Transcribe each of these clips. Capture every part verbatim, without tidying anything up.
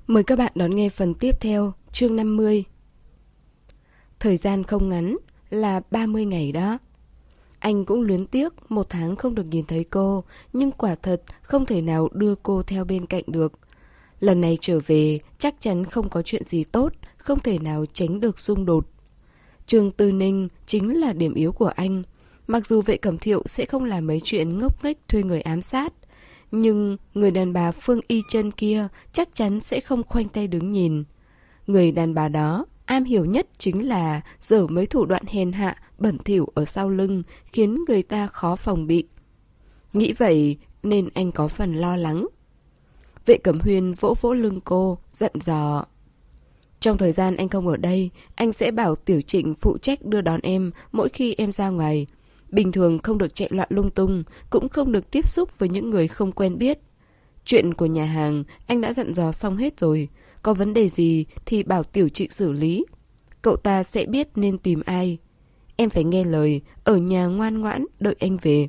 Mời các bạn đón nghe phần tiếp theo, chương năm mươi. Thời gian không ngắn, là ba mươi ngày đó. Anh cũng luyến tiếc một tháng không được nhìn thấy cô, nhưng quả thật không thể nào đưa cô theo bên cạnh được. Lần này trở về, chắc chắn không có chuyện gì tốt, không thể nào tránh được xung đột. Trương Tư Ninh chính là điểm yếu của anh. Mặc dù Vệ Cẩm Thiệu sẽ không làm mấy chuyện ngốc nghếch thuê người ám sát, nhưng người đàn bà Phương Y Chân kia chắc chắn sẽ không khoanh tay đứng nhìn. Người đàn bà đó am hiểu nhất chính là giở mấy thủ đoạn hèn hạ, bẩn thỉu ở sau lưng, khiến người ta khó phòng bị. Nghĩ vậy nên anh có phần lo lắng. Vệ Cẩm Huyên vỗ vỗ lưng cô, dặn dò. Trong thời gian anh không ở đây, anh sẽ bảo Tiểu Trịnh phụ trách đưa đón em mỗi khi em ra ngoài. Bình thường không được chạy loạn lung tung, cũng không được tiếp xúc với những người không quen biết. Chuyện của nhà hàng anh đã dặn dò xong hết rồi. Có vấn đề gì thì bảo Tiểu Trịnh xử lý. Cậu ta sẽ biết nên tìm ai. Em phải nghe lời, ở nhà ngoan ngoãn đợi anh về.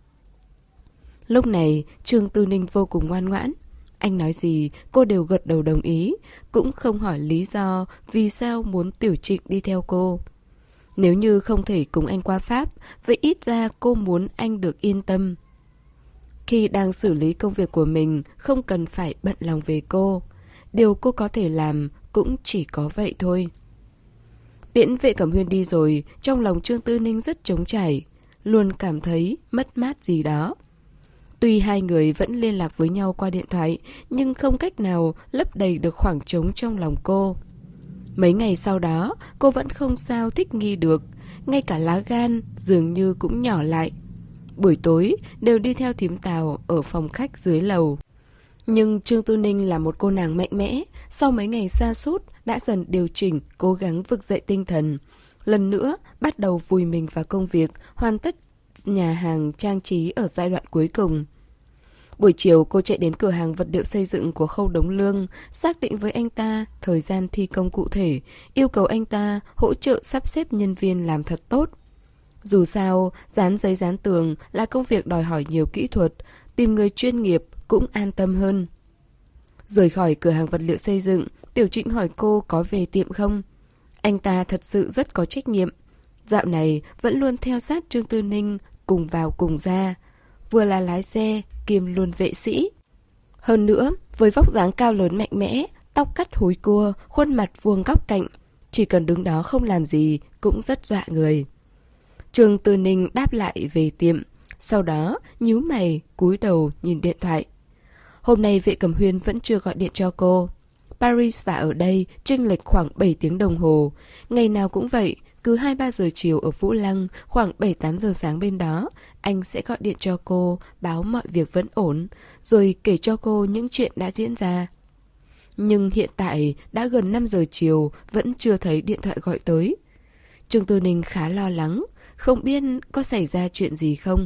Lúc này Trương Tư Ninh vô cùng ngoan ngoãn. Anh nói gì cô đều gật đầu đồng ý, cũng không hỏi lý do vì sao muốn Tiểu Trịnh đi theo cô. Nếu như không thể cùng anh qua Pháp, vậy ít ra cô muốn anh được yên tâm. Khi đang xử lý công việc của mình, không cần phải bận lòng về cô. Điều cô có thể làm cũng chỉ có vậy thôi. Tiễn Vệ Cẩm Huyên đi rồi, trong lòng Trương Tư Ninh rất trống trải, luôn cảm thấy mất mát gì đó. Tuy hai người vẫn liên lạc với nhau qua điện thoại, nhưng không cách nào lấp đầy được khoảng trống trong lòng cô. Mấy ngày sau đó, cô vẫn không sao thích nghi được, ngay cả lá gan dường như cũng nhỏ lại. Buổi tối đều đi theo thím Tào ở phòng khách dưới lầu. Nhưng Trương Tư Ninh là một cô nàng mạnh mẽ, sau mấy ngày sa sút đã dần điều chỉnh, cố gắng vực dậy tinh thần. Lần nữa bắt đầu vùi mình vào công việc, hoàn tất nhà hàng trang trí ở giai đoạn cuối cùng. Buổi chiều cô chạy đến cửa hàng vật liệu xây dựng của Khâu Đống Lương, xác định với anh ta thời gian thi công cụ thể, yêu cầu anh ta hỗ trợ sắp xếp nhân viên làm thật tốt. Dù sao, dán giấy dán tường là công việc đòi hỏi nhiều kỹ thuật, tìm người chuyên nghiệp cũng an tâm hơn. Rời khỏi cửa hàng vật liệu xây dựng, Tiểu Trịnh hỏi cô có về tiệm không. Anh ta thật sự rất có trách nhiệm. Dạo này vẫn luôn theo sát Trương Tư Ninh cùng vào cùng ra, vừa là lái xe kiêm luôn vệ sĩ. Hơn nữa, với vóc dáng cao lớn mạnh mẽ, tóc cắt húi cua, khuôn mặt vuông góc cạnh, chỉ cần đứng đó không làm gì cũng rất dọa người. Trương Tư Ninh đáp lại về tiệm, sau đó nhíu mày cúi đầu nhìn điện thoại. Hôm nay Vệ Cẩm Huyên vẫn chưa gọi điện cho cô. Paris và ở đây chênh lệch khoảng bảy tiếng đồng hồ. Ngày nào cũng vậy, cứ hai ba giờ chiều ở Vũ Lăng, khoảng bảy tám giờ sáng bên đó, anh sẽ gọi điện cho cô, báo mọi việc vẫn ổn, rồi kể cho cô những chuyện đã diễn ra. Nhưng hiện tại đã gần năm giờ chiều, vẫn chưa thấy điện thoại gọi tới. Trương Tư Ninh khá lo lắng, không biết có xảy ra chuyện gì không.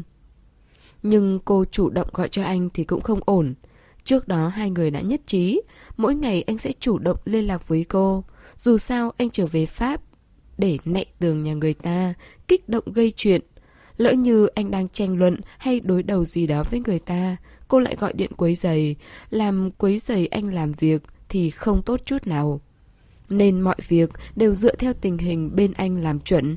Nhưng cô chủ động gọi cho anh thì cũng không ổn. Trước đó hai người đã nhất trí, mỗi ngày anh sẽ chủ động liên lạc với cô. Dù sao anh trở về Pháp để nạy tường nhà người ta, kích động gây chuyện. Lỡ như anh đang tranh luận hay đối đầu gì đó với người ta, cô lại gọi điện quấy rầy, làm quấy rầy anh làm việc thì không tốt chút nào. Nên mọi việc đều dựa theo tình hình bên anh làm chuẩn.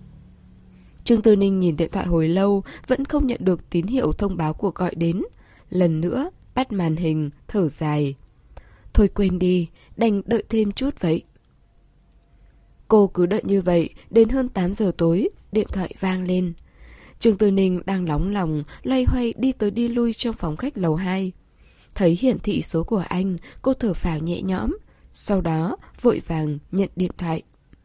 Trương Tư Ninh nhìn điện thoại hồi lâu, vẫn không nhận được tín hiệu thông báo cuộc gọi đến. Lần nữa tắt màn hình, thở dài. Thôi quên đi, đành đợi thêm chút vậy. Cô cứ đợi như vậy, đến hơn tám giờ tối, điện thoại vang lên. Trương Tư Ninh đang nóng lòng, loay hoay đi tới đi lui trong phòng khách lầu hai. Thấy hiển thị số của anh, cô thở phào nhẹ nhõm, sau đó vội vàng nhận điện thoại.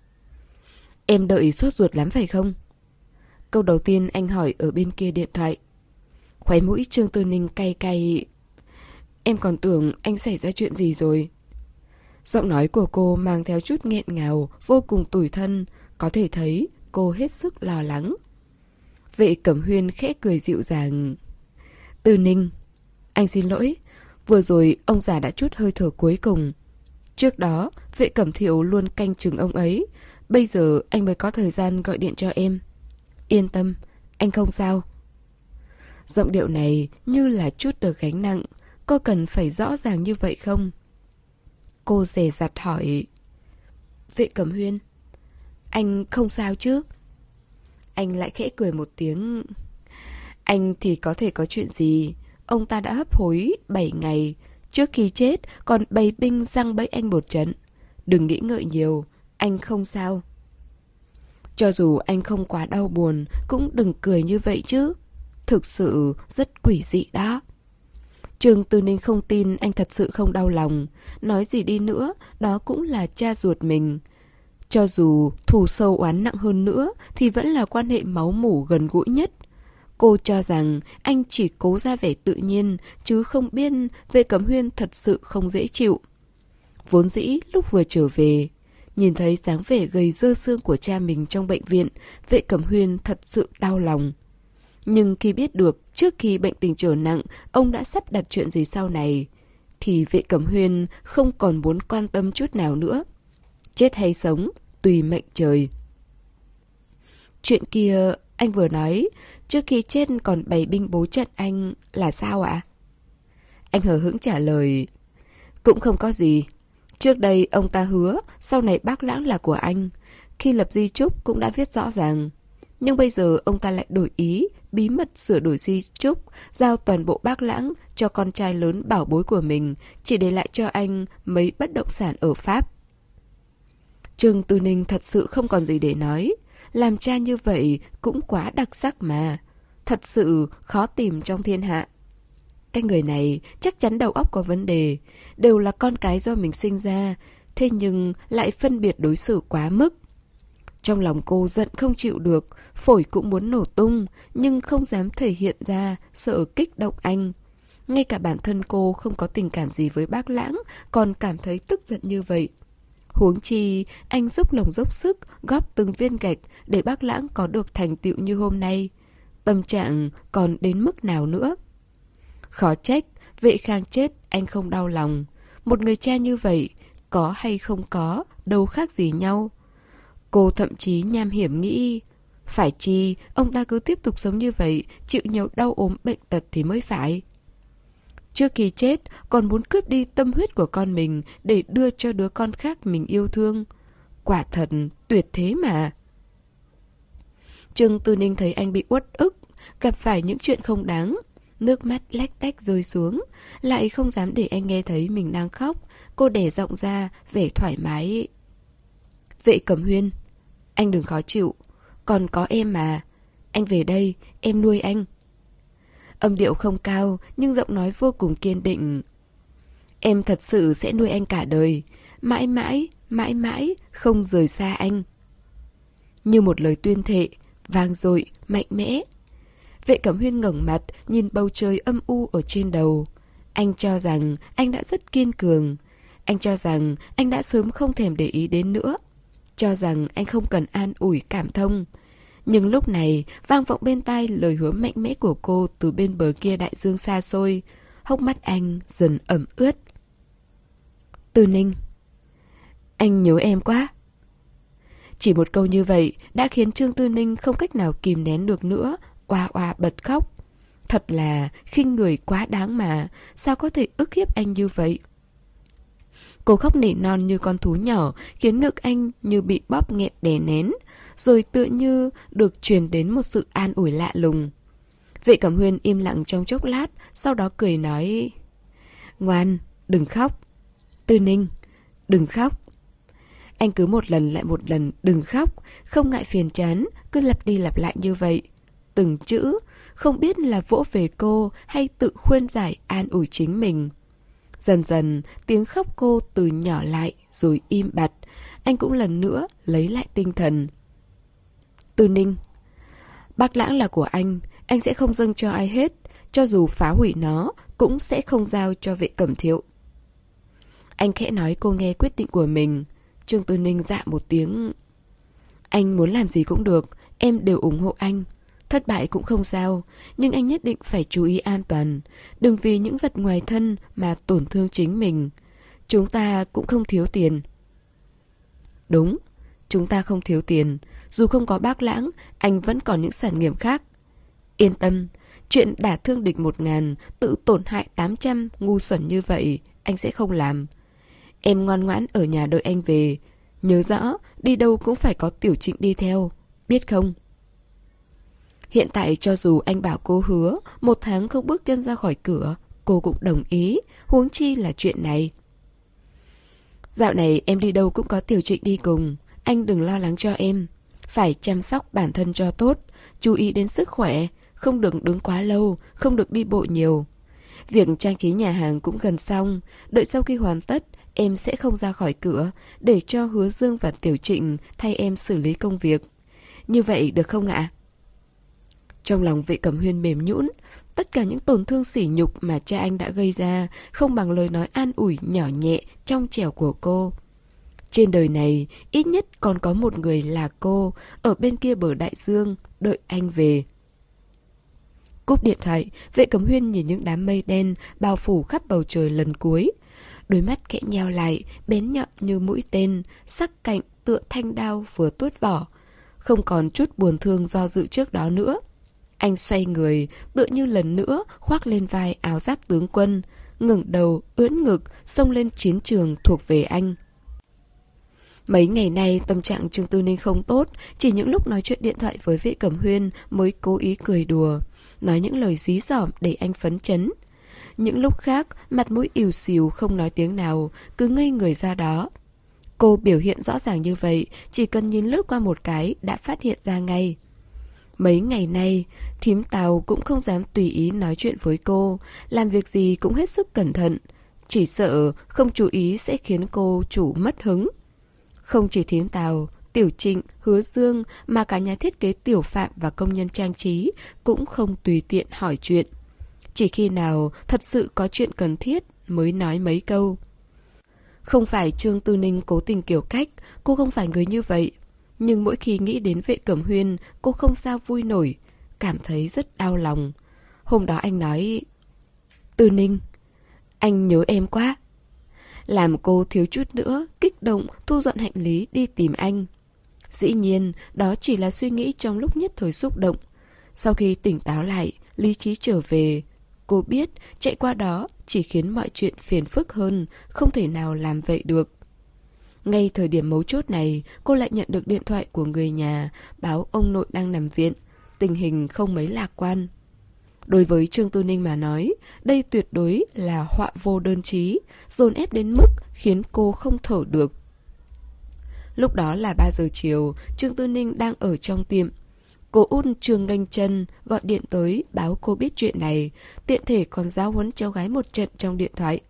Em đợi sốt ruột lắm phải không? Câu đầu tiên anh hỏi ở bên kia điện thoại. Khóe mũi Trương Tư Ninh cay cay. Em còn tưởng anh xảy ra chuyện gì rồi. Giọng nói của cô mang theo chút nghẹn ngào, vô cùng tủi thân, có thể thấy cô hết sức lo lắng. Vệ Cẩm Huyên khẽ cười dịu dàng. Tư Ninh, anh xin lỗi, vừa rồi ông già đã chút hơi thở cuối cùng. Trước đó, Vệ Cẩm Thiệu luôn canh chừng ông ấy, bây giờ anh mới có thời gian gọi điện cho em. Yên tâm, anh không sao. Giọng điệu này như là chút được gánh nặng. Cô cần phải rõ ràng như vậy không? Cô dè dặt hỏi: Vệ Cẩm Huyên, anh không sao chứ? Anh lại khẽ cười một tiếng. Anh thì có thể có chuyện gì? Ông ta đã hấp hối bảy ngày. Trước khi chết còn bày binh giăng bẫy anh một trận. Đừng nghĩ ngợi nhiều, anh không sao. Cho dù anh không quá đau buồn, cũng đừng cười như vậy chứ. Thực sự rất quỷ dị đó. Trương Tư Ninh không tin anh thật sự không đau lòng. Nói gì đi nữa, đó cũng là cha ruột mình. Cho dù thù sâu oán nặng hơn nữa thì vẫn là quan hệ máu mủ gần gũi nhất. Cô cho rằng anh chỉ cố ra vẻ tự nhiên, chứ không biết Vệ Cẩm Huyên thật sự không dễ chịu. Vốn dĩ lúc vừa trở về, nhìn thấy dáng vẻ gầy dơ xương của cha mình trong bệnh viện, Vệ Cẩm Huyên thật sự đau lòng. Nhưng khi biết được trước khi bệnh tình trở nặng, ông đã sắp đặt chuyện gì sau này, thì Vệ Cẩm Huyên không còn muốn quan tâm chút nào nữa. Chết hay sống, tùy mệnh trời. Chuyện kia anh vừa nói, trước khi chết còn bày binh bố trận anh là sao ạ? Anh hờ hững trả lời: Cũng không có gì. Trước đây ông ta hứa sau này Bác Lãng là của anh. Khi lập di chúc cũng đã viết rõ ràng. Nhưng bây giờ ông ta lại đổi ý, bí mật sửa đổi di chúc, giao toàn bộ Bác Lãng cho con trai lớn bảo bối của mình, chỉ để lại cho anh mấy bất động sản ở Pháp. Trương Tư Ninh thật sự không còn gì để nói. Làm cha như vậy cũng quá đặc sắc mà. Thật sự khó tìm trong thiên hạ. Cái người này chắc chắn đầu óc có vấn đề. Đều là con cái do mình sinh ra, thế nhưng lại phân biệt đối xử quá mức. Trong lòng cô giận không chịu được, phổi cũng muốn nổ tung, nhưng không dám thể hiện ra, sợ kích động anh. Ngay cả bản thân cô không có tình cảm gì với Bác Lãng, còn cảm thấy tức giận như vậy. Huống chi, anh dốc lòng dốc sức, góp từng viên gạch để Bác Lãng có được thành tựu như hôm nay. Tâm trạng còn đến mức nào nữa? Khó trách, Vệ Khang chết anh không đau lòng. Một người cha như vậy, có hay không có, đâu khác gì nhau. Cô thậm chí nham hiểm nghĩ, phải chi ông ta cứ tiếp tục sống như vậy, chịu nhiều đau ốm bệnh tật thì mới phải. Trước khi chết còn muốn cướp đi tâm huyết của con mình để đưa cho đứa con khác mình yêu thương. Quả thật tuyệt thế mà. Trương Tư Ninh thấy anh bị uất ức, gặp phải những chuyện không đáng. Nước mắt lách tách rơi xuống, lại không dám để anh nghe thấy mình đang khóc. Cô đè giọng ra, vẻ thoải mái. Vệ Cẩm Huyên, anh đừng khó chịu, còn có em mà. Anh về đây, em nuôi anh. Âm điệu không cao, nhưng giọng nói vô cùng kiên định. Em thật sự sẽ nuôi anh cả đời, mãi mãi, mãi mãi, không rời xa anh. Như một lời tuyên thệ, vang dội, mạnh mẽ. Vệ Cẩm Huyên ngẩng mặt, nhìn bầu trời âm u ở trên đầu. Anh cho rằng anh đã rất kiên cường. Anh cho rằng anh đã sớm không thèm để ý đến nữa. Cho rằng anh không cần an ủi cảm thông. Nhưng lúc này vang vọng bên tai lời hứa mạnh mẽ của cô từ bên bờ kia đại dương xa xôi. Hốc mắt anh dần ẩm ướt. Tư Ninh, anh nhớ em quá. Chỉ một câu như vậy đã khiến Trương Tư Ninh không cách nào kìm nén được nữa, oa oa bật khóc. Thật là khinh người quá đáng mà, sao có thể ức hiếp anh như vậy? Cô khóc nỉ non như con thú nhỏ, khiến ngực anh như bị bóp nghẹt đè nén, rồi tựa như được truyền đến một sự an ủi lạ lùng. Vệ Cẩm Huyên im lặng trong chốc lát, sau đó cười nói: Ngoan, đừng khóc. Tư Ninh, đừng khóc. Anh cứ một lần lại một lần đừng khóc, không ngại phiền chán, cứ lặp đi lặp lại như vậy. Từng chữ, không biết là vỗ về cô hay tự khuyên giải an ủi chính mình. Dần dần, tiếng khóc cô từ nhỏ lại rồi im bặt. Anh cũng lần nữa lấy lại tinh thần. Tư Ninh, Bác Lãng là của anh, anh sẽ không dâng cho ai hết. Cho dù phá hủy nó, cũng sẽ không giao cho Vệ Cẩm Thiệu. Anh khẽ nói cô nghe quyết định của mình. Trương Tư Ninh dạ một tiếng. Anh muốn làm gì cũng được, em đều ủng hộ anh. Thất bại cũng không sao, nhưng anh nhất định phải chú ý an toàn. Đừng vì những vật ngoài thân mà tổn thương chính mình. Chúng ta cũng không thiếu tiền. Đúng, chúng ta không thiếu tiền. Dù không có Bác Lãng, anh vẫn còn những sản nghiệp khác. Yên tâm, chuyện đả thương địch một ngàn, tự tổn hại tám trăm, ngu xuẩn như vậy, anh sẽ không làm. Em ngoan ngoãn ở nhà đợi anh về. Nhớ rõ, đi đâu cũng phải có Tiểu Trịnh đi theo, biết không? Hiện tại cho dù anh bảo cô hứa một tháng không bước chân ra khỏi cửa, cô cũng đồng ý, huống chi là chuyện này. Dạo này em đi đâu cũng có Tiểu Trịnh đi cùng, anh đừng lo lắng cho em. Phải chăm sóc bản thân cho tốt, chú ý đến sức khỏe, không được đứng quá lâu, không được đi bộ nhiều. Việc trang trí nhà hàng cũng gần xong, đợi sau khi hoàn tất, em sẽ không ra khỏi cửa, để cho Hứa Dương và Tiểu Trịnh thay em xử lý công việc. Như vậy được không ạ? Trong lòng Vệ Cẩm Huyên mềm nhũn, tất cả những tổn thương sỉ nhục mà cha anh đã gây ra không bằng lời nói an ủi nhỏ nhẹ, trong trẻo của cô. Trên đời này, ít nhất còn có một người là cô, ở bên kia bờ đại dương, đợi anh về. Cúp điện thoại, Vệ Cẩm Huyên nhìn những đám mây đen bao phủ khắp bầu trời lần cuối. Đôi mắt khẽ nheo lại, bén nhọn như mũi tên, sắc cạnh tựa thanh đao vừa tuốt vỏ. Không còn chút buồn thương do dự trước đó nữa. Anh xoay người, tựa như lần nữa khoác lên vai áo giáp tướng quân, ngẩng đầu, ưỡn ngực, xông lên chiến trường thuộc về anh. Mấy ngày nay tâm trạng Trương Tư Ninh không tốt, chỉ những lúc nói chuyện điện thoại với Vệ Cẩm Huyên mới cố ý cười đùa, nói những lời dí dỏm để anh phấn chấn. Những lúc khác, mặt mũi ỉu xìu không nói tiếng nào, cứ ngây người ra đó. Cô biểu hiện rõ ràng như vậy, chỉ cần nhìn lướt qua một cái đã phát hiện ra ngay. Mấy ngày nay, thím Tào cũng không dám tùy ý nói chuyện với cô, làm việc gì cũng hết sức cẩn thận, chỉ sợ không chú ý sẽ khiến cô chủ mất hứng. Không chỉ thím Tào, Tiểu Trịnh, Hứa Dương mà cả nhà thiết kế Tiểu Phạm và công nhân trang trí cũng không tùy tiện hỏi chuyện. Chỉ khi nào thật sự có chuyện cần thiết mới nói mấy câu. Không phải Trương Tư Ninh cố tình kiểu cách, cô không phải người như vậy. Nhưng mỗi khi nghĩ đến Vệ Cẩm Huyên, cô không sao vui nổi, cảm thấy rất đau lòng. Hôm đó anh nói: Tư Ninh, anh nhớ em quá. Làm cô thiếu chút nữa kích động thu dọn hành lý đi tìm anh. Dĩ nhiên, đó chỉ là suy nghĩ trong lúc nhất thời xúc động. Sau khi tỉnh táo lại, lý trí trở về, cô biết chạy qua đó chỉ khiến mọi chuyện phiền phức hơn, không thể nào làm vậy được. Ngay thời điểm mấu chốt này, cô lại nhận được điện thoại của người nhà, báo ông nội đang nằm viện, tình hình không mấy lạc quan. Đối với Trương Tư Ninh mà nói, đây tuyệt đối là họa vô đơn chí, dồn ép đến mức khiến cô không thở được. Lúc đó là ba giờ chiều, Trương Tư Ninh đang ở trong tiệm. Cô út Trương Nghênh Chân gọi điện tới báo cô biết chuyện này, tiện thể còn giáo huấn cháu gái một trận trong điện thoại.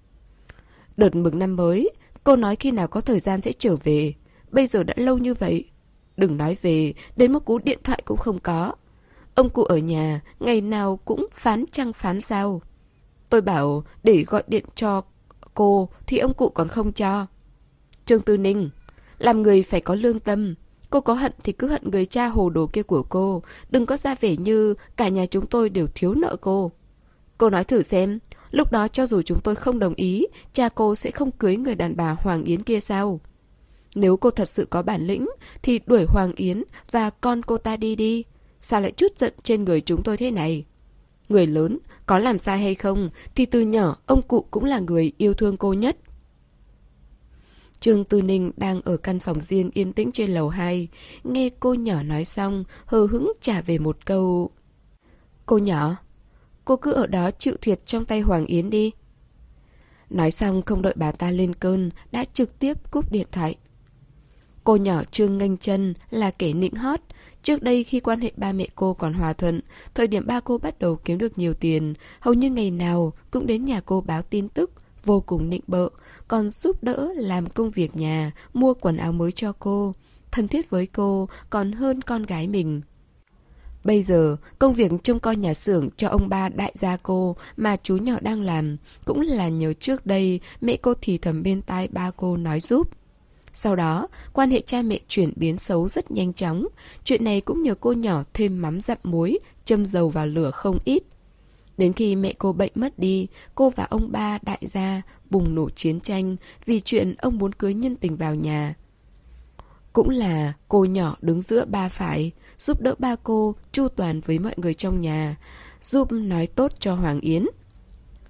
Đợt mừng năm mới, cô nói khi nào có thời gian sẽ trở về. Bây giờ đã lâu như vậy. Đừng nói về, đến một cú điện thoại cũng không có. Ông cụ ở nhà, ngày nào cũng phán trăng phán sao. Tôi bảo để gọi điện cho cô thì ông cụ còn không cho. Trương Tư Ninh, làm người phải có lương tâm. Cô có hận thì cứ hận người cha hồ đồ kia của cô. Đừng có ra vẻ như cả nhà chúng tôi đều thiếu nợ cô. Cô nói thử xem, lúc đó cho dù chúng tôi không đồng ý, cha cô sẽ không cưới người đàn bà Hoàng Yến kia sao? Nếu cô thật sự có bản lĩnh thì đuổi Hoàng Yến và con cô ta đi đi. Sao lại trút giận trên người chúng tôi thế này? Người lớn, có làm sai hay không thì từ nhỏ ông cụ cũng là người yêu thương cô nhất. Trương Tư Ninh đang ở căn phòng riêng yên tĩnh trên lầu hai, nghe cô nhỏ nói xong, hờ hững trả về một câu: Cô nhỏ, cô cứ ở đó chịu thiệt trong tay Hoàng Yến đi. Nói xong không đợi bà ta lên cơn, đã trực tiếp cúp điện thoại. Cô nhỏ Trương Nghênh Chân là kẻ nịnh hót. Trước đây khi quan hệ ba mẹ cô còn hòa thuận, thời điểm ba cô bắt đầu kiếm được nhiều tiền, hầu như ngày nào cũng đến nhà cô báo tin tức, vô cùng nịnh bợ, còn giúp đỡ làm công việc nhà, mua quần áo mới cho cô, thân thiết với cô còn hơn con gái mình. Bây giờ, công việc trông coi nhà xưởng cho ông ba đại gia cô mà chú nhỏ đang làm cũng là nhờ trước đây mẹ cô thì thầm bên tai ba cô nói giúp. Sau đó, quan hệ cha mẹ chuyển biến xấu rất nhanh chóng. Chuyện này cũng nhờ cô nhỏ thêm mắm dặm muối, châm dầu vào lửa không ít. Đến khi mẹ cô bệnh mất đi, cô và ông ba đại gia bùng nổ chiến tranh vì chuyện ông muốn cưới nhân tình vào nhà. Cũng là cô nhỏ đứng giữa ba phải, giúp đỡ ba cô chu toàn với mọi người trong nhà, giúp nói tốt cho Hoàng Yến.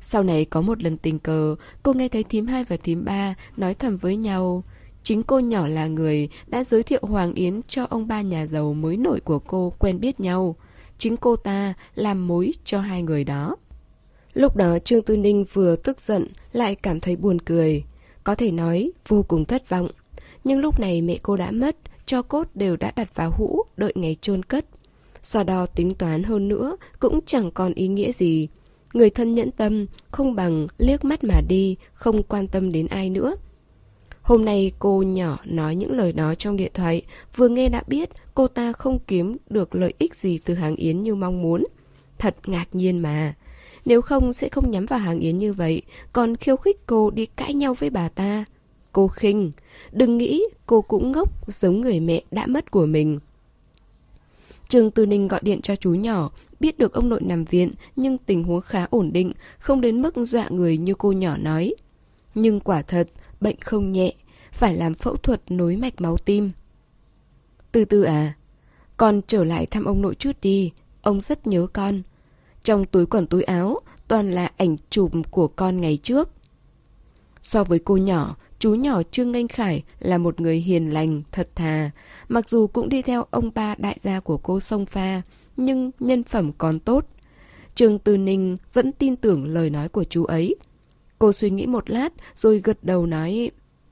Sau này có một lần tình cờ, cô nghe thấy thím hai và thím ba nói thầm với nhau. Chính cô nhỏ là người đã giới thiệu Hoàng Yến cho ông ba nhà giàu mới nổi của cô quen biết nhau. Chính cô ta làm mối cho hai người đó. Lúc đó Trương Tư Ninh vừa tức giận lại cảm thấy buồn cười. Có thể nói vô cùng thất vọng. Nhưng lúc này mẹ cô đã mất, tro cốt đều đã đặt vào hũ đợi ngày chôn cất. So đo tính toán hơn nữa cũng chẳng còn ý nghĩa gì. Người thân nhẫn tâm không bằng liếc mắt mà đi, không quan tâm đến ai nữa. Hôm nay cô nhỏ nói những lời đó trong điện thoại, vừa nghe đã biết cô ta không kiếm được lợi ích gì từ Hàng Yến như mong muốn. Thật ngạc nhiên mà. Nếu không sẽ không nhắm vào Hàng Yến như vậy, còn khiêu khích cô đi cãi nhau với bà ta. Cô khinh, đừng nghĩ cô cũng ngốc giống người mẹ đã mất của mình. Trương Tư Ninh gọi điện cho chú nhỏ, biết được ông nội nằm viện nhưng tình huống khá ổn định, không đến mức dọa người như cô nhỏ nói. Nhưng quả thật, bệnh không nhẹ, phải làm phẫu thuật nối mạch máu tim. Từ từ à, con trở lại thăm ông nội chút đi, ông rất nhớ con. Trong túi quần túi áo toàn là ảnh chụp của con ngày trước. So với cô nhỏ, chú nhỏ Trương Nghênh Khải là một người hiền lành, thật thà. Mặc dù cũng đi theo ông ba đại gia của cô xông pha, nhưng nhân phẩm còn tốt. Trương Tư Ninh vẫn tin tưởng lời nói của chú ấy. Cô suy nghĩ một lát rồi gật đầu nói: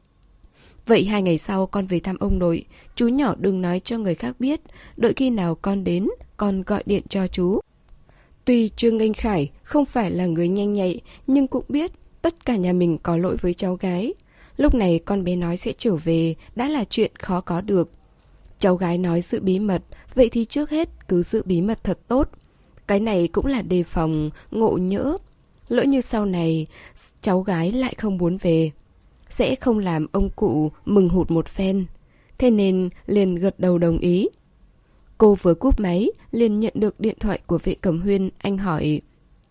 Vậy hai ngày sau con về thăm ông nội, chú nhỏ đừng nói cho người khác biết, đợi khi nào con đến, con gọi điện cho chú. Tuy Trương Nghênh Khải không phải là người nhanh nhạy, nhưng cũng biết tất cả nhà mình có lỗi với cháu gái. Lúc này con bé nói sẽ trở về đã là chuyện khó có được. Cháu gái nói giữ bí mật, vậy thì trước hết cứ giữ bí mật thật tốt. Cái này cũng là đề phòng, ngộ nhỡ. Lỡ như sau này cháu gái lại không muốn về, sẽ không làm ông cụ mừng hụt một phen. Thế nên liền gật đầu đồng ý. Cô vừa cúp máy liền nhận được điện thoại của Vệ Cẩm Huyên. Anh hỏi: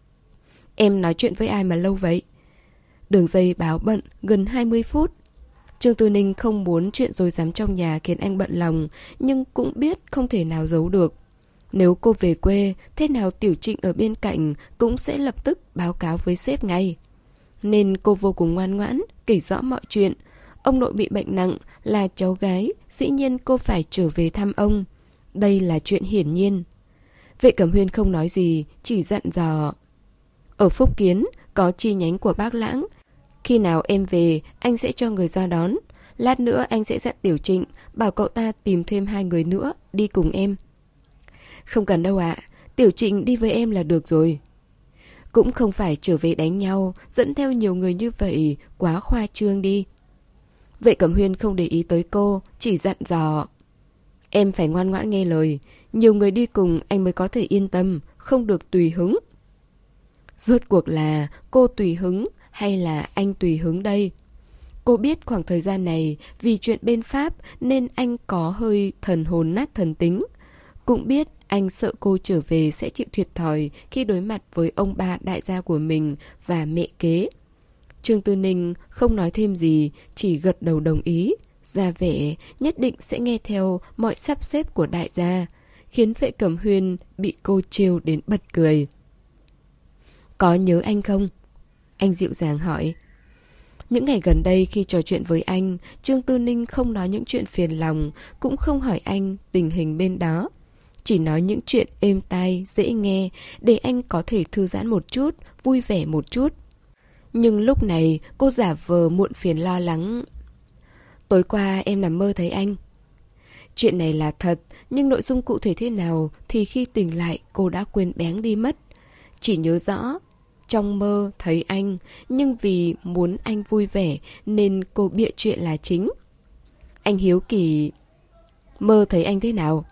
Em nói chuyện với ai mà lâu vậy? Đường dây báo bận gần hai mươi phút. Trương Tư Ninh không muốn chuyện rối rắm trong nhà khiến anh bận lòng, nhưng cũng biết không thể nào giấu được. Nếu cô về quê, thế nào Tiểu Trịnh ở bên cạnh cũng sẽ lập tức báo cáo với sếp ngay. Nên cô vô cùng ngoan ngoãn, kể rõ mọi chuyện. Ông nội bị bệnh nặng, là cháu gái, dĩ nhiên cô phải trở về thăm ông. Đây là chuyện hiển nhiên. Vệ Cẩm Huyên không nói gì, chỉ dặn dò: Ở Phúc Kiến có chi nhánh của Bác Lãng. Khi nào em về, anh sẽ cho người ra đón. Lát nữa anh sẽ dặn Tiểu Trịnh, bảo cậu ta tìm thêm hai người nữa đi cùng em. Không cần đâu ạ, Tiểu Trịnh đi với em là được rồi. Cũng không phải trở về đánh nhau, dẫn theo nhiều người như vậy, quá khoa trương đi. Vệ Cẩm Huyên không để ý tới cô, chỉ dặn dò: Em phải ngoan ngoãn nghe lời, nhiều người đi cùng anh mới có thể yên tâm, không được tùy hứng. Rốt cuộc là cô tùy hứng hay là anh tùy hứng đây? Cô biết khoảng thời gian này vì chuyện bên Pháp nên anh có hơi thần hồn nát thần tính. Cũng biết anh sợ cô trở về sẽ chịu thiệt thòi khi đối mặt với ông ba đại gia của mình và mẹ kế. Trương Tư Ninh không nói thêm gì, chỉ gật đầu đồng ý, ra vẻ nhất định sẽ nghe theo mọi sắp xếp của đại gia, khiến Vệ Cẩm Huyên bị cô trêu đến bật cười. Có nhớ anh không? Anh dịu dàng hỏi. Những ngày gần đây khi trò chuyện với anh, Trương Tư Ninh không nói những chuyện phiền lòng, cũng không hỏi anh tình hình bên đó. Chỉ nói những chuyện êm tai, dễ nghe, để anh có thể thư giãn một chút, vui vẻ một chút. Nhưng lúc này cô giả vờ muộn phiền lo lắng. Tối qua em nằm mơ thấy anh. Chuyện này là thật, nhưng nội dung cụ thể thế nào thì khi tỉnh lại cô đã quên béng đi mất. Chỉ nhớ rõ trong mơ thấy anh, nhưng vì muốn anh vui vẻ nên cô bịa chuyện là chính. Anh hiếu kỳ: Mơ thấy anh thế nào?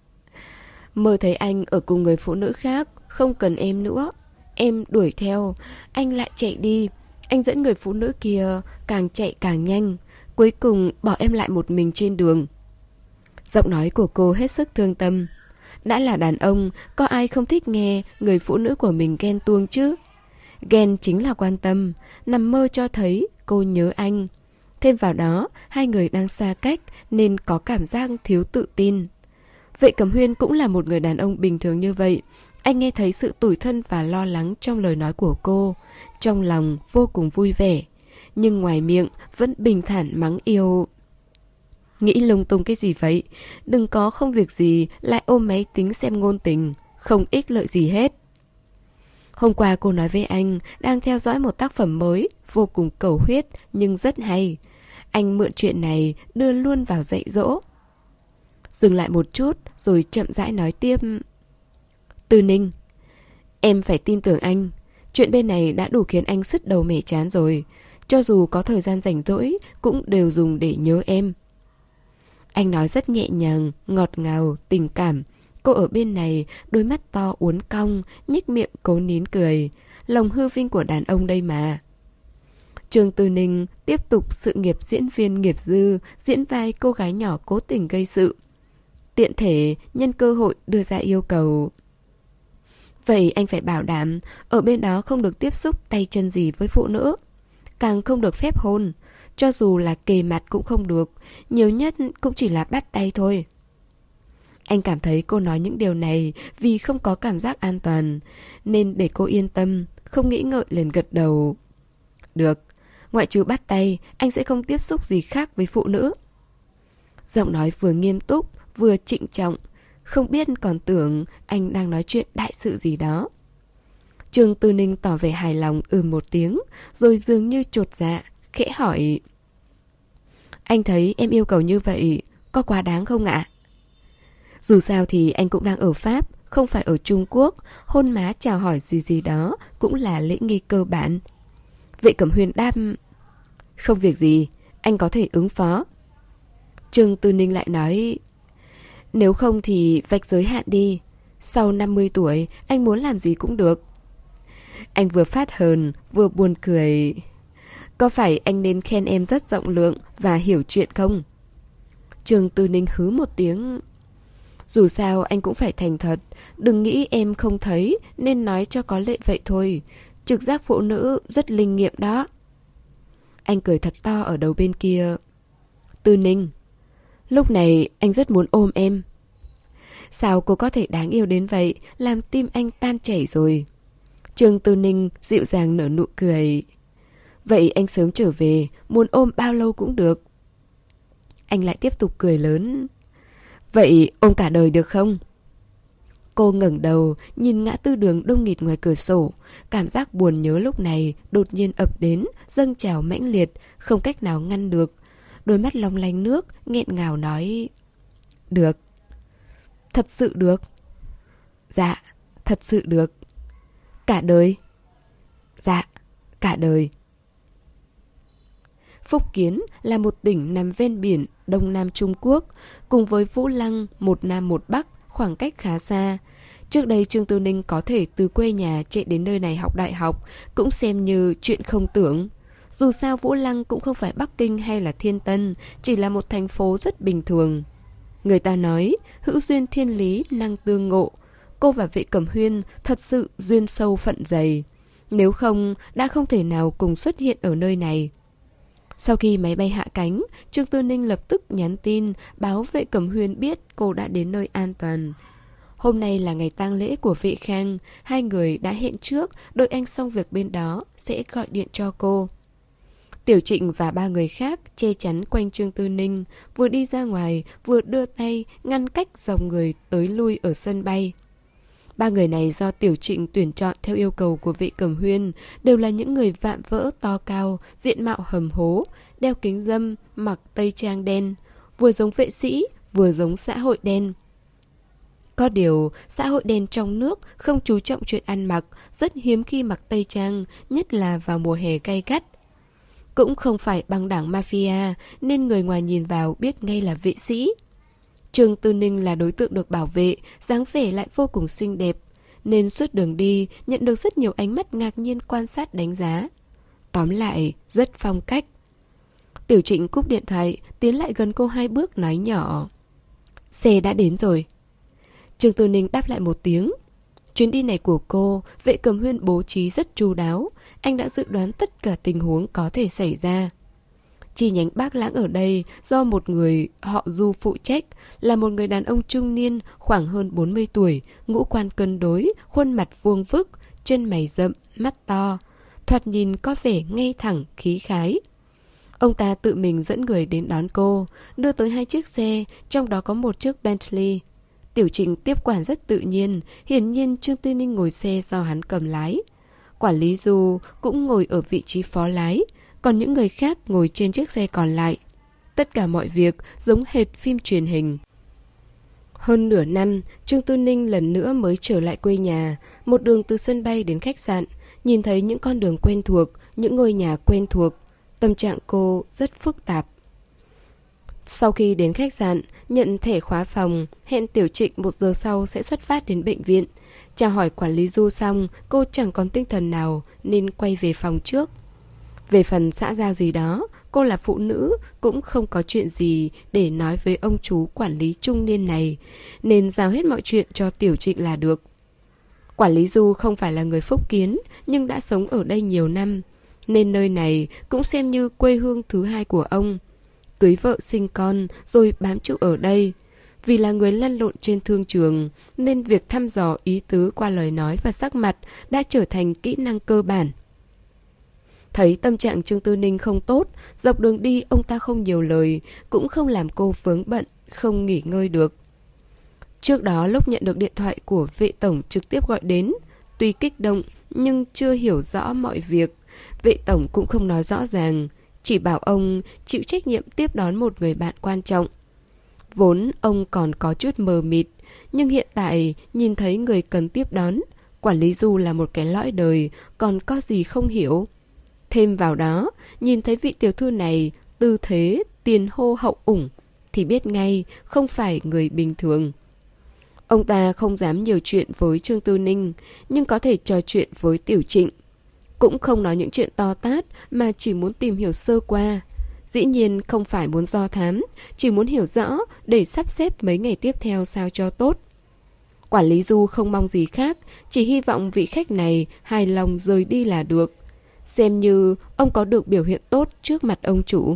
Mơ thấy anh ở cùng người phụ nữ khác, không cần em nữa. Em đuổi theo, anh lại chạy đi. Anh dẫn người phụ nữ kia càng chạy càng nhanh, cuối cùng bỏ em lại một mình trên đường. Giọng nói của cô hết sức thương tâm. Đã là đàn ông, có ai không thích nghe người phụ nữ của mình ghen tuông chứ? Ghen chính là quan tâm, nằm mơ cho thấy cô nhớ anh. Thêm vào đó, hai người đang xa cách nên có cảm giác thiếu tự tin. Vệ Cẩm Huyên cũng là một người đàn ông bình thường như vậy. Anh nghe thấy sự tủi thân và lo lắng trong lời nói của cô. trong lòng vô cùng vui vẻ, nhưng ngoài miệng vẫn bình thản mắng yêu. Nghĩ lung tung cái gì vậy? Đừng có không việc gì lại ôm máy tính xem ngôn tình, không ích lợi gì hết. Hôm qua cô nói với anh đang theo dõi một tác phẩm mới, vô cùng cầu huyết nhưng rất hay. Anh mượn chuyện này đưa luôn vào dạy dỗ. Dừng lại một chút rồi chậm rãi nói tiếp. Tư Ninh, em phải tin tưởng anh. Chuyện bên này đã đủ khiến anh sứt đầu mẻ chán rồi. Cho dù có thời gian rảnh rỗi cũng đều dùng để nhớ em. Anh nói rất nhẹ nhàng, ngọt ngào, tình cảm. Cô ở bên này, đôi mắt to uốn cong, nhếch miệng cố nín cười. Lòng hư vinh của đàn ông đây mà. Trương Tư Ninh tiếp tục sự nghiệp diễn viên nghiệp dư, diễn vai cô gái nhỏ cố tình gây sự. Tiện thể nhân cơ hội đưa ra yêu cầu. Vậy anh phải bảo đảm ở bên đó không được tiếp xúc tay chân gì với phụ nữ, càng không được phép hôn. Cho dù là kề mặt cũng không được, nhiều nhất cũng chỉ là bắt tay thôi. Anh cảm thấy cô nói những điều này vì không có cảm giác an toàn, nên để cô yên tâm, không nghĩ ngợi liền gật đầu. Được, ngoại trừ bắt tay, anh sẽ không tiếp xúc gì khác với phụ nữ. Giọng nói vừa nghiêm túc, vừa trịnh trọng, không biết còn tưởng anh đang nói chuyện đại sự gì đó. Trương Tư Ninh tỏ vẻ hài lòng ừ một tiếng, rồi dường như chột dạ, khẽ hỏi. Anh thấy em yêu cầu như vậy có quá đáng không ạ? Dù sao thì anh cũng đang ở Pháp, không phải ở Trung Quốc. Hôn má chào hỏi gì gì đó cũng là lễ nghi cơ bản. Vệ Cẩm Huyên đáp. Không việc gì, anh có thể ứng phó. Trương Tư Ninh lại nói. Nếu không thì vạch giới hạn đi. Sau năm mươi tuổi anh muốn làm gì cũng được. Anh vừa phát hờn vừa buồn cười. Có phải anh nên khen em rất rộng lượng và hiểu chuyện không? Trương Tư Ninh hứ một tiếng. Dù sao anh cũng phải thành thật. Đừng nghĩ em không thấy nên nói cho có lệ vậy thôi. Trực giác phụ nữ rất linh nghiệm đó. Anh cười thật to ở đầu bên kia. Tư Ninh, lúc này anh rất muốn ôm em. Sao cô có thể đáng yêu đến vậy, làm tim anh tan chảy rồi. Trương Tư Ninh dịu dàng nở nụ cười. Vậy anh sớm trở về, muốn ôm bao lâu cũng được. Anh lại tiếp tục cười lớn. Vậy ôm cả đời được không? Cô ngẩng đầu, nhìn ngã tư đường đông nghịt ngoài cửa sổ. Cảm giác buồn nhớ lúc này đột nhiên ập đến, dâng trào mãnh liệt, không cách nào ngăn được. Đôi mắt long lanh nước, nghẹn ngào nói. Được. Thật sự được. Dạ, thật sự được. Cả đời. Dạ, cả đời. Phúc Kiến là một tỉnh nằm ven biển Đông Nam Trung Quốc, cùng với Vũ Lăng, một Nam một Bắc, khoảng cách khá xa. Trước đây Trương Tư Ninh có thể từ quê nhà chạy đến nơi này học đại học, cũng xem như chuyện không tưởng. Dù sao Vũ Lăng cũng không phải Bắc Kinh hay là Thiên Tân, chỉ là một thành phố rất bình thường. Người ta nói, hữu duyên thiên lý năng tương ngộ. Cô và Vệ Cẩm Huyên thật sự duyên sâu phận dày. Nếu không, đã không thể nào cùng xuất hiện ở nơi này. Sau khi máy bay hạ cánh, Trương Tư Ninh lập tức nhắn tin báo Vệ Cẩm Huyên biết cô đã đến nơi an toàn. Hôm nay là ngày tang lễ của Vệ Khang, hai người đã hẹn trước, đợi anh xong việc bên đó sẽ gọi điện cho cô. Tiểu Trịnh và ba người khác che chắn quanh Trương Tư Ninh, vừa đi ra ngoài vừa đưa tay ngăn cách dòng người tới lui ở sân bay. Ba người này do Tiểu Trịnh tuyển chọn theo yêu cầu của Vệ Cẩm Huyên, đều là những người vạm vỡ to cao, diện mạo hầm hố, đeo kính râm, mặc tây trang đen, vừa giống vệ sĩ, vừa giống xã hội đen. Có điều, xã hội đen trong nước không chú trọng chuyện ăn mặc, rất hiếm khi mặc tây trang, nhất là vào mùa hè gay gắt. Cũng không phải băng đảng mafia, nên người ngoài nhìn vào biết ngay là vệ sĩ. Trương Tư Ninh là đối tượng được bảo vệ, dáng vẻ lại vô cùng xinh đẹp, nên suốt đường đi nhận được rất nhiều ánh mắt ngạc nhiên quan sát đánh giá. Tóm lại, rất phong cách. Tiểu Trịnh cúp điện thoại, tiến lại gần cô hai bước nói nhỏ. Xe đã đến rồi. Trương Tư Ninh đáp lại một tiếng. Chuyến đi này của cô, Vệ Cẩm Huyên bố trí rất chu đáo. Anh đã dự đoán tất cả tình huống có thể xảy ra. Chi nhánh Bác Lãng ở đây do một người họ Du phụ trách, là một người đàn ông trung niên khoảng hơn bốn mươi tuổi, ngũ quan cân đối, khuôn mặt vuông vức, chân mày rậm, mắt to. thoạt nhìn có vẻ ngay thẳng, khí khái. Ông ta tự mình dẫn người đến đón cô, đưa tới hai chiếc xe, trong đó có một chiếc Bentley. Tiểu Trịnh tiếp quản rất tự nhiên, hiển nhiên Trương Tư Ninh ngồi xe do hắn cầm lái. Quản lý Du cũng ngồi ở vị trí phó lái, còn những người khác ngồi trên chiếc xe còn lại. Tất cả mọi việc giống hệt phim truyền hình. Hơn nửa năm, Trương Tư Ninh lần nữa mới trở lại quê nhà, một đường từ sân bay đến khách sạn, nhìn thấy những con đường quen thuộc, những ngôi nhà quen thuộc. Tâm trạng cô rất phức tạp. Sau khi đến khách sạn, nhận thẻ khóa phòng, hẹn Tiểu Trịnh một giờ sau sẽ xuất phát đến bệnh viện. Chào hỏi quản lý Du xong, cô chẳng còn tinh thần nào nên quay về phòng trước. Về phần xã giao gì đó, cô là phụ nữ, cũng không có chuyện gì để nói với ông chú quản lý trung niên này, nên giao hết mọi chuyện cho Tiểu Trịnh là được. Quản lý Du không phải là người Phúc Kiến, nhưng đã sống ở đây nhiều năm, nên nơi này cũng xem như quê hương thứ hai của ông. Cưới vợ sinh con rồi bám trụ ở đây. Vì là người lăn lộn trên thương trường, nên việc thăm dò ý tứ qua lời nói và sắc mặt đã trở thành kỹ năng cơ bản. Thấy tâm trạng Trương Tư Ninh không tốt, dọc đường đi ông ta không nhiều lời, cũng không làm cô vướng bận, không nghỉ ngơi được. Trước đó lúc nhận được điện thoại của vệ tổng trực tiếp gọi đến, tuy kích động nhưng chưa hiểu rõ mọi việc, vệ tổng cũng không nói rõ ràng, chỉ bảo ông chịu trách nhiệm tiếp đón một người bạn quan trọng. Vốn ông còn có chút mờ mịt, nhưng hiện tại nhìn thấy người cần tiếp đón, quản lý Du là một cái lõi đời, còn có gì không hiểu. Thêm vào đó, nhìn thấy vị tiểu thư này tư thế tiền hô hậu ủng thì biết ngay không phải người bình thường. Ông ta không dám nhiều chuyện với Trương Tư Ninh, nhưng có thể trò chuyện với Tiểu Trịnh. Cũng không nói những chuyện to tát mà chỉ muốn tìm hiểu sơ qua. Dĩ nhiên không phải muốn do thám, chỉ muốn hiểu rõ để sắp xếp mấy ngày tiếp theo sao cho tốt. Quản lý Du không mong gì khác, chỉ hy vọng vị khách này hài lòng rời đi là được. Xem như ông có được biểu hiện tốt trước mặt ông chủ.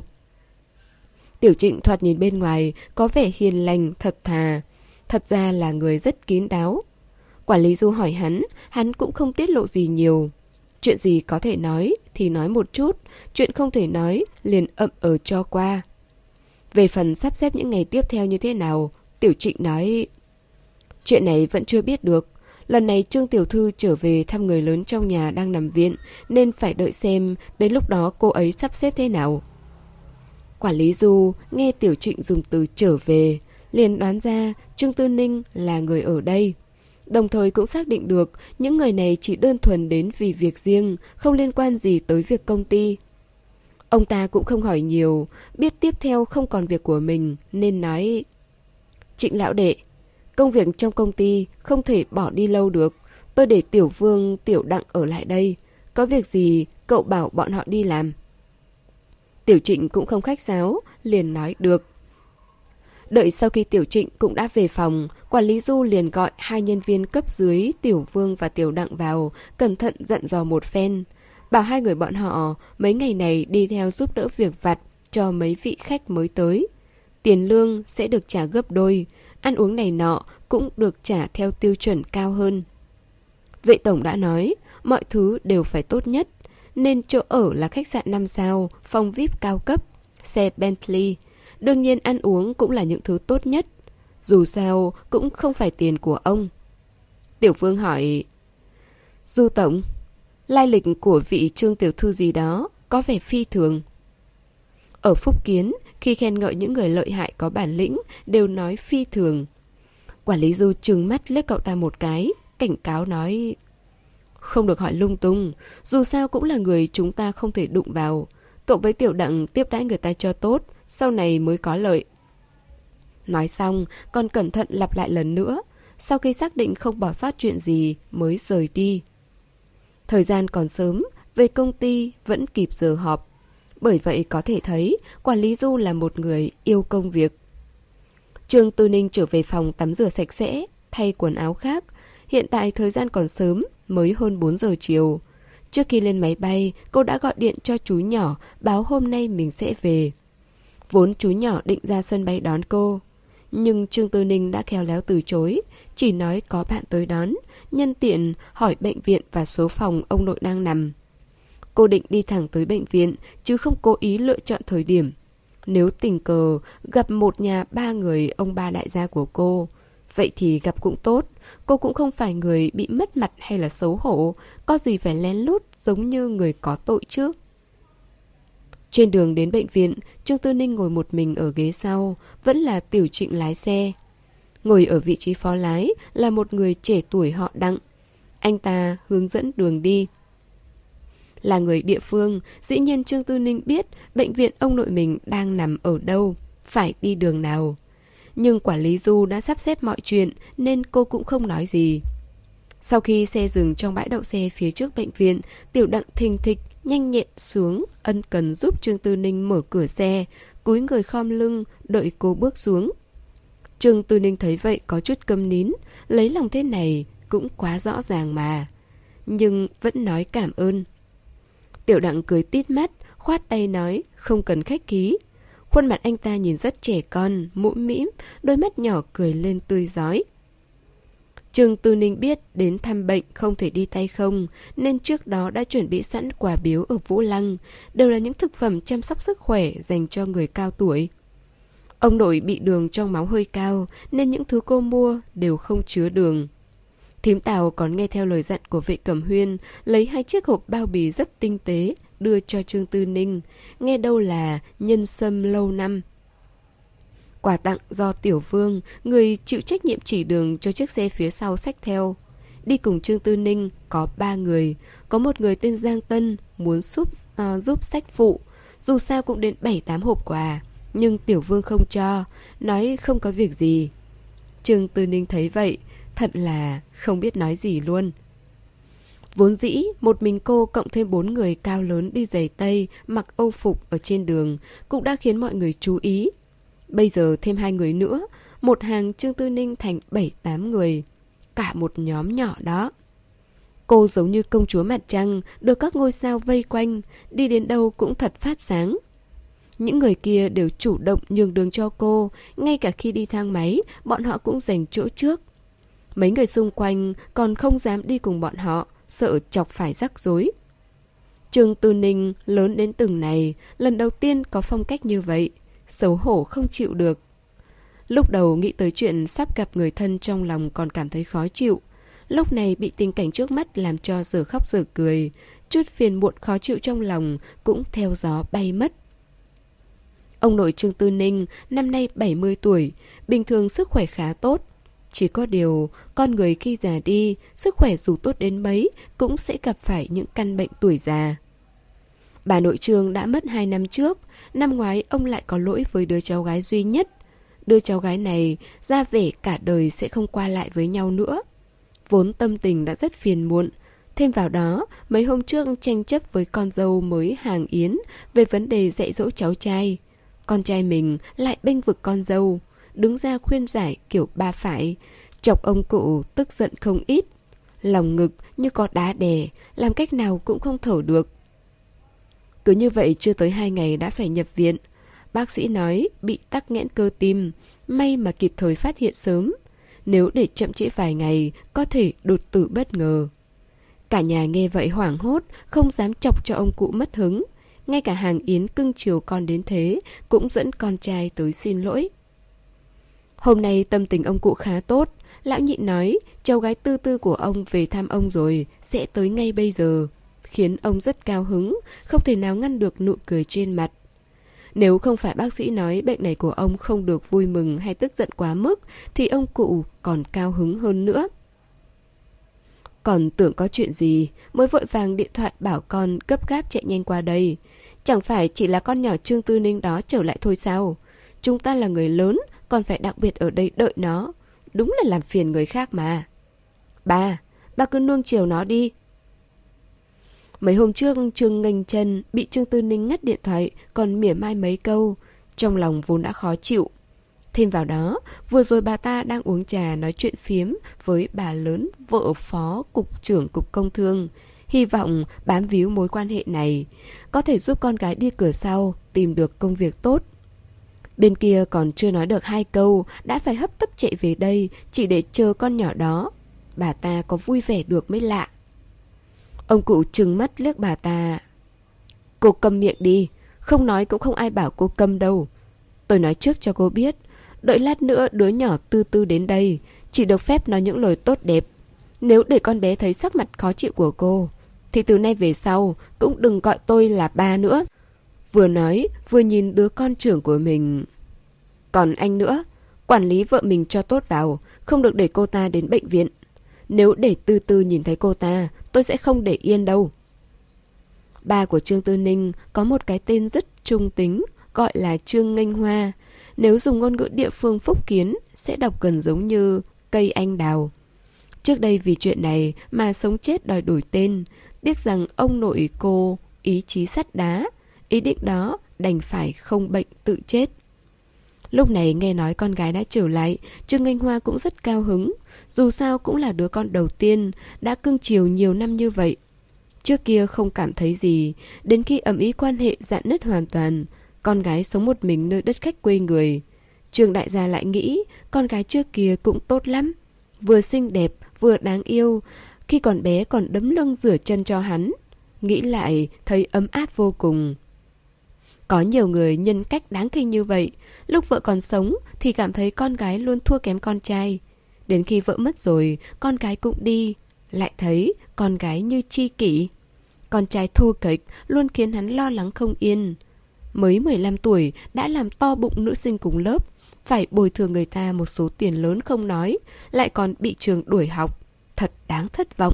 Tiểu Trịnh thoạt nhìn bên ngoài có vẻ hiền lành, thật thà. Thật ra là người rất kín đáo. Quản lý Du hỏi hắn, hắn cũng không tiết lộ gì nhiều. Chuyện gì có thể nói thì nói một chút, chuyện không thể nói liền ậm ờ cho qua. Về phần sắp xếp những ngày tiếp theo như thế nào, Tiểu Trịnh nói: chuyện này vẫn chưa biết được. Lần này Trương Tiểu Thư trở về thăm người lớn trong nhà đang nằm viện, nên phải đợi xem đến lúc đó cô ấy sắp xếp thế nào. Quản lý Du nghe Tiểu Trịnh dùng từ trở về, liền đoán ra Trương Tư Ninh là người ở đây. Đồng thời cũng xác định được những người này chỉ đơn thuần đến vì việc riêng, không liên quan gì tới việc công ty. Ông ta cũng không hỏi nhiều, biết tiếp theo không còn việc của mình nên nói: Trịnh lão đệ, công việc trong công ty không thể bỏ đi lâu được. Tôi để Tiểu Vương, Tiểu Đặng ở lại đây. Có việc gì cậu bảo bọn họ đi làm. Tiểu Trịnh cũng không khách sáo, liền nói được. Đợi sau khi Tiểu Trịnh cũng đã về phòng, quản lý Du liền gọi hai nhân viên cấp dưới Tiểu Vương và Tiểu Đặng vào, cẩn thận dặn dò một phen. Bảo hai người bọn họ mấy ngày này đi theo giúp đỡ việc vặt cho mấy vị khách mới tới. Tiền lương sẽ được trả gấp đôi, ăn uống này nọ cũng được trả theo tiêu chuẩn cao hơn. Vệ tổng đã nói, mọi thứ đều phải tốt nhất, nên chỗ ở là khách sạn năm sao, phòng vi ai pi cao cấp, xe Bentley. Đương nhiên ăn uống cũng là những thứ tốt nhất. Dù sao cũng không phải tiền của ông. Tiểu Vương hỏi: Du tổng, lai lịch của vị Trương Tiểu Thư gì đó có vẻ phi thường. Ở Phúc Kiến, khi khen ngợi những người lợi hại có bản lĩnh đều nói phi thường. Quản lý Du trừng mắt liếc cậu ta một cái, cảnh cáo nói: Không được hỏi lung tung, dù sao cũng là người chúng ta không thể đụng vào. Cậu với Tiểu Đặng tiếp đãi người ta cho tốt, sau này mới có lợi. Nói xong, còn cẩn thận lặp lại lần nữa, sau khi xác định không bỏ sót chuyện gì mới rời đi. Thời gian còn sớm, về công ty vẫn kịp giờ họp. Bởi vậy có thể thấy, quản lý Du là một người yêu công việc. Trương Tư Ninh trở về phòng tắm rửa sạch sẽ, thay quần áo khác. Hiện tại thời gian còn sớm, mới hơn bốn giờ chiều. Trước khi lên máy bay, cô đã gọi điện cho chú nhỏ báo hôm nay mình sẽ về. Vốn chú nhỏ định ra sân bay đón cô, nhưng Trương Tư Ninh đã khéo léo từ chối, chỉ nói có bạn tới đón, nhân tiện hỏi bệnh viện và số phòng ông nội đang nằm. Cô định đi thẳng tới bệnh viện, chứ không cố ý lựa chọn thời điểm. Nếu tình cờ gặp một nhà ba người ông ba đại gia của cô, vậy thì gặp cũng tốt. Cô cũng không phải người bị mất mặt hay là xấu hổ, có gì phải lén lút giống như người có tội chứ. Trên đường đến bệnh viện, Trương Tư Ninh ngồi một mình ở ghế sau, vẫn là Tiểu Trịnh lái xe. Ngồi ở vị trí phó lái là một người trẻ tuổi họ Đặng. Anh ta hướng dẫn đường đi. Là người địa phương, dĩ nhiên Trương Tư Ninh biết bệnh viện ông nội mình đang nằm ở đâu, phải đi đường nào. Nhưng quản lý Du đã sắp xếp mọi chuyện nên cô cũng không nói gì. Sau khi xe dừng trong bãi đậu xe phía trước bệnh viện, Tiểu Đặng thình thịch nhanh nhẹn xuống ân cần giúp Trương Tư Ninh mở cửa xe, cúi người khom lưng đợi cô bước xuống. Trương Tư Ninh thấy vậy có chút câm nín, lấy lòng thế này cũng quá rõ ràng mà, nhưng vẫn nói cảm ơn. Tiểu Đặng cười tít mắt, khoát tay nói không cần khách khí. Khuôn mặt anh ta nhìn rất trẻ con, mũm mĩm, đôi mắt nhỏ cười lên tươi rói. Trương Tư Ninh biết đến thăm bệnh không thể đi tay không, nên trước đó đã chuẩn bị sẵn quà biếu ở Vũ Lăng, đều là những thực phẩm chăm sóc sức khỏe dành cho người cao tuổi. Ông nội bị đường trong máu hơi cao, nên những thứ cô mua đều không chứa đường. Thím Tào còn nghe theo lời dặn của vệ Cẩm Huyên, lấy hai chiếc hộp bao bì rất tinh tế đưa cho Trương Tư Ninh, nghe đâu là nhân sâm lâu năm. Quà tặng do Tiểu Vương, người chịu trách nhiệm chỉ đường cho chiếc xe phía sau xách theo. Đi cùng Trương Tư Ninh có ba người, có một người tên Giang Tân muốn giúp, uh, giúp xách phụ, dù sao cũng đến bảy tám hộp quà, nhưng Tiểu Vương không cho, nói không có việc gì. Trương Tư Ninh thấy vậy, thật là không biết nói gì luôn. Vốn dĩ, một mình cô cộng thêm bốn người cao lớn đi giày tây, mặc âu phục ở trên đường, cũng đã khiến mọi người chú ý. Bây giờ thêm hai người nữa, một hàng Trương Tư Ninh thành bảy tám người. Cả một nhóm nhỏ đó. Cô giống như công chúa mặt trăng, được các ngôi sao vây quanh, đi đến đâu cũng thật phát sáng. Những người kia đều chủ động nhường đường cho cô, ngay cả khi đi thang máy, bọn họ cũng giành chỗ trước. Mấy người xung quanh còn không dám đi cùng bọn họ, sợ chọc phải rắc rối. Trương Tư Ninh lớn đến từng này, lần đầu tiên có phong cách như vậy, xấu hổ không chịu được. Lúc đầu nghĩ tới chuyện sắp gặp người thân trong lòng còn cảm thấy khó chịu. Lúc này bị tình cảnh trước mắt làm cho giờ khóc giờ cười, chút phiền muộn khó chịu trong lòng cũng theo gió bay mất. Ông nội Trương Tư Ninh năm nay bảy mươi tuổi, bình thường sức khỏe khá tốt. Chỉ có điều, con người khi già đi, sức khỏe dù tốt đến mấy cũng sẽ gặp phải những căn bệnh tuổi già. Bà nội Trương đã mất hai năm trước, năm ngoái ông lại có lỗi với đứa cháu gái duy nhất. Đứa cháu gái này ra vẻ cả đời sẽ không qua lại với nhau nữa. Vốn tâm tình đã rất phiền muộn. Thêm vào đó, mấy hôm trước tranh chấp với con dâu mới Hàng Yến về vấn đề dạy dỗ cháu trai. Con trai mình lại bênh vực con dâu, đứng ra khuyên giải kiểu ba phải, chọc ông cụ tức giận không ít. Lòng ngực như có đá đè, làm cách nào cũng không thở được. Cứ như vậy chưa tới hai ngày đã phải nhập viện. Bác sĩ nói bị tắc nghẽn cơ tim, may mà kịp thời phát hiện sớm. Nếu để chậm trễ vài ngày, có thể đột tử bất ngờ. Cả nhà nghe vậy hoảng hốt, không dám chọc cho ông cụ mất hứng. Ngay cả Hàng Yến cưng chiều con đến thế, cũng dẫn con trai tới xin lỗi. Hôm nay tâm tình ông cụ khá tốt. Lão nhị nói cháu gái Tư Tư của ông về thăm ông rồi, sẽ tới ngay bây giờ, khiến ông rất cao hứng, không thể nào ngăn được nụ cười trên mặt. Nếu không phải bác sĩ nói bệnh này của ông không được vui mừng hay tức giận quá mức, thì ông cụ còn cao hứng hơn nữa. Còn tưởng có chuyện gì, mới vội vàng điện thoại bảo con gấp gáp chạy nhanh qua đây. Chẳng phải chỉ là con nhỏ Trương Tư Ninh đó trở lại thôi sao? Chúng ta là người lớn, còn phải đặc biệt ở đây đợi nó. Đúng là làm phiền người khác mà. Ba, ba cứ nuông chiều nó đi. Mấy hôm trước Trương nghênh chân bị Trương Tư Ninh ngắt điện thoại, còn mỉa mai mấy câu. Trong lòng vốn đã khó chịu. Thêm vào đó, vừa rồi bà ta đang uống trà nói chuyện phiếm với bà lớn, vợ phó cục trưởng cục công thương. Hy vọng bám víu mối quan hệ này, có thể giúp con gái đi cửa sau, tìm được công việc tốt. Bên kia còn chưa nói được hai câu, đã phải hấp tấp chạy về đây, chỉ để chờ con nhỏ đó. Bà ta có vui vẻ được mới lạ. Ông cụ trừng mắt liếc bà ta. Cô câm miệng đi, không nói cũng không ai bảo cô câm đâu. Tôi nói trước cho cô biết, đợi lát nữa đứa nhỏ Tư Tư đến đây, chỉ được phép nói những lời tốt đẹp. Nếu để con bé thấy sắc mặt khó chịu của cô, thì từ nay về sau cũng đừng gọi tôi là ba nữa. Vừa nói, vừa nhìn đứa con trưởng của mình. Còn anh nữa, quản lý vợ mình cho tốt vào, không được để cô ta đến bệnh viện. Nếu để Tư Tư nhìn thấy cô ta, tôi sẽ không để yên đâu. Ba của Trương Tư Ninh có một cái tên rất trung tính, gọi là Trương Nghênh Hoa. Nếu dùng ngôn ngữ địa phương Phúc Kiến, sẽ đọc gần giống như cây anh đào. Trước đây vì chuyện này mà sống chết đòi đổi tên, tiếc rằng ông nội cô ý chí sắt đá, ý định đó đành phải không bệnh tự chết. Lúc này nghe nói con gái đã trở lại, Trương Nghênh Hoa cũng rất cao hứng. Dù sao cũng là đứa con đầu tiên, đã cưng chiều nhiều năm như vậy. Trước kia không cảm thấy gì, đến khi ầm ĩ quan hệ rạn nứt hoàn toàn, con gái sống một mình nơi đất khách quê người. Trương đại gia lại nghĩ con gái trước kia cũng tốt lắm, vừa xinh đẹp, vừa đáng yêu, khi còn bé còn đấm lưng rửa chân cho hắn. Nghĩ lại thấy ấm áp vô cùng. Có nhiều người nhân cách đáng khinh như vậy, lúc vợ còn sống thì cảm thấy con gái luôn thua kém con trai. Đến khi vợ mất rồi, con gái cũng đi, lại thấy con gái như tri kỷ. Con trai thô kệch luôn khiến hắn lo lắng không yên. Mới mười lăm tuổi đã làm to bụng nữ sinh cùng lớp, phải bồi thường người ta một số tiền lớn không nói, lại còn bị trường đuổi học. Thật đáng thất vọng.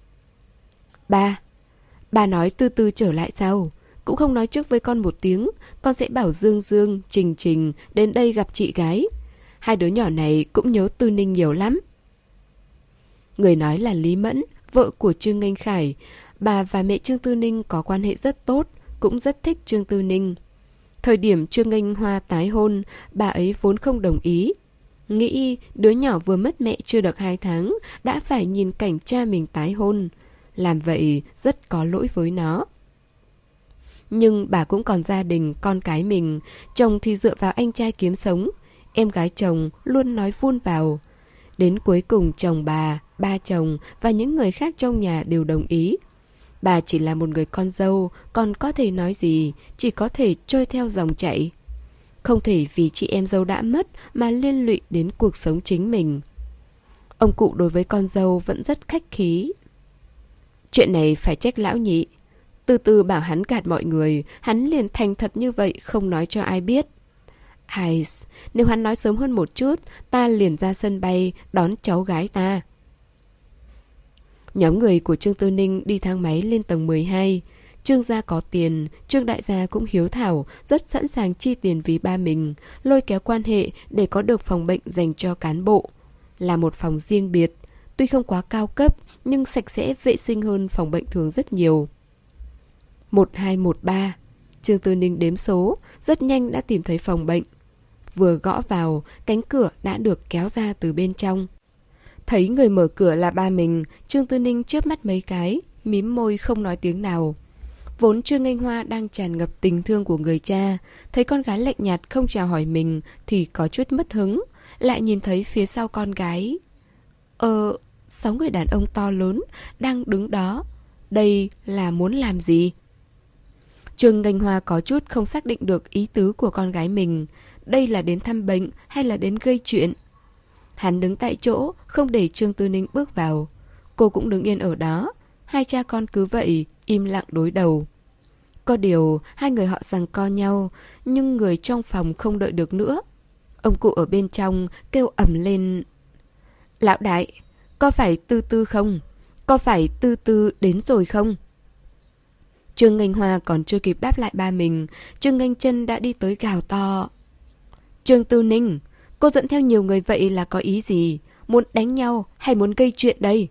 Ba, ba nói Tư Tư trở lại sao? Cũng không nói trước với con một tiếng, con sẽ bảo Dương Dương, Trình Trình đến đây gặp chị gái. Hai đứa nhỏ này cũng nhớ Tư Ninh nhiều lắm. Người nói là Lý Mẫn, vợ của Trương Nghênh Khải. Bà và mẹ Trương Tư Ninh có quan hệ rất tốt, cũng rất thích Trương Tư Ninh. Thời điểm Trương Nghênh Hoa tái hôn, bà ấy vốn không đồng ý. Nghĩ đứa nhỏ vừa mất mẹ chưa được hai tháng, đã phải nhìn cảnh cha mình tái hôn. Làm vậy rất có lỗi với nó. Nhưng bà cũng còn gia đình, con cái mình. Chồng thì dựa vào anh trai kiếm sống, em gái chồng luôn nói vun vào. Đến cuối cùng chồng bà, ba chồng và những người khác trong nhà đều đồng ý. Bà chỉ là một người con dâu, còn có thể nói gì, chỉ có thể trôi theo dòng chảy. Không thể vì chị em dâu đã mất mà liên lụy đến cuộc sống chính mình. Ông cụ đối với con dâu vẫn rất khách khí. Chuyện này phải trách lão nhị. Từ từ bảo hắn gạt mọi người, hắn liền thành thật như vậy không nói cho ai biết. Hay, nếu hắn nói sớm hơn một chút, ta liền ra sân bay đón cháu gái ta. Nhóm người của Trương Tư Ninh đi thang máy lên tầng mười hai. Trương gia có tiền, Trương đại gia cũng hiếu thảo, rất sẵn sàng chi tiền vì ba mình, lôi kéo quan hệ để có được phòng bệnh dành cho cán bộ. Là một phòng riêng biệt, tuy không quá cao cấp, nhưng sạch sẽ vệ sinh hơn phòng bệnh thường rất nhiều. một hai một ba. Trương Tư Ninh đếm số, rất nhanh đã tìm thấy phòng bệnh. Vừa gõ vào, cánh cửa đã được kéo ra từ bên trong. Thấy người mở cửa là ba mình, Trương Tư Ninh chớp mắt mấy cái, mím môi không nói tiếng nào. Vốn Trương Nghênh Hoa đang tràn ngập tình thương của người cha, thấy con gái lạnh nhạt không chào hỏi mình thì có chút mất hứng, lại nhìn thấy phía sau con gái. Ờ, sáu người đàn ông to lớn đang đứng đó, đây là muốn làm gì? Trương Nghênh Hoa có chút không xác định được ý tứ của con gái mình, đây là đến thăm bệnh hay là đến gây chuyện. Hắn đứng tại chỗ, không để Trương Tư Ninh bước vào. Cô cũng đứng yên ở đó, hai cha con cứ vậy, im lặng đối đầu. Có điều, hai người họ giằng co nhau, nhưng người trong phòng không đợi được nữa. Ông cụ ở bên trong kêu ầm lên. Lão đại, có phải Tư Tư không? Có phải Tư Tư đến rồi không? Trương Nghênh Hoa còn chưa kịp đáp lại ba mình, Trương Nghênh Chân đã đi tới gào to. Trương Tư Ninh, cô dẫn theo nhiều người vậy là có ý gì? Muốn đánh nhau hay muốn gây chuyện đây?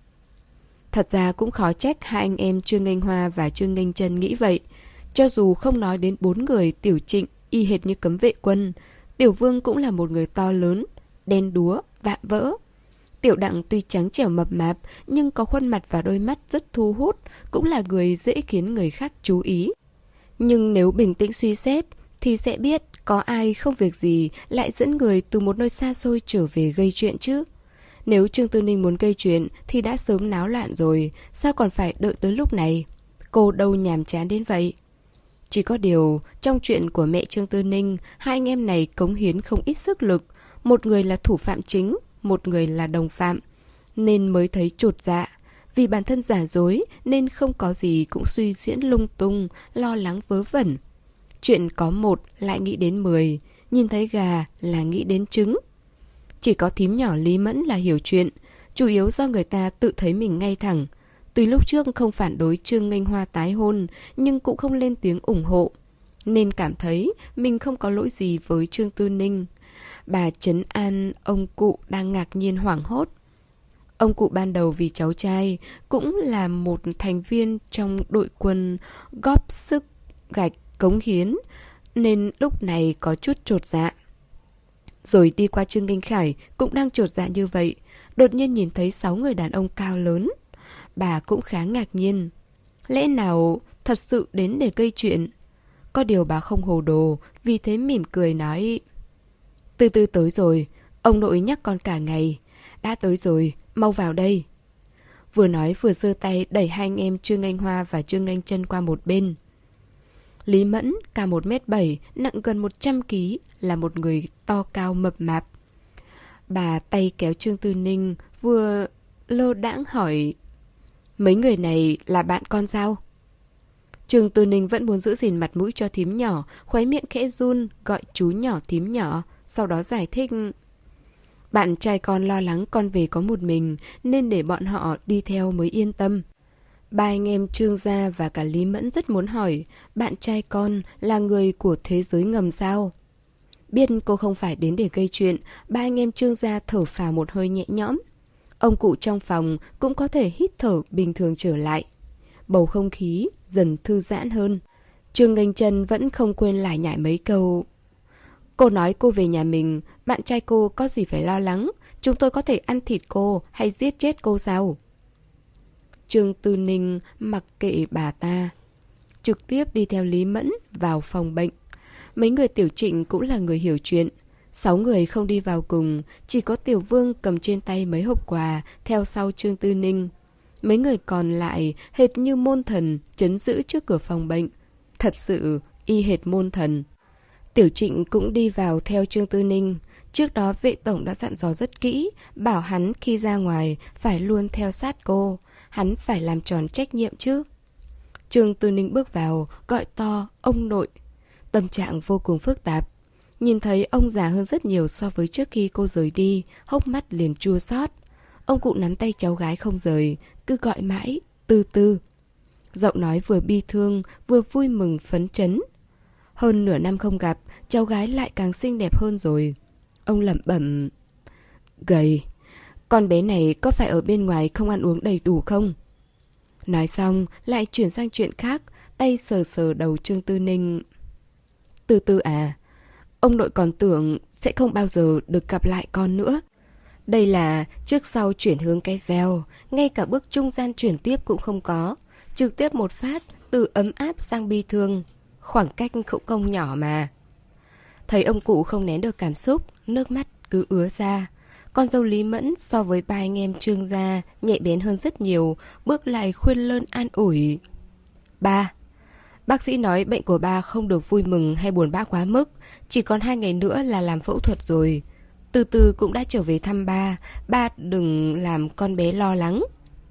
Thật ra cũng khó trách hai anh em Trương Nghênh Hoa và Trương Nghênh Chân nghĩ vậy. Cho dù không nói đến bốn người, Tiểu Trịnh y hệt như cấm vệ quân, Tiểu Vương cũng là một người to lớn, đen đúa, vạm vỡ. Tiểu Đặng tuy trắng trẻo mập mạp nhưng có khuôn mặt và đôi mắt rất thu hút, cũng là người dễ khiến người khác chú ý. Nhưng nếu bình tĩnh suy xét thì sẽ biết có ai không việc gì lại dẫn người từ một nơi xa xôi trở về gây chuyện chứ. Nếu Trương Tư Ninh muốn gây chuyện thì đã sớm náo loạn rồi, sao còn phải đợi tới lúc này? Cô đâu nhàm chán đến vậy. Chỉ có điều, trong chuyện của mẹ Trương Tư Ninh, hai anh em này cống hiến không ít sức lực. Một người là thủ phạm chính, một người là đồng phạm. Nên mới thấy chột dạ. Vì bản thân giả dối nên không có gì cũng suy diễn lung tung, lo lắng vớ vẩn. Chuyện có một lại nghĩ đến mười, nhìn thấy gà là nghĩ đến trứng. Chỉ có thím nhỏ Lý Mẫn là hiểu chuyện, chủ yếu do người ta tự thấy mình ngay thẳng. Tuy lúc trước không phản đối Trương Nghênh Hoa tái hôn, nhưng cũng không lên tiếng ủng hộ, nên cảm thấy mình không có lỗi gì với Trương Tư Ninh. Bà trấn an ông cụ đang ngạc nhiên hoảng hốt. Ông cụ ban đầu vì cháu trai cũng là một thành viên trong đội quân góp sức gạch cống hiến, nên lúc này có chút chột dạ. Rồi đi qua Trương Nghênh Khải cũng đang chột dạ như vậy, đột nhiên nhìn thấy sáu người đàn ông cao lớn. Bà cũng khá ngạc nhiên. Lẽ nào thật sự đến để gây chuyện? Có điều bà không hồ đồ, vì thế mỉm cười nói: Từ từ tới rồi, ông nội nhắc con cả ngày. Đã tới rồi, mau vào đây. Vừa nói vừa giơ tay đẩy hai anh em Trương Nghênh Hoa và Trương Nghênh Chân qua một bên. Lý Mẫn, cao một mét bảy, nặng gần một trăm ki lô gam, là một người to cao mập mạp. Bà tay kéo Trương Tư Ninh, vừa lơ đãng hỏi: Mấy người này là bạn con sao? Trương Tư Ninh vẫn muốn giữ gìn mặt mũi cho thím nhỏ, khóe miệng khẽ run, gọi chú nhỏ thím nhỏ, sau đó giải thích: Bạn trai con lo lắng con về có một mình, nên để bọn họ đi theo mới yên tâm. Ba anh em Trương gia và cả Lý Mẫn rất muốn hỏi, bạn trai con là người của thế giới ngầm sao? Biết cô không phải đến để gây chuyện, ba anh em Trương gia thở phào một hơi nhẹ nhõm. Ông cụ trong phòng cũng có thể hít thở bình thường trở lại. Bầu không khí dần thư giãn hơn. Trương Nghênh Chân vẫn không quên lải nhải mấy câu. Cô nói cô về nhà mình, bạn trai cô có gì phải lo lắng. Chúng tôi có thể ăn thịt cô hay giết chết cô sao? Trương Tư Ninh mặc kệ bà ta, trực tiếp đi theo Lý Mẫn vào phòng bệnh. Mấy người Tiểu Trịnh cũng là người hiểu chuyện. Sáu người không đi vào cùng, chỉ có Tiểu Vương cầm trên tay mấy hộp quà theo sau Trương Tư Ninh. Mấy người còn lại hệt như môn thần trấn giữ trước cửa phòng bệnh. Thật sự y hệt môn thần. Tiểu Trịnh cũng đi vào theo Trương Tư Ninh. Trước đó vệ tổng đã dặn dò rất kỹ, bảo hắn khi ra ngoài phải luôn theo sát cô. Hắn phải làm tròn trách nhiệm chứ. Trương Tư Ninh bước vào, gọi to ông nội. Tâm trạng vô cùng phức tạp. Nhìn thấy ông già hơn rất nhiều so với trước khi cô rời đi, hốc mắt liền chua xót. Ông cụ nắm tay cháu gái không rời, cứ gọi mãi, Tư Tư. Giọng nói vừa bi thương, vừa vui mừng phấn chấn. Hơn nửa năm không gặp, cháu gái lại càng xinh đẹp hơn rồi. Ông lẩm bẩm: Gầy, con bé này có phải ở bên ngoài không ăn uống đầy đủ không? Nói xong, lại chuyển sang chuyện khác, tay sờ sờ đầu Trương Tư Ninh. Tư Tư à, ông nội còn tưởng sẽ không bao giờ được gặp lại con nữa. Đây là trước sau chuyển hướng cái veo, ngay cả bước trung gian chuyển tiếp cũng không có. Trực tiếp một phát, từ ấm áp sang bi thương. Khoảng cách cũng không nhỏ mà. Thấy ông cụ không nén được cảm xúc, nước mắt cứ ứa ra. Con dâu Lý Mẫn so với ba anh em Trương gia nhạy bén hơn rất nhiều, bước lại khuyên lơn an ủi. Ba, bác sĩ nói bệnh của ba không được vui mừng hay buồn bã quá mức, chỉ còn hai ngày nữa là làm phẫu thuật rồi. Từ từ cũng đã trở về thăm ba, ba đừng làm con bé lo lắng.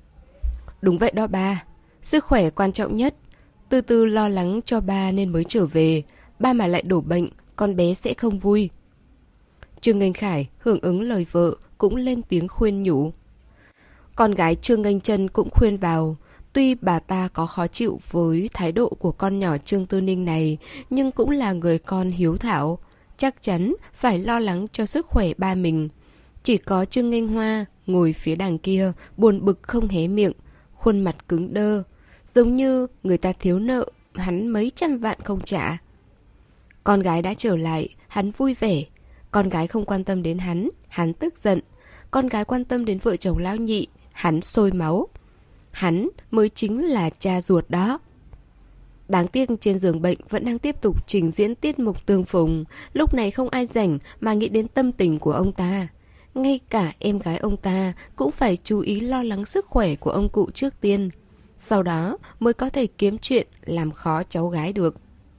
Đúng vậy đó ba, sức khỏe quan trọng nhất. Từ từ lo lắng cho ba nên mới trở về, ba mà lại đổ bệnh, con bé sẽ không vui. Trương Nghênh Khải hưởng ứng lời vợ cũng lên tiếng khuyên nhủ. Con gái Trương Nghênh Chân cũng khuyên vào. Tuy bà ta có khó chịu với thái độ của con nhỏ Trương Tư Ninh này, nhưng cũng là người con hiếu thảo, chắc chắn phải lo lắng cho sức khỏe ba mình. Chỉ có Trương Nghênh Hoa ngồi phía đằng kia, buồn bực không hé miệng, khuôn mặt cứng đơ, giống như người ta thiếu nợ hắn mấy trăm vạn không trả. Con gái đã trở lại, hắn vui vẻ. Con gái không quan tâm đến hắn, hắn tức giận. Con gái quan tâm đến vợ chồng lão nhị, hắn sôi máu. Hắn mới chính là cha ruột đó. Đáng tiếc trên giường bệnh vẫn đang tiếp tục trình diễn tiết mục tương phùng. Lúc này không ai rảnh mà nghĩ đến tâm tình của ông ta. Ngay cả em gái ông ta cũng phải chú ý lo lắng sức khỏe của ông cụ trước tiên. Sau đó mới có thể kiếm chuyện làm khó cháu gái được.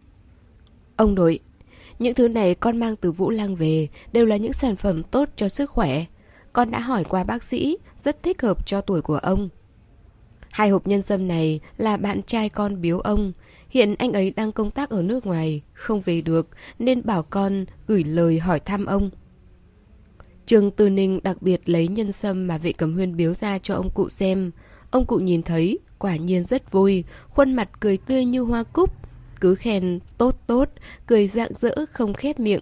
Ông nội, những thứ này con mang từ Vũ Lăng về đều là những sản phẩm tốt cho sức khỏe. Con đã hỏi qua bác sĩ, rất thích hợp cho tuổi của ông. Hai hộp nhân sâm này là bạn trai con biếu ông. Hiện anh ấy đang công tác ở nước ngoài, không về được nên bảo con gửi lời hỏi thăm ông. Trương Tư Ninh đặc biệt lấy nhân sâm mà Vệ Cẩm Huyên biếu ra cho ông cụ xem. Ông cụ nhìn thấy, quả nhiên rất vui, khuôn mặt cười tươi như hoa cúc. Cứ khen tốt tốt, cười rạng rỡ không khép miệng.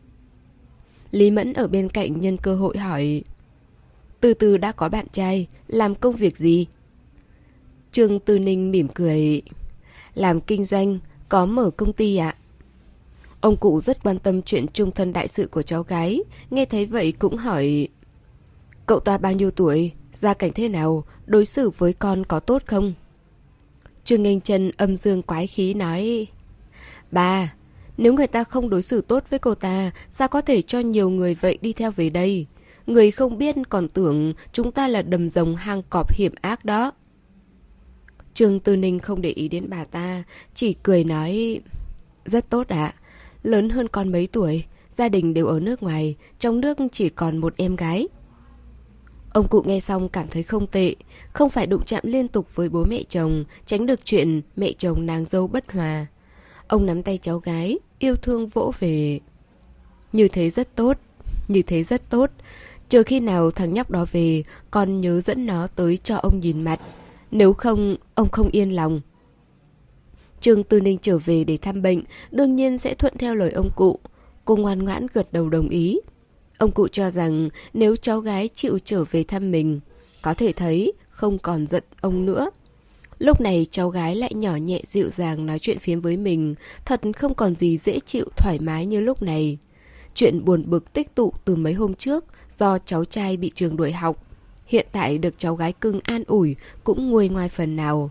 Lý Mẫn ở bên cạnh nhân cơ hội hỏi: Từ Từ đã có bạn trai, làm công việc gì? Trương Tư Ninh mỉm cười: Làm kinh doanh, có mở công ty ạ. Ông cụ rất quan tâm chuyện chung thân đại sự của cháu gái, nghe thấy vậy cũng hỏi: Cậu ta bao nhiêu tuổi, gia cảnh thế nào, đối xử với con có tốt không? Trương Nghênh Chân âm dương quái khí nói: Bà, nếu người ta không đối xử tốt với cô ta, sao có thể cho nhiều người vậy đi theo về đây? Người không biết còn tưởng chúng ta là đầm rồng hang cọp hiểm ác đó. Trương Tư Ninh không để ý đến bà ta, chỉ cười nói: Rất tốt ạ. Lớn hơn con mấy tuổi, gia đình đều ở nước ngoài, trong nước chỉ còn một em gái. Ông cụ nghe xong cảm thấy không tệ, không phải đụng chạm liên tục với bố mẹ chồng, tránh được chuyện mẹ chồng nàng dâu bất hòa. Ông nắm tay cháu gái, yêu thương vỗ về: Như thế rất tốt, như thế rất tốt. Chờ khi nào thằng nhóc đó về, con nhớ dẫn nó tới cho ông nhìn mặt. Nếu không, ông không yên lòng. Trương Tư Ninh trở về để thăm bệnh, đương nhiên sẽ thuận theo lời ông cụ. Cô ngoan ngoãn gật đầu đồng ý. Ông cụ cho rằng nếu cháu gái chịu trở về thăm mình, có thể thấy không còn giận ông nữa. Lúc này cháu gái lại nhỏ nhẹ dịu dàng nói chuyện phiếm với mình, thật không còn gì dễ chịu thoải mái như lúc này. Chuyện buồn bực tích tụ từ mấy hôm trước do cháu trai bị trường đuổi học, hiện tại được cháu gái cưng an ủi cũng nguôi ngoai phần nào.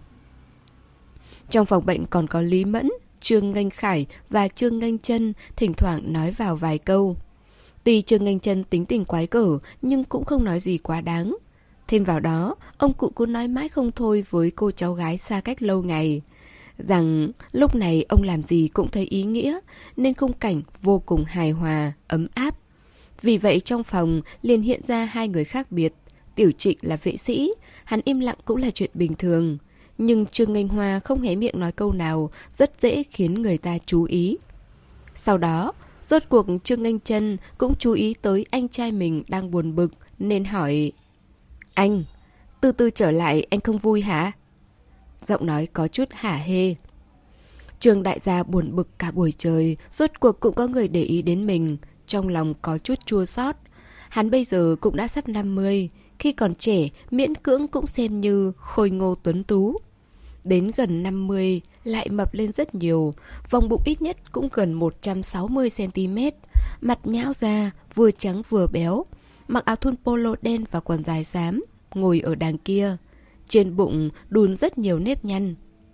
Trong phòng bệnh còn có Lý Mẫn, Trương Nghênh Khải và Trương Nghênh Chân thỉnh thoảng nói vào vài câu. Tuy Trương Nghênh Chân tính tình quái gở nhưng cũng không nói gì quá đáng. Thêm vào đó, ông cụ cứ nói mãi không thôi với cô cháu gái xa cách lâu ngày, rằng lúc này ông làm gì cũng thấy ý nghĩa, nên khung cảnh vô cùng hài hòa, ấm áp. Vì vậy trong phòng liền hiện ra hai người khác biệt. Tiểu Trịnh là vệ sĩ, hắn im lặng cũng là chuyện bình thường. Nhưng Trương Nghênh Hoa không hé miệng nói câu nào, rất dễ khiến người ta chú ý. Sau đó, rốt cuộc Trương Nghênh Chân cũng chú ý tới anh trai mình đang buồn bực, nên hỏi: Anh, Từ Từ trở lại anh không vui hả? Giọng nói có chút hả hê. Trương đại gia buồn bực cả buổi trời, rốt cuộc cũng có người để ý đến mình, trong lòng có chút chua xót. Hắn bây giờ cũng đã sắp năm mươi, khi còn trẻ miễn cưỡng cũng xem như khôi ngô tuấn tú. Đến gần năm mươi lại mập lên rất nhiều, vòng bụng ít nhất cũng gần một trăm sáu mươi xăng ti mét, mặt nhão ra, vừa trắng vừa béo, mặc áo thun polo đen và quần dài xám, ngồi ở đằng kia. Trên bụng đùn rất nhiều nếp nhăn.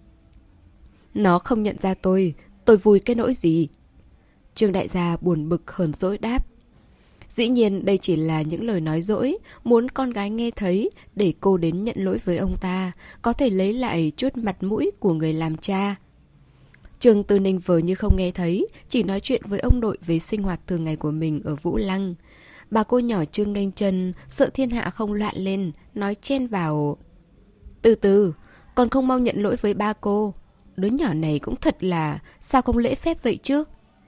Nó không nhận ra tôi, tôi vui cái nỗi gì? Trương đại gia buồn bực hờn dỗi đáp. Dĩ nhiên đây chỉ là những lời nói dỗi, muốn con gái nghe thấy để cô đến nhận lỗi với ông ta, có thể lấy lại chút mặt mũi của người làm cha. Trương Tư Ninh vờ như không nghe thấy, chỉ nói chuyện với ông nội về sinh hoạt thường ngày của mình ở Vũ Lăng. Bà cô nhỏ Trương Nghênh Chân sợ thiên hạ không loạn lên, nói chen vào: Từ Từ, còn không mau nhận lỗi với ba cô. Đứa nhỏ này cũng thật là, sao không lễ phép vậy chứ?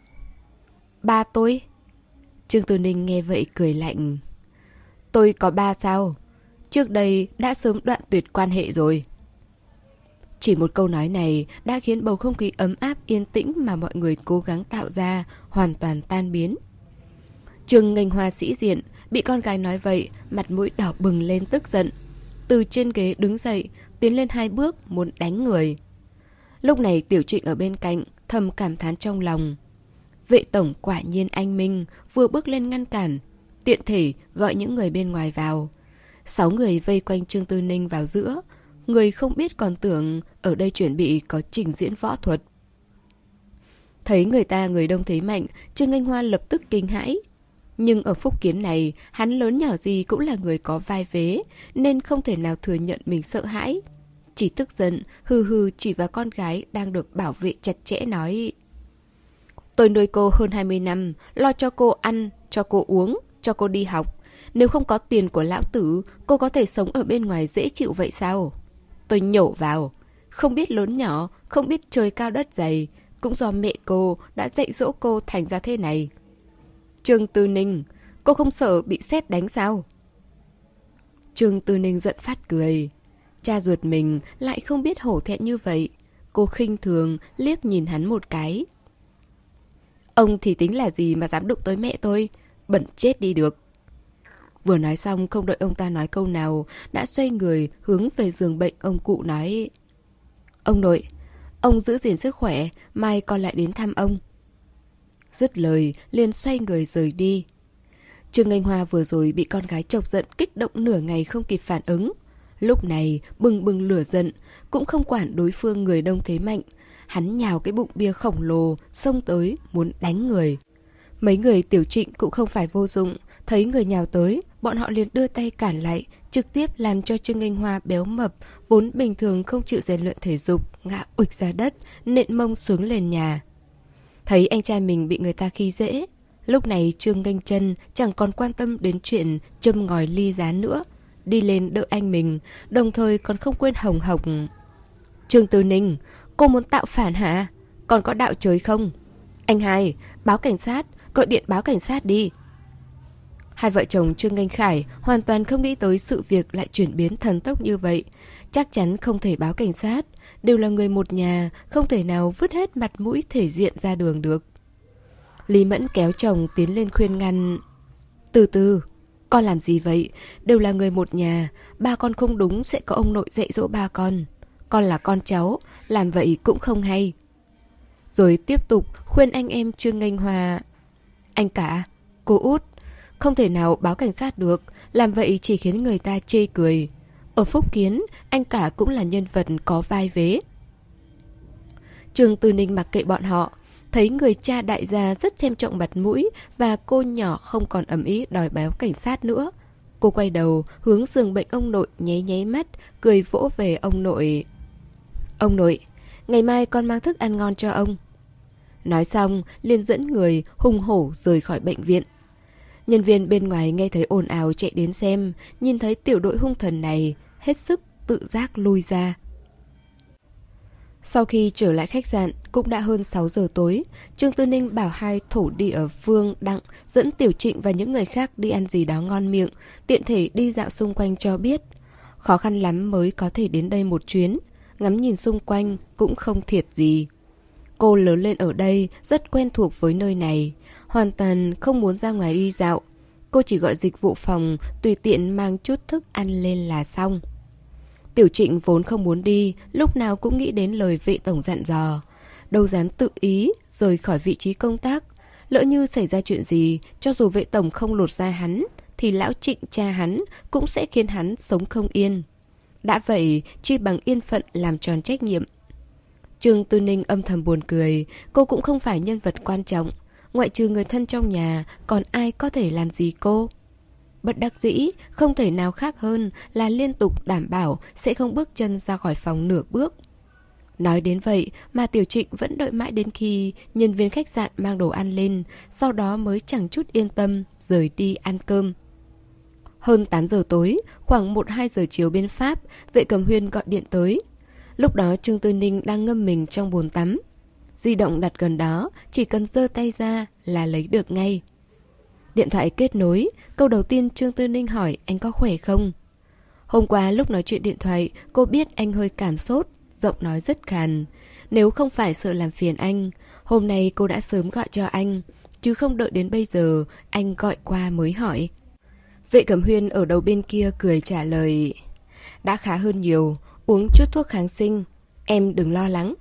Ba tôi? Trương Tư Ninh nghe vậy cười lạnh. Tôi có ba sao? Trước đây đã sớm đoạn tuyệt quan hệ rồi. Chỉ một câu nói này đã khiến bầu không khí ấm áp yên tĩnh mà mọi người cố gắng tạo ra hoàn toàn tan biến. Trương Nghênh Hoa sĩ diện, bị con gái nói vậy, mặt mũi đỏ bừng lên tức giận. Từ trên ghế đứng dậy, tiến lên hai bước muốn đánh người. Lúc này Tiểu Trịnh ở bên cạnh thầm cảm thán trong lòng. Vệ tổng quả nhiên anh minh, vừa bước lên ngăn cản, tiện thể gọi những người bên ngoài vào. Sáu người vây quanh Trương Tư Ninh vào giữa, người không biết còn tưởng ở đây chuẩn bị có trình diễn võ thuật. Thấy người ta người đông thế mạnh, Trương Nghênh Hoa lập tức kinh hãi. Nhưng ở Phúc Kiến này, hắn lớn nhỏ gì cũng là người có vai vế, nên không thể nào thừa nhận mình sợ hãi. Chỉ tức giận, hừ hừ chỉ vào con gái đang được bảo vệ chặt chẽ nói: Tôi nuôi cô hơn hai mươi năm, lo cho cô ăn, cho cô uống, cho cô đi học. Nếu không có tiền của lão tử, cô có thể sống ở bên ngoài dễ chịu vậy sao? Tôi nhổ vào. Không biết lớn nhỏ, không biết trời cao đất dày. Cũng do mẹ cô đã dạy dỗ cô thành ra thế này. Trương Tư Ninh, cô không sợ bị sét đánh sao? Trương Tư Ninh giận phát cười. Cha ruột mình lại không biết hổ thẹn như vậy. Cô khinh thường liếc nhìn hắn một cái. Ông thì tính là gì mà dám đụng tới mẹ tôi? Bẩn chết đi được. Vừa nói xong không đợi ông ta nói câu nào, đã xoay người hướng về giường bệnh ông cụ nói: Ông nội, ông giữ gìn sức khỏe, mai con lại đến thăm ông. Dứt lời liền xoay người rời đi. Trương Nghênh Hoa vừa rồi bị con gái chọc giận kích động nửa ngày không kịp phản ứng. Lúc này bừng bừng lửa giận, cũng không quản đối phương người đông thế mạnh. Hắn nhào cái bụng bia khổng lồ xông tới muốn đánh người. Mấy người Tiểu Trịnh cũng không phải vô dụng. Thấy người nhào tới, bọn họ liền đưa tay cản lại, trực tiếp làm cho Trương Nghênh Hoa béo mập, vốn bình thường không chịu rèn luyện thể dục, ngã uịch ra đất, nện mông xuống lên nhà. Thấy anh trai mình bị người ta khi dễ, lúc này Trương Nghênh Chân chẳng còn quan tâm đến chuyện châm ngòi ly giá nữa, đi lên đỡ anh mình, đồng thời còn không quên hồng hộc: Trương Tư Ninh, cô muốn tạo phản hả? Còn có đạo trời không? Anh hai, báo cảnh sát, gọi điện báo cảnh sát đi. Hai vợ chồng Trương Nghênh Khải hoàn toàn không nghĩ tới sự việc lại chuyển biến thần tốc như vậy. Chắc chắn không thể báo cảnh sát, đều là người một nhà, không thể nào vứt hết mặt mũi thể diện ra đường được. Lý Mẫn kéo chồng tiến lên khuyên ngăn: Từ từ, con làm gì vậy? Đều là người một nhà, ba con không đúng sẽ có ông nội dạy dỗ ba con. Con là con cháu, làm vậy cũng không hay. Rồi tiếp tục khuyên anh em Trương Nghênh Hoa: Anh cả, cô út, không thể nào báo cảnh sát được, làm vậy chỉ khiến người ta chê cười. Ở Phúc Kiến, anh cả cũng là nhân vật có vai vế. Trương Tư Ninh mặc kệ bọn họ, thấy người cha đại gia rất xem trọng mặt mũi và cô nhỏ không còn ầm ĩ đòi báo cảnh sát nữa. Cô quay đầu hướng giường bệnh ông nội nháy nháy mắt, cười vỗ về ông nội: Ông nội, ngày mai con mang thức ăn ngon cho ông. Nói xong liền dẫn người hùng hổ rời khỏi bệnh viện. Nhân viên bên ngoài nghe thấy ồn ào chạy đến xem, nhìn thấy tiểu đội hung thần này, hết sức tự giác lui ra. Sau khi trở lại khách sạn, cũng đã hơn sáu giờ tối. Trương Tư Ninh bảo hai thổ địa Vương, Đặng dẫn Tiểu Trịnh và những người khác đi ăn gì đó ngon miệng, tiện thể đi dạo xung quanh cho biết. Khó khăn lắm mới có thể đến đây một chuyến, ngắm nhìn xung quanh cũng không thiệt gì. Cô lớn lên ở đây, rất quen thuộc với nơi này, hoàn toàn không muốn ra ngoài đi dạo. Cô chỉ gọi dịch vụ phòng, tùy tiện mang chút thức ăn lên là xong. Tiểu Trịnh vốn không muốn đi, lúc nào cũng nghĩ đến lời vệ tổng dặn dò. Đâu dám tự ý rời khỏi vị trí công tác. Lỡ như xảy ra chuyện gì, cho dù vệ tổng không lột ra hắn, thì lão Trịnh cha hắn cũng sẽ khiến hắn sống không yên. Đã vậy, chi bằng yên phận làm tròn trách nhiệm. Trương Tư Ninh âm thầm buồn cười, cô cũng không phải nhân vật quan trọng. Ngoại trừ người thân trong nhà, còn ai có thể làm gì cô? Bất đắc dĩ, không thể nào khác hơn là liên tục đảm bảo sẽ không bước chân ra khỏi phòng nửa bước. Nói đến vậy mà Tiểu Trịnh vẫn đợi mãi đến khi nhân viên khách sạn mang đồ ăn lên, sau đó mới chẳng chút yên tâm rời đi ăn cơm. Hơn tám giờ tối, khoảng một hai giờ chiều bên Pháp, Vệ Cẩm Huyên gọi điện tới. Lúc đó Trương Tư Ninh đang ngâm mình trong bồn tắm. Di động đặt gần đó, chỉ cần giơ tay ra là lấy được ngay. Điện thoại kết nối, câu đầu tiên Trương Tư Ninh hỏi anh có khỏe không. Hôm qua lúc nói chuyện điện thoại, cô biết anh hơi cảm sốt, giọng nói rất khàn. Nếu không phải sợ làm phiền anh, hôm nay cô đã sớm gọi cho anh, chứ không đợi đến bây giờ anh gọi qua mới hỏi. Vệ Cẩm Huyên ở đầu bên kia cười trả lời: đã khá hơn nhiều, uống chút thuốc kháng sinh, em đừng lo lắng.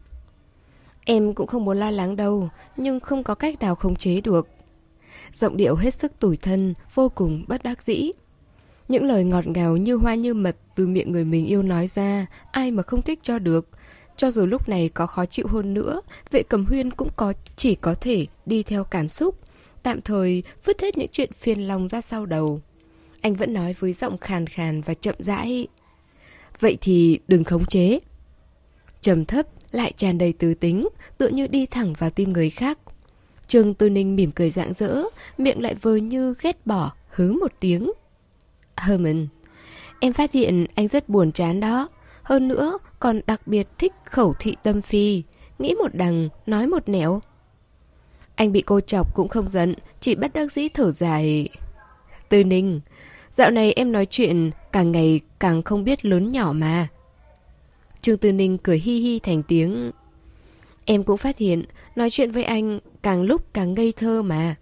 Em cũng không muốn lo lắng đâu, nhưng không có cách nào khống chế được. Giọng điệu hết sức tủi thân, vô cùng bất đắc dĩ. Những lời ngọt ngào như hoa như mật từ miệng người mình yêu nói ra, ai mà không thích cho được. Cho dù lúc này có khó chịu hơn nữa, Vệ Cẩm Huyên cũng có chỉ có thể đi theo cảm xúc, tạm thời vứt hết những chuyện phiền lòng ra sau đầu. Anh vẫn nói với giọng khàn khàn và chậm rãi: vậy thì đừng khống chế. Trầm thấp lại tràn đầy từ tính, tựa như đi thẳng vào tim người khác. Trương Tư Ninh mỉm cười rạng rỡ, miệng lại vờ như ghét bỏ, hứ một tiếng. Herman, em phát hiện anh rất buồn chán đó. Hơn nữa còn đặc biệt thích khẩu thị tâm phi, nghĩ một đằng, nói một nẻo. Anh bị cô chọc cũng không giận, chỉ bất đắc dĩ thở dài. Tư Ninh, dạo này em nói chuyện càng ngày càng không biết lớn nhỏ mà. Trương Tư Ninh cười hi hi thành tiếng. Em cũng phát hiện nói chuyện với anh càng lúc càng ngây thơ mà.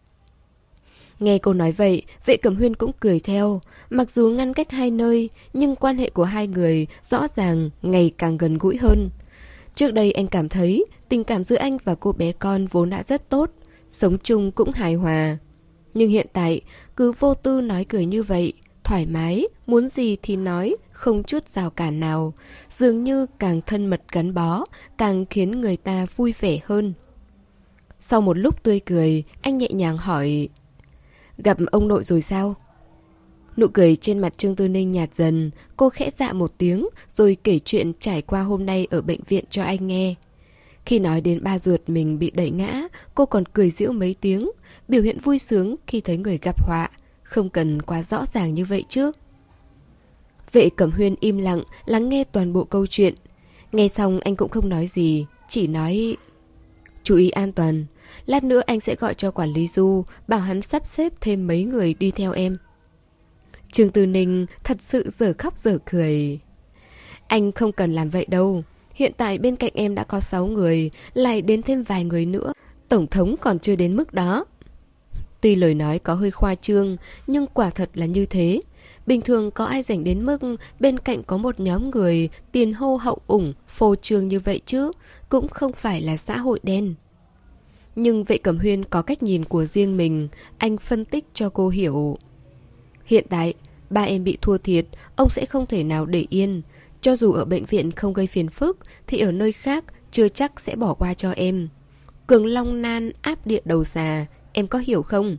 Nghe cô nói vậy, Vệ Cẩm Huyên cũng cười theo. Mặc dù ngăn cách hai nơi, nhưng quan hệ của hai người rõ ràng ngày càng gần gũi hơn. Trước đây anh cảm thấy tình cảm giữa anh và cô bé con vốn đã rất tốt, sống chung cũng hài hòa. Nhưng hiện tại, cứ vô tư nói cười như vậy, thoải mái, muốn gì thì nói, không chút rào cản nào. Dường như càng thân mật gắn bó, càng khiến người ta vui vẻ hơn. Sau một lúc tươi cười, anh nhẹ nhàng hỏi, gặp ông nội rồi sao? Nụ cười trên mặt Trương Tư Ninh nhạt dần, cô khẽ dạ một tiếng rồi kể chuyện trải qua hôm nay ở bệnh viện cho anh nghe. Khi nói đến ba ruột mình bị đẩy ngã, cô còn cười giễu mấy tiếng, biểu hiện vui sướng khi thấy người gặp họa, không cần quá rõ ràng như vậy chứ. Vệ Cẩm Huyên im lặng lắng nghe toàn bộ câu chuyện. Nghe xong anh cũng không nói gì, chỉ nói chú ý an toàn, lát nữa anh sẽ gọi cho quản lý Du, bảo hắn sắp xếp thêm mấy người đi theo em. Trương Tư Ninh thật sự dở khóc dở cười. Anh không cần làm vậy đâu. Hiện tại bên cạnh em đã có sáu người, lại đến thêm vài người nữa. Tổng thống còn chưa đến mức đó. Tuy lời nói có hơi khoa trương, nhưng quả thật là như thế. Bình thường có ai rảnh đến mức bên cạnh có một nhóm người tiền hô hậu ủng, phô trương như vậy chứ, cũng không phải là xã hội đen. Nhưng Vệ Cẩm Huyên có cách nhìn của riêng mình, anh phân tích cho cô hiểu. Hiện tại, ba em bị thua thiệt, ông sẽ không thể nào để yên. Cho dù ở bệnh viện không gây phiền phức, thì ở nơi khác chưa chắc sẽ bỏ qua cho em. Cường long nan áp địa đầu xà, em có hiểu không?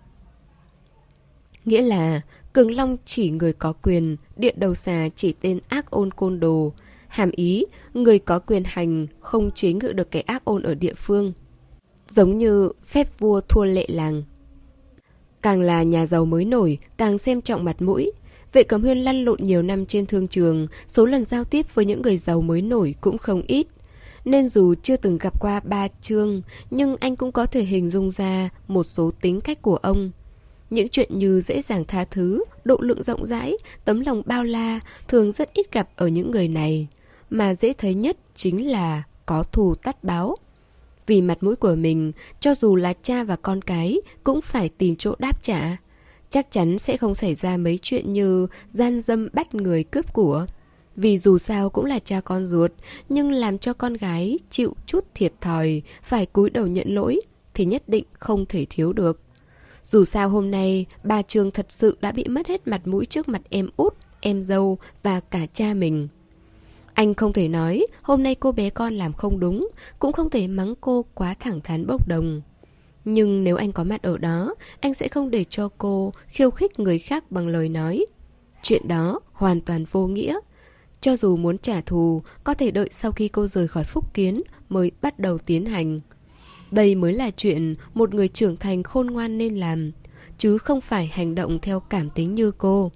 Nghĩa là cường long chỉ người có quyền, địa đầu xà chỉ tên ác ôn côn đồ. Hàm ý, người có quyền hành không chế ngự được cái ác ôn ở địa phương. Giống như phép vua thua lệ làng. Càng là nhà giàu mới nổi, càng xem trọng mặt mũi. Vệ Cẩm Huyên lăn lộn nhiều năm trên thương trường, số lần giao tiếp với những người giàu mới nổi cũng không ít. Nên dù chưa từng gặp qua ba Trương, nhưng anh cũng có thể hình dung ra một số tính cách của ông. Những chuyện như dễ dàng tha thứ, độ lượng rộng rãi, tấm lòng bao la thường rất ít gặp ở những người này. Mà dễ thấy nhất chính là có thù tắt báo. Vì mặt mũi của mình, cho dù là cha và con cái cũng phải tìm chỗ đáp trả. Chắc chắn sẽ không xảy ra mấy chuyện như gian dâm bắt người cướp của. Vì dù sao cũng là cha con ruột, nhưng làm cho con gái chịu chút thiệt thòi, phải cúi đầu nhận lỗi, thì nhất định không thể thiếu được. Dù sao hôm nay, bà Trương thật sự đã bị mất hết mặt mũi trước mặt em út, em dâu và cả cha mình. Anh không thể nói hôm nay cô bé con làm không đúng, cũng không thể mắng cô quá thẳng thắn bốc đồng. Nhưng nếu anh có mặt ở đó, anh sẽ không để cho cô khiêu khích người khác bằng lời nói. Chuyện đó hoàn toàn vô nghĩa. Cho dù muốn trả thù, có thể đợi sau khi cô rời khỏi Phúc Kiến mới bắt đầu tiến hành. Đây mới là chuyện một người trưởng thành khôn ngoan nên làm, chứ không phải hành động theo cảm tính như cô.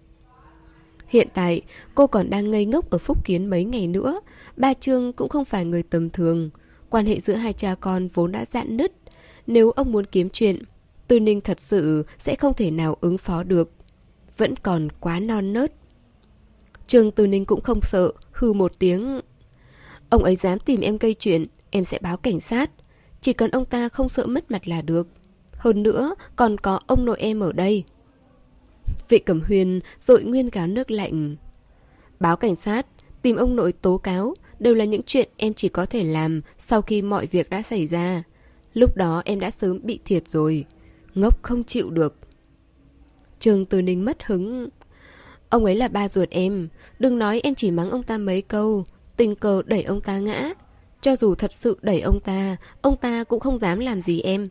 Hiện tại, cô còn đang ngây ngốc ở Phúc Kiến mấy ngày nữa. Ba Trương cũng không phải người tầm thường. Quan hệ giữa hai cha con vốn đã rạn nứt. Nếu ông muốn kiếm chuyện, Tư Ninh thật sự sẽ không thể nào ứng phó được. Vẫn còn quá non nớt. Trương Tư Ninh cũng không sợ, hừ một tiếng. Ông ấy dám tìm em gây chuyện, em sẽ báo cảnh sát. Chỉ cần ông ta không sợ mất mặt là được. Hơn nữa, còn có ông nội em ở đây. Vệ Cẩm Huyên dội nguyên gáo nước lạnh. Báo cảnh sát, tìm ông nội tố cáo, đều là những chuyện em chỉ có thể làm sau khi mọi việc đã xảy ra. Lúc đó em đã sớm bị thiệt rồi. Ngốc không chịu được. Trương Tư Ninh mất hứng. Ông ấy là ba ruột em. Đừng nói em chỉ mắng ông ta mấy câu, tình cờ đẩy ông ta ngã. Cho dù thật sự đẩy ông ta, ông ta cũng không dám làm gì em.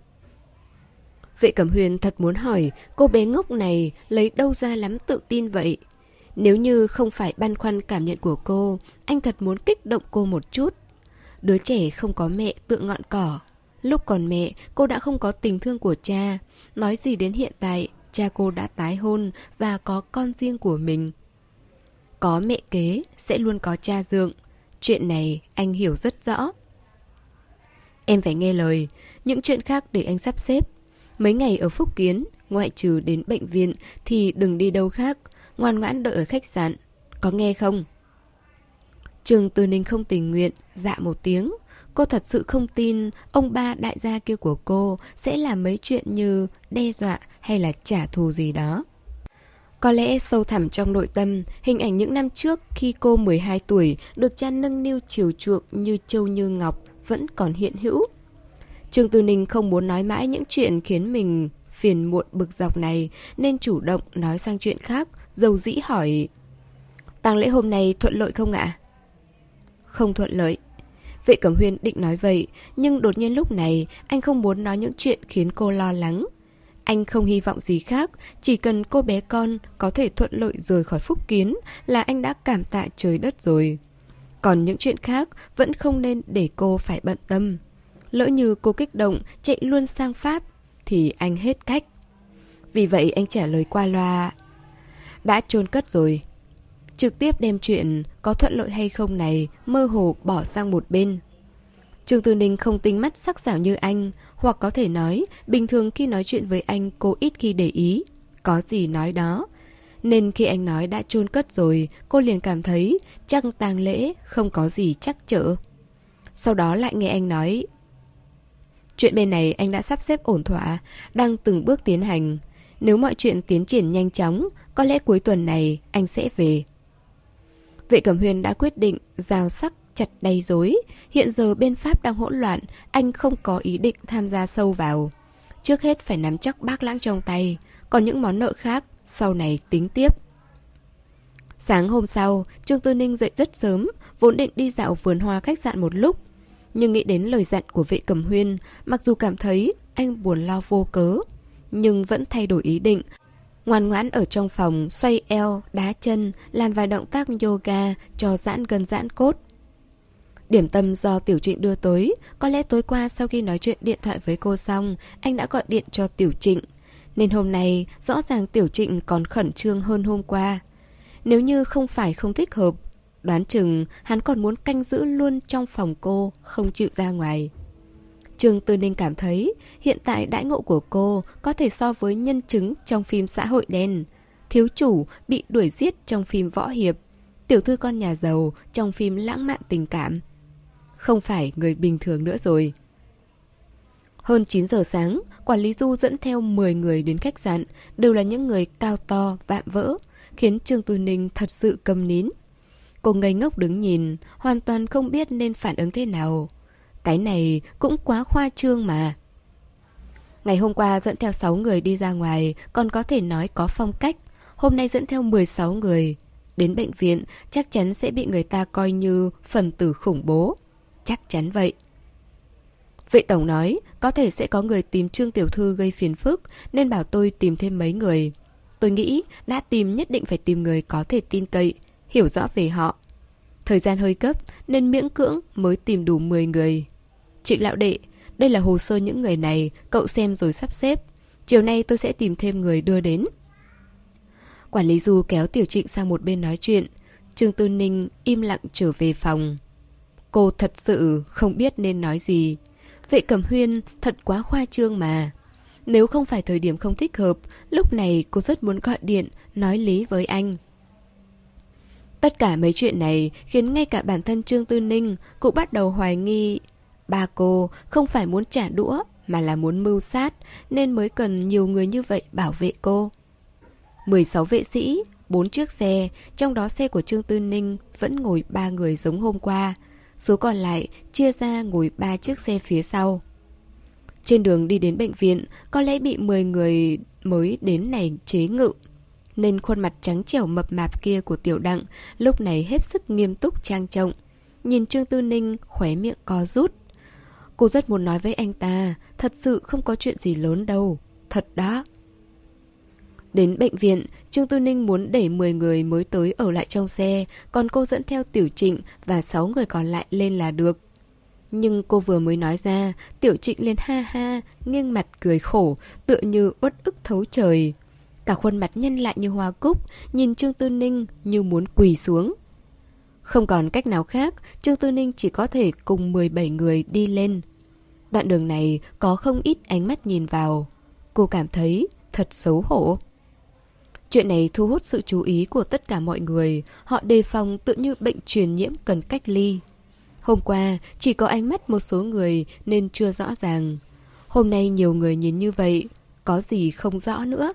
Vệ Cẩm Huyên thật muốn hỏi cô bé ngốc này lấy đâu ra lắm tự tin vậy. Nếu như không phải băn khoăn cảm nhận của cô, anh thật muốn kích động cô một chút. Đứa trẻ không có mẹ tựa ngọn cỏ. Lúc còn mẹ, cô đã không có tình thương của cha. Nói gì đến hiện tại, cha cô đã tái hôn và có con riêng của mình. Có mẹ kế, sẽ luôn có cha dượng. Chuyện này anh hiểu rất rõ. Em phải nghe lời, những chuyện khác để anh sắp xếp. Mấy ngày ở Phúc Kiến, ngoại trừ đến bệnh viện thì đừng đi đâu khác, ngoan ngoãn đợi ở khách sạn. Có nghe không? Trương Tư Ninh không tình nguyện, dạ một tiếng. Cô thật sự không tin ông ba đại gia kia của cô sẽ làm mấy chuyện như đe dọa hay là trả thù gì đó. Có lẽ sâu thẳm trong nội tâm, hình ảnh những năm trước khi cô mười hai tuổi được cha nâng niu chiều chuộng như châu như ngọc vẫn còn hiện hữu. Trương Tư Ninh không muốn nói mãi những chuyện khiến mình phiền muộn bực dọc này nên chủ động nói sang chuyện khác, dầu dĩ hỏi: tang lễ hôm nay thuận lợi không ạ? Không thuận lợi. Vệ Cẩm Huyên định nói vậy, nhưng đột nhiên lúc này anh không muốn nói những chuyện khiến cô lo lắng. Anh không hy vọng gì khác, chỉ cần cô bé con có thể thuận lợi rời khỏi Phúc Kiến là anh đã cảm tạ trời đất rồi. Còn những chuyện khác vẫn không nên để cô phải bận tâm. Lỡ như cô kích động chạy luôn sang Pháp thì anh hết cách. Vì vậy anh trả lời qua loa: đã chôn cất rồi. Trực tiếp đem chuyện có thuận lợi hay không này mơ hồ bỏ sang một bên. Trương Tư Ninh không tinh mắt sắc sảo như anh, hoặc có thể nói bình thường khi nói chuyện với anh cô ít khi để ý, có gì nói đó. Nên khi anh nói đã chôn cất rồi, cô liền cảm thấy chắc tang lễ không có gì trắc trở. Sau đó lại nghe anh nói: chuyện bên này anh đã sắp xếp ổn thỏa, đang từng bước tiến hành. Nếu mọi chuyện tiến triển nhanh chóng, có lẽ cuối tuần này anh sẽ về. Vệ Cẩm Huyên đã quyết định rào sắc chặt đầy rối. Hiện giờ bên Pháp đang hỗn loạn, anh không có ý định tham gia sâu vào. Trước hết phải nắm chắc Bác Lãng trong tay, còn những món nợ khác sau này tính tiếp. Sáng hôm sau, Trương Tư Ninh dậy rất sớm, vốn định đi dạo vườn hoa khách sạn một lúc. Nhưng nghĩ đến lời dặn của Vệ Cẩm Huyên, mặc dù cảm thấy anh buồn lo vô cớ, nhưng vẫn thay đổi ý định. Ngoan ngoãn ở trong phòng xoay eo, đá chân, làm vài động tác yoga cho giãn gân giãn cốt. Điểm tâm do Tiểu Trịnh đưa tới. Có lẽ tối qua sau khi nói chuyện điện thoại với cô xong, anh đã gọi điện cho Tiểu Trịnh. Nên hôm nay rõ ràng Tiểu Trịnh còn khẩn trương hơn hôm qua. Nếu như không phải không thích hợp, đoán chừng hắn còn muốn canh giữ luôn trong phòng cô, không chịu ra ngoài. Trương Tư Ninh cảm thấy hiện tại đãi ngộ của cô có thể so với nhân chứng trong phim xã hội đen, thiếu chủ bị đuổi giết trong phim võ hiệp, tiểu thư con nhà giàu trong phim lãng mạn tình cảm. Không phải người bình thường nữa rồi. Hơn chín giờ sáng, quản lý Du dẫn theo mười người đến khách sạn, đều là những người cao to, vạm vỡ, khiến Trương Tư Ninh thật sự câm nín. Cô ngây ngốc đứng nhìn, hoàn toàn không biết nên phản ứng thế nào. Cái này cũng quá khoa trương mà. Ngày hôm qua dẫn theo sáu người đi ra ngoài, còn có thể nói có phong cách. Hôm nay dẫn theo mười sáu người. Đến bệnh viện chắc chắn sẽ bị người ta coi như phần tử khủng bố. Chắc chắn vậy. Vệ tổng nói có thể sẽ có người tìm Trương tiểu thư gây phiền phức, nên bảo tôi tìm thêm mấy người. Tôi nghĩ đã tìm nhất định phải tìm người có thể tin cậy, hiểu rõ về họ. Thời gian hơi cấp nên miễn cưỡng mới tìm đủ mười người. Trịnh lão đệ, đây là hồ sơ những người này, cậu xem rồi sắp xếp. Chiều nay tôi sẽ tìm thêm người đưa đến. Quản lý Du kéo Tiểu Trịnh sang một bên nói chuyện. Trương Tư Ninh im lặng trở về phòng. Cô thật sự không biết nên nói gì. Vệ Cẩm Huyên thật quá khoa trương mà. Nếu không phải thời điểm không thích hợp, lúc này cô rất muốn gọi điện nói lý với anh. Tất cả mấy chuyện này khiến ngay cả bản thân Trương Tư Ninh cũng bắt đầu hoài nghi ba cô không phải muốn trả đũa mà là muốn mưu sát, nên mới cần nhiều người như vậy bảo vệ cô. mười sáu vệ sĩ, bốn chiếc xe, trong đó xe của Trương Tư Ninh vẫn ngồi ba người giống hôm qua. Số còn lại chia ra ngồi ba chiếc xe phía sau. Trên đường đi đến bệnh viện, có lẽ bị mười người mới đến này chế ngự, nên khuôn mặt trắng trẻo mập mạp kia của Tiểu Đặng lúc này hết sức nghiêm túc trang trọng. Nhìn Trương Tư Ninh khóe miệng co rút. Cô rất muốn nói với anh ta, thật sự không có chuyện gì lớn đâu, thật đó. Đến bệnh viện, Trương Tư Ninh muốn đẩy mười người mới tới ở lại trong xe, còn cô dẫn theo Tiểu Trịnh và sáu người còn lại lên là được. Nhưng cô vừa mới nói ra, Tiểu Trịnh liền ha ha, nghiêng mặt cười khổ, tựa như uất ức thấu trời. Cả khuôn mặt nhăn lại như hoa cúc, nhìn Trương Tư Ninh như muốn quỳ xuống. Không còn cách nào khác, Trương Tư Ninh chỉ có thể cùng mười bảy người đi lên. Đoạn đường này có không ít ánh mắt nhìn vào. Cô cảm thấy thật xấu hổ. Chuyện này thu hút sự chú ý của tất cả mọi người. Họ đề phòng tự như bệnh truyền nhiễm cần cách ly. Hôm qua chỉ có ánh mắt một số người nên chưa rõ ràng. Hôm nay nhiều người nhìn như vậy, có gì không rõ nữa.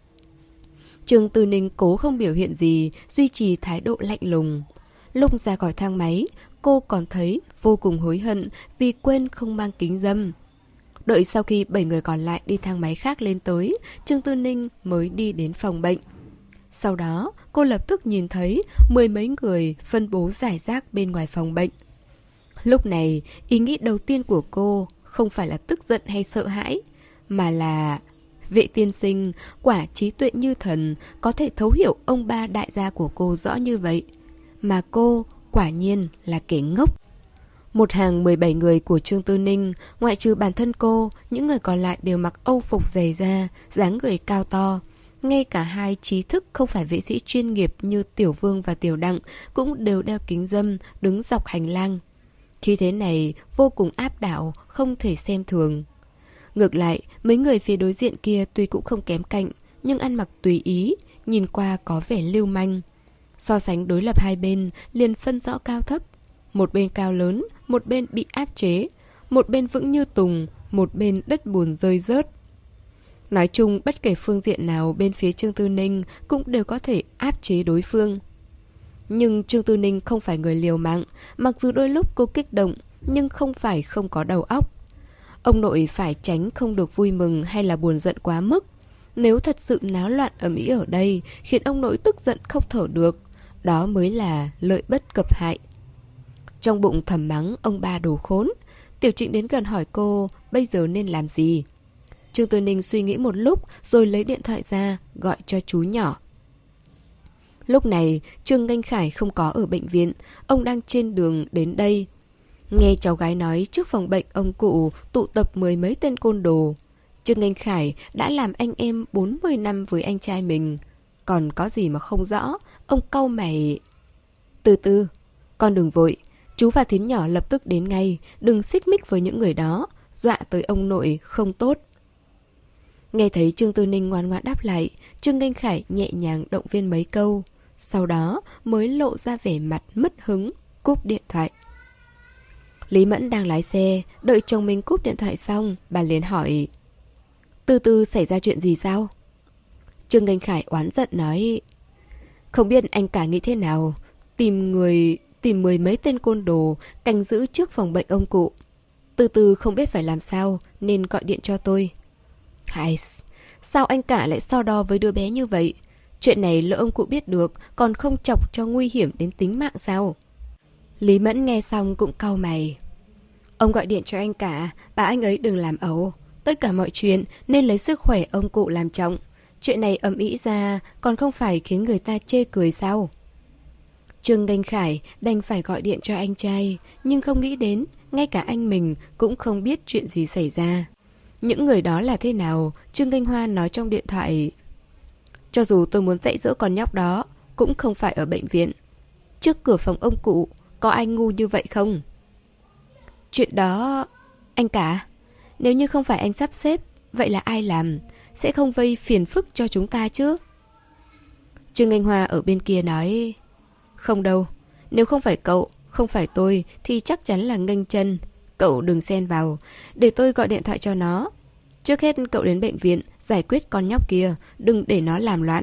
Trương Tư Ninh cố không biểu hiện gì, duy trì thái độ lạnh lùng. Lúc ra khỏi thang máy, cô còn thấy vô cùng hối hận vì quên không mang kính râm. Đợi sau khi bảy người còn lại đi thang máy khác lên tới, Trương Tư Ninh mới đi đến phòng bệnh. Sau đó, cô lập tức nhìn thấy mười mấy người phân bố rải rác bên ngoài phòng bệnh. Lúc này, ý nghĩ đầu tiên của cô không phải là tức giận hay sợ hãi, mà là vệ tiên sinh, quả trí tuệ như thần, có thể thấu hiểu ông ba đại gia của cô rõ như vậy. Mà cô quả nhiên là kẻ ngốc. Một hàng mười bảy người của Trương Tư Ninh, ngoại trừ bản thân cô, những người còn lại đều mặc âu phục dày da, dáng người cao to. Ngay cả hai trí thức không phải vệ sĩ chuyên nghiệp như Tiểu Vương và Tiểu Đặng cũng đều đeo kính râm, đứng dọc hành lang. Khí thế này vô cùng áp đảo, không thể xem thường. Ngược lại, mấy người phía đối diện kia tuy cũng không kém cạnh, nhưng ăn mặc tùy ý, nhìn qua có vẻ lưu manh. So sánh đối lập hai bên, liền phân rõ cao thấp. Một bên cao lớn, một bên bị áp chế. Một bên vững như tùng, một bên đất bùn rơi rớt. Nói chung, bất kể phương diện nào bên phía Trương Tư Ninh cũng đều có thể áp chế đối phương. Nhưng Trương Tư Ninh không phải người liều mạng, mặc dù đôi lúc cô kích động, nhưng không phải không có đầu óc. Ông nội phải tránh không được vui mừng hay là buồn giận quá mức. Nếu thật sự náo loạn ầm ĩ ở đây, khiến ông nội tức giận không thở được, đó mới là lợi bất cập hại. Trong bụng thầm mắng ông ba đồ khốn, Tiểu Trịnh đến gần hỏi cô bây giờ nên làm gì. Trương Tư Ninh suy nghĩ một lúc rồi lấy điện thoại ra gọi cho chú nhỏ. Lúc này Trương Nghênh Khải không có ở bệnh viện, ông đang trên đường đến đây. Nghe cháu gái nói trước phòng bệnh ông cụ tụ tập mười mấy tên côn đồ. Trương Nghênh Khải đã làm anh em bốn mươi năm với anh trai mình, còn có gì mà không rõ. Ông cau mày. Từ từ, con đừng vội. Chú và thím nhỏ lập tức đến ngay, đừng xích mích với những người đó, dọa tới ông nội không tốt. Nghe thấy Trương Tư Ninh ngoan ngoãn đáp lại, Trương Nghênh Khải nhẹ nhàng động viên mấy câu, sau đó mới lộ ra vẻ mặt mất hứng, cúp điện thoại. Lý Mẫn đang lái xe, đợi chồng mình cúp điện thoại xong, bà liền hỏi: Từ từ xảy ra chuyện gì sao? Trương Nghênh Khải oán giận nói: Không biết anh cả nghĩ thế nào, tìm người, tìm mười mấy tên côn đồ canh giữ trước phòng bệnh ông cụ. Từ từ không biết phải làm sao nên gọi điện cho tôi. Hai, sao anh cả lại so đo với đứa bé như vậy? Chuyện này lỡ ông cụ biết được còn không chọc cho nguy hiểm đến tính mạng sao? Lý Mẫn nghe xong cũng cau mày. Ông gọi điện cho anh cả, bảo anh ấy đừng làm ẩu. Tất cả mọi chuyện nên lấy sức khỏe ông cụ làm trọng. Chuyện này ầm ĩ ra còn không phải khiến người ta chê cười sao? Trương Nghênh Khải đành phải gọi điện cho anh trai, nhưng không nghĩ đến ngay cả anh mình cũng không biết chuyện gì xảy ra. Những người đó là thế nào? Trương Nghênh Hoa nói trong điện thoại: Cho dù tôi muốn dạy dỗ con nhóc đó, cũng không phải ở bệnh viện. Trước cửa phòng ông cụ, có ai ngu như vậy không? Chuyện đó... Anh cả, nếu như không phải anh sắp xếp, vậy là ai làm? Sẽ không gây phiền phức cho chúng ta chứ? Trương Nghênh Hoa ở bên kia nói: Không đâu, nếu không phải cậu, không phải tôi thì chắc chắn là Nghênh Chân. Cậu đừng xen vào, để tôi gọi điện thoại cho nó. Trước hết cậu đến bệnh viện giải quyết con nhóc kia, đừng để nó làm loạn.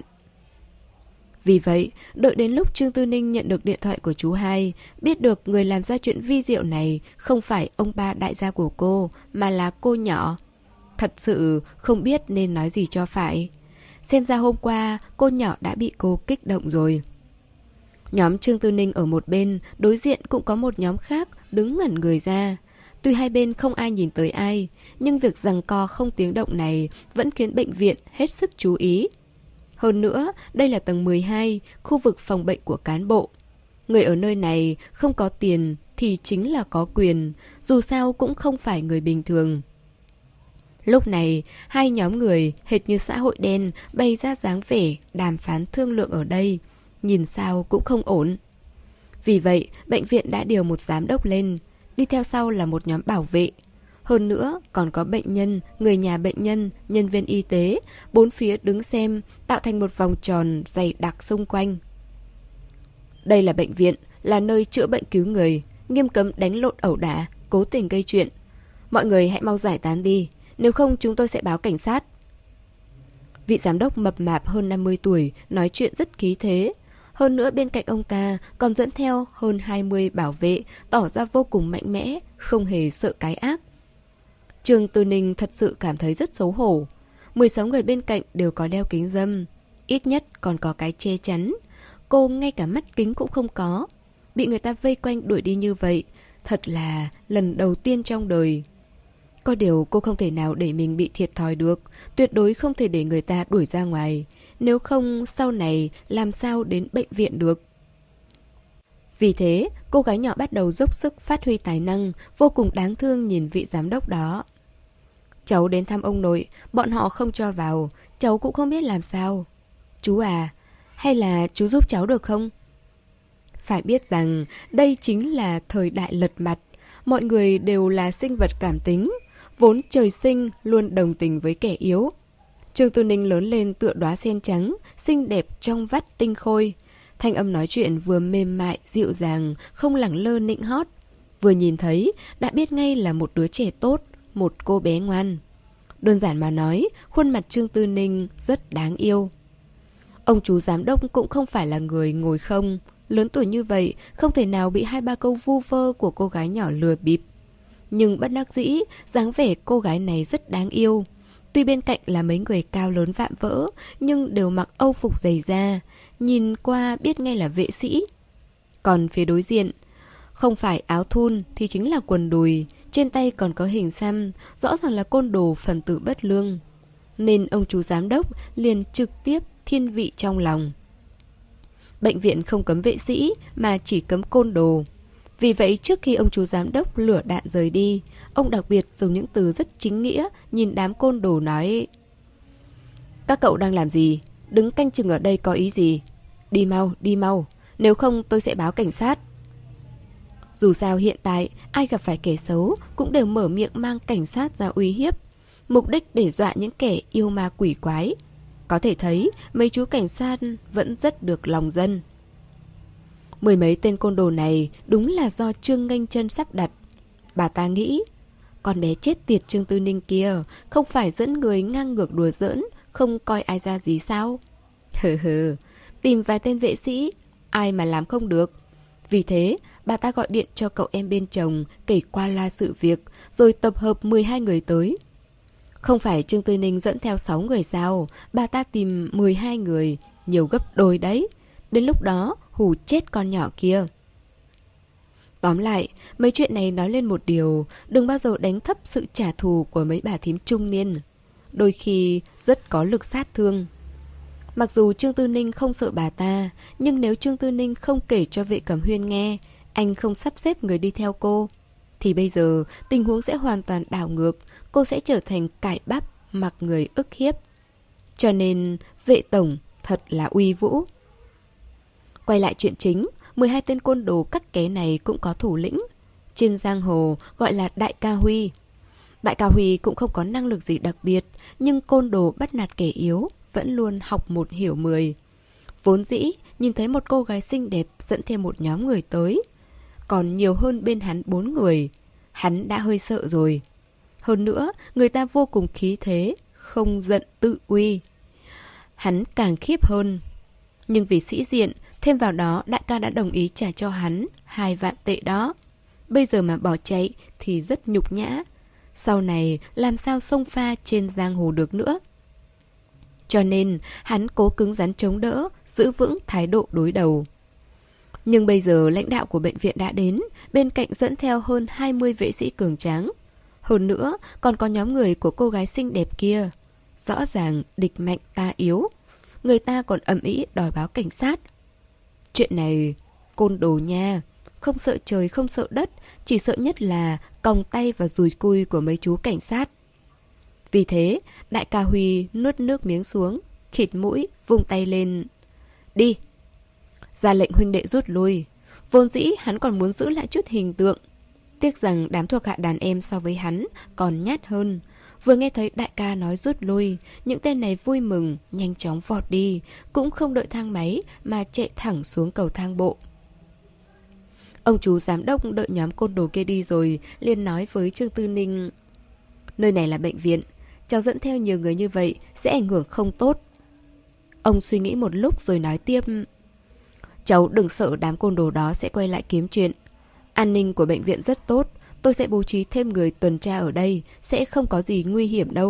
Vì vậy, đợi đến lúc Trương Tư Ninh nhận được điện thoại của chú hai, biết được người làm ra chuyện vi diệu này không phải ông ba đại gia của cô, mà là cô nhỏ. Thật sự không biết nên nói gì cho phải. Xem ra hôm qua cô nhỏ đã bị cô kích động rồi. Nhóm Trương Tư Ninh ở một bên, đối diện cũng có một nhóm khác đứng ngẩn người ra. Tuy hai bên không ai nhìn tới ai, nhưng việc giằng co không tiếng động này vẫn khiến bệnh viện hết sức chú ý. Hơn nữa, đây là tầng mười hai, khu vực phòng bệnh của cán bộ. Người ở nơi này không có tiền thì chính là có quyền, dù sao cũng không phải người bình thường. Lúc này, hai nhóm người hệt như xã hội đen bày ra dáng vẻ đàm phán thương lượng ở đây, nhìn sao cũng không ổn. Vì vậy, bệnh viện đã điều một giám đốc lên, đi theo sau là một nhóm bảo vệ. Hơn nữa, còn có bệnh nhân, người nhà bệnh nhân, nhân viên y tế, bốn phía đứng xem, tạo thành một vòng tròn dày đặc xung quanh. Đây là bệnh viện, là nơi chữa bệnh cứu người, nghiêm cấm đánh lộn ẩu đả, cố tình gây chuyện. Mọi người hãy mau giải tán đi, nếu không chúng tôi sẽ báo cảnh sát. Vị giám đốc mập mạp hơn năm mươi tuổi, nói chuyện rất khí thế. Hơn nữa bên cạnh ông ta còn dẫn theo hơn hai mươi bảo vệ, tỏ ra vô cùng mạnh mẽ, không hề sợ cái ác. Trương Tư Ninh thật sự cảm thấy rất xấu hổ. mười sáu người bên cạnh đều có đeo kính râm, ít nhất còn có cái che chắn. Cô ngay cả mắt kính cũng không có. Bị người ta vây quanh đuổi đi như vậy, thật là lần đầu tiên trong đời. Có điều cô không thể nào để mình bị thiệt thòi được, tuyệt đối không thể để người ta đuổi ra ngoài. Nếu không sau này làm sao đến bệnh viện được. Vì thế, cô gái nhỏ bắt đầu dốc sức phát huy tài năng, vô cùng đáng thương nhìn vị giám đốc đó. Cháu đến thăm ông nội, bọn họ không cho vào, cháu cũng không biết làm sao. Chú à, hay là chú giúp cháu được không? Phải biết rằng đây chính là thời đại lật mặt, mọi người đều là sinh vật cảm tính, vốn trời sinh luôn đồng tình với kẻ yếu. Trương Tư Ninh lớn lên tựa đóa sen trắng, xinh đẹp trong vắt tinh khôi. Thanh âm nói chuyện vừa mềm mại, dịu dàng, không lẳng lơ nịnh hót. Vừa nhìn thấy, đã biết ngay là một đứa trẻ tốt, một cô bé ngoan. Đơn giản mà nói, khuôn mặt Trương Tư Ninh rất đáng yêu. Ông chú giám đốc cũng không phải là người ngồi không. Lớn tuổi như vậy, không thể nào bị hai ba câu vu vơ của cô gái nhỏ lừa bịp. Nhưng bất đắc dĩ, dáng vẻ cô gái này rất đáng yêu. Tuy bên cạnh là mấy người cao lớn vạm vỡ, nhưng đều mặc âu phục dày da, nhìn qua biết ngay là vệ sĩ. Còn phía đối diện, không phải áo thun thì chính là quần đùi, trên tay còn có hình xăm, rõ ràng là côn đồ phần tử bất lương. Nên ông chú giám đốc liền trực tiếp thiên vị trong lòng. Bệnh viện không cấm vệ sĩ mà chỉ cấm côn đồ. Vì vậy trước khi ông chú giám đốc lửa đạn rời đi, ông đặc biệt dùng những từ rất chính nghĩa nhìn đám côn đồ nói: các cậu đang làm gì? Đứng canh chừng ở đây có ý gì? Đi mau, đi mau, nếu không tôi sẽ báo cảnh sát. Dù sao hiện tại ai gặp phải kẻ xấu cũng đều mở miệng mang cảnh sát ra uy hiếp, mục đích để dọa những kẻ yêu ma quỷ quái. Có thể thấy mấy chú cảnh sát vẫn rất được lòng dân. Mười mấy tên côn đồ này đúng là do Trương Nghênh Chân sắp đặt. Bà ta nghĩ, con bé chết tiệt Trương Tư Ninh kia không phải dẫn người ngang ngược đùa giỡn, không coi ai ra gì sao? Hừ hừ, tìm vài tên vệ sĩ, ai mà làm không được. Vì thế, bà ta gọi điện cho cậu em bên chồng kể qua loa sự việc, rồi tập hợp mười hai người tới. Không phải Trương Tư Ninh dẫn theo sáu người sao, bà ta tìm mười hai người, nhiều gấp đôi đấy. Đến lúc đó hù chết con nhỏ kia. Tóm lại, mấy chuyện này nói lên một điều, đừng bao giờ đánh thấp sự trả thù của mấy bà thím trung niên. Đôi khi rất có lực sát thương. Mặc dù Trương Tư Ninh không sợ bà ta, nhưng nếu Trương Tư Ninh không kể cho Vệ Cẩm Huyên nghe, anh không sắp xếp người đi theo cô, thì bây giờ tình huống sẽ hoàn toàn đảo ngược, cô sẽ trở thành cải bắp mặc người ức hiếp. Cho nên Vệ tổng thật là uy vũ. Quay lại chuyện chính, mười hai tên côn đồ cắt ké này cũng có thủ lĩnh. Trên giang hồ gọi là Đại ca Huy. Đại ca Huy cũng không có năng lực gì đặc biệt, nhưng côn đồ bắt nạt kẻ yếu vẫn luôn học một hiểu mười. Vốn dĩ nhìn thấy một cô gái xinh đẹp dẫn theo một nhóm người tới, còn nhiều hơn bên hắn bốn người, hắn đã hơi sợ rồi. Hơn nữa, người ta vô cùng khí thế, không giận tự uy. Hắn càng khiếp hơn. Nhưng vì sĩ diện, thêm vào đó đại ca đã đồng ý trả cho hắn hai vạn tệ đó. Bây giờ mà bỏ chạy thì rất nhục nhã. Sau này làm sao xông pha trên giang hồ được nữa. Cho nên hắn cố cứng rắn chống đỡ, giữ vững thái độ đối đầu. Nhưng bây giờ lãnh đạo của bệnh viện đã đến, bên cạnh dẫn theo hơn hai mươi vệ sĩ cường tráng. Hơn nữa còn có nhóm người của cô gái xinh đẹp kia. Rõ ràng địch mạnh ta yếu. Người ta còn ầm ĩ đòi báo cảnh sát. Chuyện này côn đồ nha, không sợ trời không sợ đất, chỉ sợ nhất là còng tay và dùi cui của mấy chú cảnh sát. Vì thế, đại ca Huy nuốt nước miếng xuống, khịt mũi, vung tay lên. Đi! Ra lệnh huynh đệ rút lui. Vốn dĩ hắn còn muốn giữ lại chút hình tượng. Tiếc rằng đám thuộc hạ đàn em so với hắn còn nhát hơn. Vừa nghe thấy đại ca nói rút lui, những tên này vui mừng, nhanh chóng vọt đi, cũng không đợi thang máy mà chạy thẳng xuống cầu thang bộ. Ông chú giám đốc đợi nhóm côn đồ kia đi rồi, liền nói với Trương Tư Ninh. Nơi này là bệnh viện, cháu dẫn theo nhiều người như vậy sẽ ảnh hưởng không tốt. Ông suy nghĩ một lúc rồi nói tiếp. Cháu đừng sợ đám côn đồ đó sẽ quay lại kiếm chuyện. An ninh của bệnh viện rất tốt, tôi sẽ bố trí thêm người tuần tra ở đây, sẽ không có gì nguy hiểm đâu.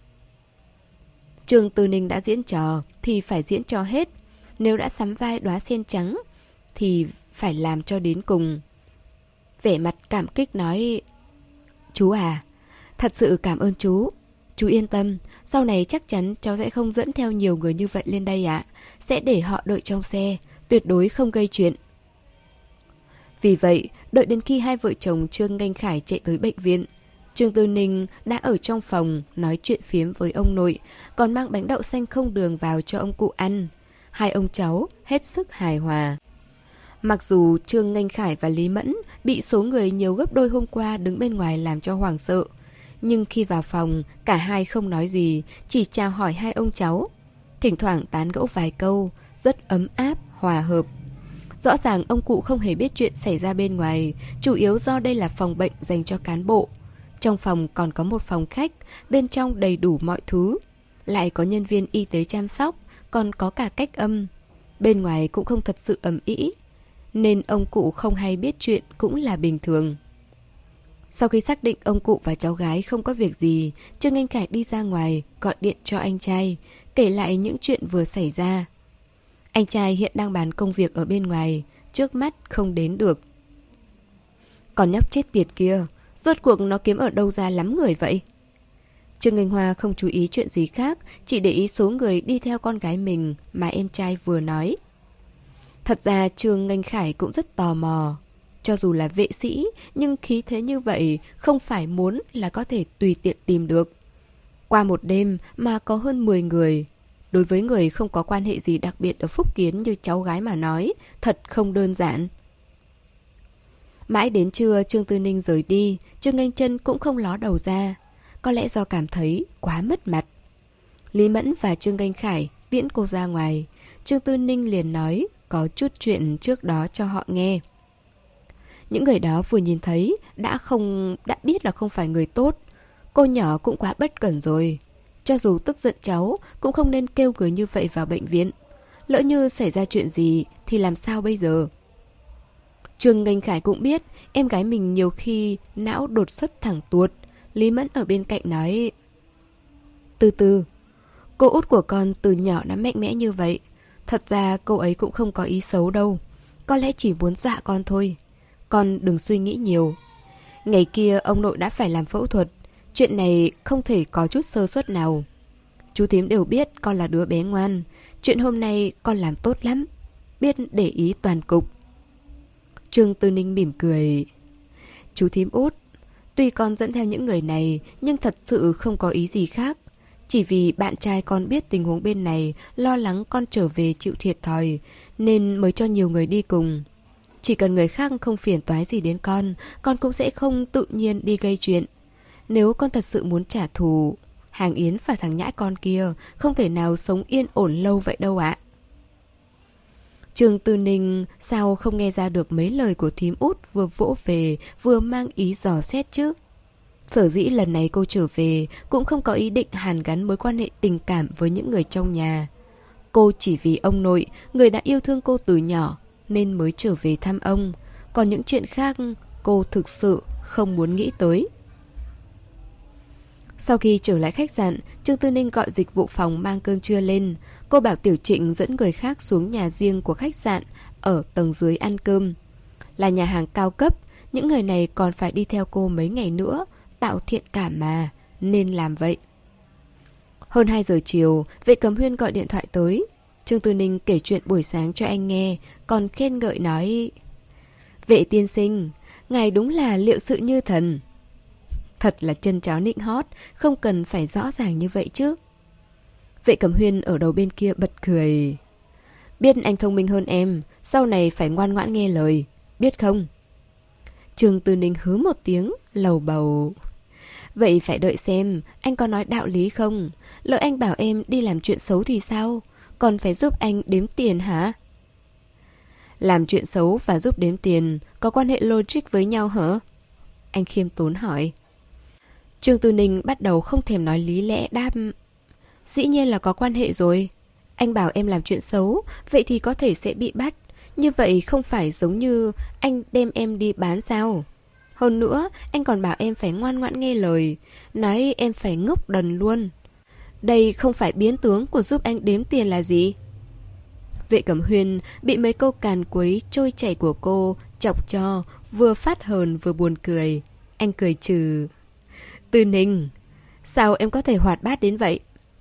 Trương Tư Ninh đã diễn trò thì phải diễn cho hết. Nếu đã sắm vai đóa sen trắng thì phải làm cho đến cùng. Vẻ mặt cảm kích nói. Chú à, thật sự cảm ơn chú. Chú yên tâm, sau này chắc chắn cháu sẽ không dẫn theo nhiều người như vậy lên đây ạ. Sẽ để họ đợi trong xe, tuyệt đối không gây chuyện. Vì vậy, đợi đến khi hai vợ chồng Trương Nghênh Khải chạy tới bệnh viện, Trương Tư Ninh đã ở trong phòng nói chuyện phiếm với ông nội, còn mang bánh đậu xanh không đường vào cho ông cụ ăn. Hai ông cháu hết sức hài hòa. Mặc dù Trương Nghênh Khải và Lý Mẫn bị số người nhiều gấp đôi hôm qua đứng bên ngoài làm cho hoảng sợ, nhưng khi vào phòng, cả hai không nói gì, chỉ chào hỏi hai ông cháu. Thỉnh thoảng tán gẫu vài câu, rất ấm áp, hòa hợp. Rõ ràng ông cụ không hề biết chuyện xảy ra bên ngoài, chủ yếu do đây là phòng bệnh dành cho cán bộ. Trong phòng còn có một phòng khách, bên trong đầy đủ mọi thứ. Lại có nhân viên y tế chăm sóc, còn có cả cách âm. Bên ngoài cũng không thật sự ầm ĩ, nên ông cụ không hay biết chuyện cũng là bình thường. Sau khi xác định ông cụ và cháu gái không có việc gì, Trương Nghênh Khải đi ra ngoài, gọi điện cho anh trai, kể lại những chuyện vừa xảy ra. Anh trai hiện đang bàn công việc ở bên ngoài, trước mắt không đến được. Còn nhóc chết tiệt kia, rốt cuộc nó kiếm ở đâu ra lắm người vậy? Trương Nghênh Hoa không chú ý chuyện gì khác, chỉ để ý số người đi theo con gái mình mà em trai vừa nói. Thật ra Trương Nghênh Khải cũng rất tò mò. Cho dù là vệ sĩ, nhưng khí thế như vậy không phải muốn là có thể tùy tiện tìm được. Qua một đêm mà có hơn mười người. Đối với người không có quan hệ gì đặc biệt ở Phúc Kiến như cháu gái mà nói, thật không đơn giản. Mãi đến trưa Trương Tư Ninh rời đi, Trương Nghênh Chân cũng không ló đầu ra. Có lẽ do cảm thấy quá mất mặt. Lý Mẫn và Trương Nghênh Khải tiễn cô ra ngoài. Trương Tư Ninh liền nói có chút chuyện trước đó cho họ nghe. Những người đó vừa nhìn thấy đã không đã biết là không phải người tốt. Cô nhỏ cũng quá bất cẩn rồi. Cho dù tức giận cháu cũng không nên kêu người như vậy vào bệnh viện. Lỡ như xảy ra chuyện gì thì làm sao bây giờ? Trương Nghênh Khải cũng biết em gái mình nhiều khi não đột xuất thẳng tuột. Lý Mẫn ở bên cạnh nói. Từ từ, cô út của con từ nhỏ đã mạnh mẽ như vậy. Thật ra cô ấy cũng không có ý xấu đâu. Có lẽ chỉ muốn dọa con thôi. Con đừng suy nghĩ nhiều. Ngày kia ông nội đã phải làm phẫu thuật. Chuyện này không thể có chút sơ suất nào. Chú thím đều biết con là đứa bé ngoan. Chuyện hôm nay con làm tốt lắm. Biết để ý toàn cục. Trương Tư Ninh mỉm cười. Chú thím út, tuy con dẫn theo những người này, nhưng thật sự không có ý gì khác. Chỉ vì bạn trai con biết tình huống bên này, lo lắng con trở về chịu thiệt thòi, nên mới cho nhiều người đi cùng. Chỉ cần người khác không phiền toái gì đến con, con cũng sẽ không tự nhiên đi gây chuyện. Nếu con thật sự muốn trả thù, Hàng Yến và thằng nhãi con kia không thể nào sống yên ổn lâu vậy đâu ạ. Trương Tư Ninh sao không nghe ra được mấy lời của thím út vừa vỗ về vừa mang ý dò xét chứ? Sở dĩ lần này cô trở về cũng không có ý định hàn gắn mối quan hệ tình cảm với những người trong nhà. Cô chỉ vì ông nội, người đã yêu thương cô từ nhỏ, nên mới trở về thăm ông. Còn những chuyện khác cô thực sự không muốn nghĩ tới. Sau khi trở lại khách sạn, Trương Tư Ninh gọi dịch vụ phòng mang cơm trưa lên. Cô bảo Tiểu Trịnh dẫn người khác xuống nhà riêng của khách sạn ở tầng dưới ăn cơm. Là nhà hàng cao cấp, những người này còn phải đi theo cô mấy ngày nữa, tạo thiện cảm mà, nên làm vậy. Hơn hai giờ chiều, vệ cấm Huyên gọi điện thoại tới. Trương Tư Ninh kể chuyện buổi sáng cho anh nghe, còn khen ngợi nói: Vệ tiên sinh, ngài đúng là liệu sự như thần. Thật là chân chó nịnh hót, không cần phải rõ ràng như vậy chứ. Vệ Cẩm Huyên ở đầu bên kia bật cười. Biết anh thông minh hơn em, sau này phải ngoan ngoãn nghe lời, biết không? Trương Tư Ninh hứ một tiếng, lầu bầu. Vậy phải đợi xem, anh có nói đạo lý không? Lỡ anh bảo em đi làm chuyện xấu thì sao? Còn phải giúp anh đếm tiền hả? Làm chuyện xấu và giúp đếm tiền có quan hệ logic với nhau hả? Anh khiêm tốn hỏi. Trương Tư Ninh bắt đầu không thèm nói lý lẽ đáp. Dĩ nhiên là có quan hệ rồi. Anh bảo em làm chuyện xấu, vậy thì có thể sẽ bị bắt. Như vậy không phải giống như anh đem em đi bán sao? Hơn nữa, anh còn bảo em phải ngoan ngoãn nghe lời, nói em phải ngốc đần luôn. Đây không phải biến tướng của giúp anh đếm tiền là gì? Vệ Cẩm Huyên bị mấy câu càn quấy trôi chảy của cô chọc cho, vừa phát hờn vừa buồn cười. Anh cười trừ. Tư Ninh, sao em có thể hoạt bát đến vậy?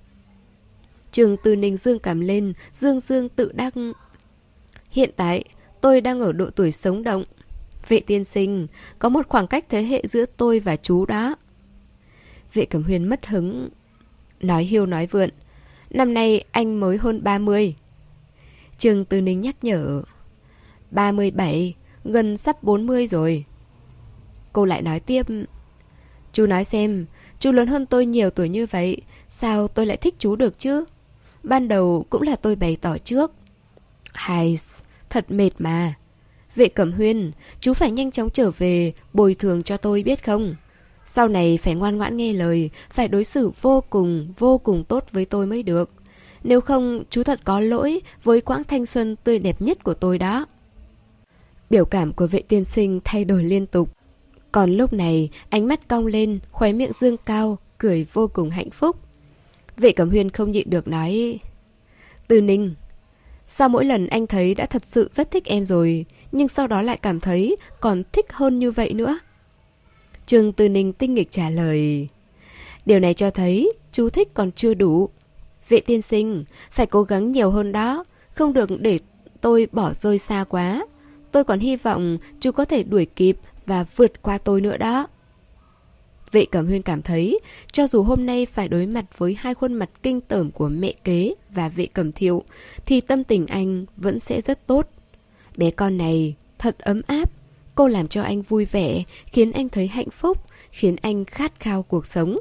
Trương Tư Ninh dương cảm lên, dương dương tự đắc. Hiện tại, tôi đang ở độ tuổi sống động. Vệ tiên sinh, có một khoảng cách thế hệ giữa tôi và chú đó. Vệ Cẩm Huyên mất hứng. Nói hiêu nói vượn. Năm nay anh mới hơn ba mươi. Trương Tư Ninh nhắc nhở. ba mươi bảy, gần sắp bốn mươi rồi. Cô lại nói tiếp. Chú nói xem, chú lớn hơn tôi nhiều tuổi như vậy, sao tôi lại thích chú được chứ? Ban đầu cũng là tôi bày tỏ trước. Hay, thật mệt mà. Vệ Cẩm Huyên, chú phải nhanh chóng trở về bồi thường cho tôi biết không? Sau này phải ngoan ngoãn nghe lời, phải đối xử vô cùng, vô cùng tốt với tôi mới được. Nếu không, chú thật có lỗi với quãng thanh xuân tươi đẹp nhất của tôi đó. Biểu cảm của vệ tiên sinh thay đổi liên tục. Còn lúc này, ánh mắt cong lên, khóe miệng dương cao, cười vô cùng hạnh phúc. Vệ Cẩm Huyên không nhịn được nói. Tư Ninh, sao mỗi lần anh thấy đã thật sự rất thích em rồi, nhưng sau đó lại cảm thấy còn thích hơn như vậy nữa? Trương Tư Ninh tinh nghịch trả lời. Điều này cho thấy chú thích còn chưa đủ. Vệ tiên sinh, phải cố gắng nhiều hơn đó, không được để tôi bỏ rơi xa quá. Tôi còn hy vọng chú có thể đuổi kịp và vượt qua tôi nữa đó. Vệ Cẩm Huyên cảm thấy, cho dù hôm nay phải đối mặt với hai khuôn mặt kinh tởm của mẹ kế và Vệ Cẩm Thiệu, thì tâm tình anh vẫn sẽ rất tốt. Bé con này thật ấm áp, cô làm cho anh vui vẻ, khiến anh thấy hạnh phúc, khiến anh khát khao cuộc sống.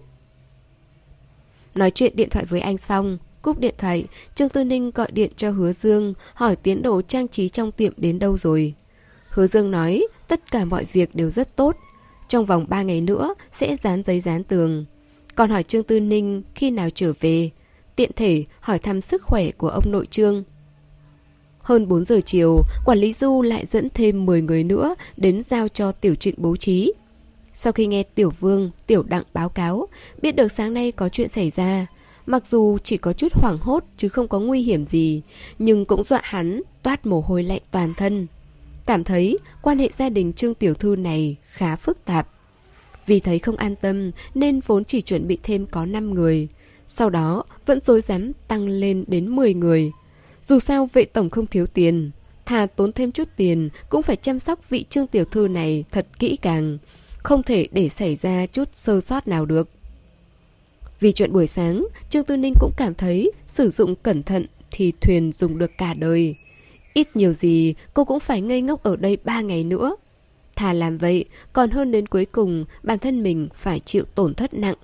Nói chuyện điện thoại với anh xong, cúp điện thoại, Trương Tư Ninh gọi điện cho Hứa Dương, hỏi tiến độ trang trí trong tiệm đến đâu rồi. Hứa Dương nói tất cả mọi việc đều rất tốt, trong vòng ba ngày nữa sẽ dán giấy dán tường. Còn hỏi Trương Tư Ninh khi nào trở về, tiện thể hỏi thăm sức khỏe của ông nội Trương. Hơn bốn giờ chiều, quản lý Du lại dẫn thêm mười người nữa đến giao cho Tiểu Trịnh bố trí. Sau khi nghe Tiểu Vương, Tiểu Đặng báo cáo, biết được sáng nay có chuyện xảy ra, mặc dù chỉ có chút hoảng hốt chứ không có nguy hiểm gì, nhưng cũng dọa hắn toát mồ hôi lạnh toàn thân. Cảm thấy quan hệ gia đình Trương Tiểu Thư này khá phức tạp. Vì thấy không an tâm nên vốn chỉ chuẩn bị thêm có năm người, sau đó vẫn rối rắm tăng lên đến mười người. Dù sao Vệ tổng không thiếu tiền, thà tốn thêm chút tiền cũng phải chăm sóc vị Trương Tiểu Thư này thật kỹ càng, không thể để xảy ra chút sơ sót nào được. Vì chuyện buổi sáng, Trương Tư Ninh cũng cảm thấy sử dụng cẩn thận thì thuyền dùng được cả đời. Ít nhiều gì cô cũng phải ngây ngốc ở đây ba ngày nữa. Thà làm vậy còn hơn đến cuối cùng bản thân mình phải chịu tổn thất nặng.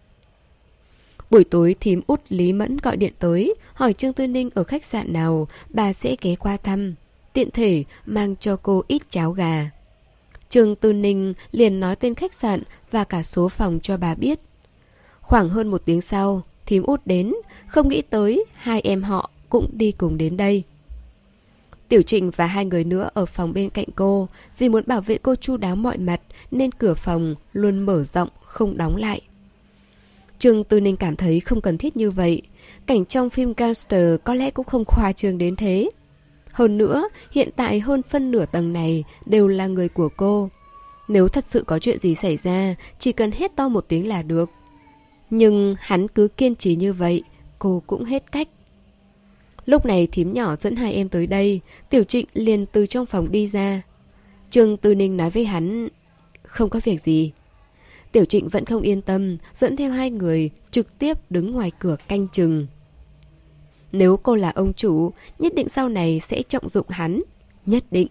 Buổi tối thím út Lý Mẫn gọi điện tới, hỏi Trương Tư Ninh ở khách sạn nào bà sẽ ghé qua thăm, tiện thể mang cho cô ít cháo gà. Trương Tư Ninh liền nói tên khách sạn và cả số phòng cho bà biết. Khoảng hơn một tiếng sau, thím út đến, không nghĩ tới hai em họ cũng đi cùng đến đây. Tiểu Trịnh và hai người nữa ở phòng bên cạnh cô, vì muốn bảo vệ cô chu đáo mọi mặt nên cửa phòng luôn mở rộng, không đóng lại. Trương Tư Ninh cảm thấy không cần thiết như vậy, cảnh trong phim gangster có lẽ cũng không khoa trương đến thế. Hơn nữa, hiện tại hơn phân nửa tầng này đều là người của cô. Nếu thật sự có chuyện gì xảy ra, chỉ cần hét to một tiếng là được. Nhưng hắn cứ kiên trì như vậy, cô cũng hết cách. Lúc này thím nhỏ dẫn hai em tới đây, Tiểu Trịnh liền từ trong phòng đi ra. Trương Tư Ninh nói với hắn, không có việc gì. Tiểu Trịnh vẫn không yên tâm, dẫn theo hai người trực tiếp đứng ngoài cửa canh chừng. Nếu cô là ông chủ, nhất định sau này sẽ trọng dụng hắn. Nhất định.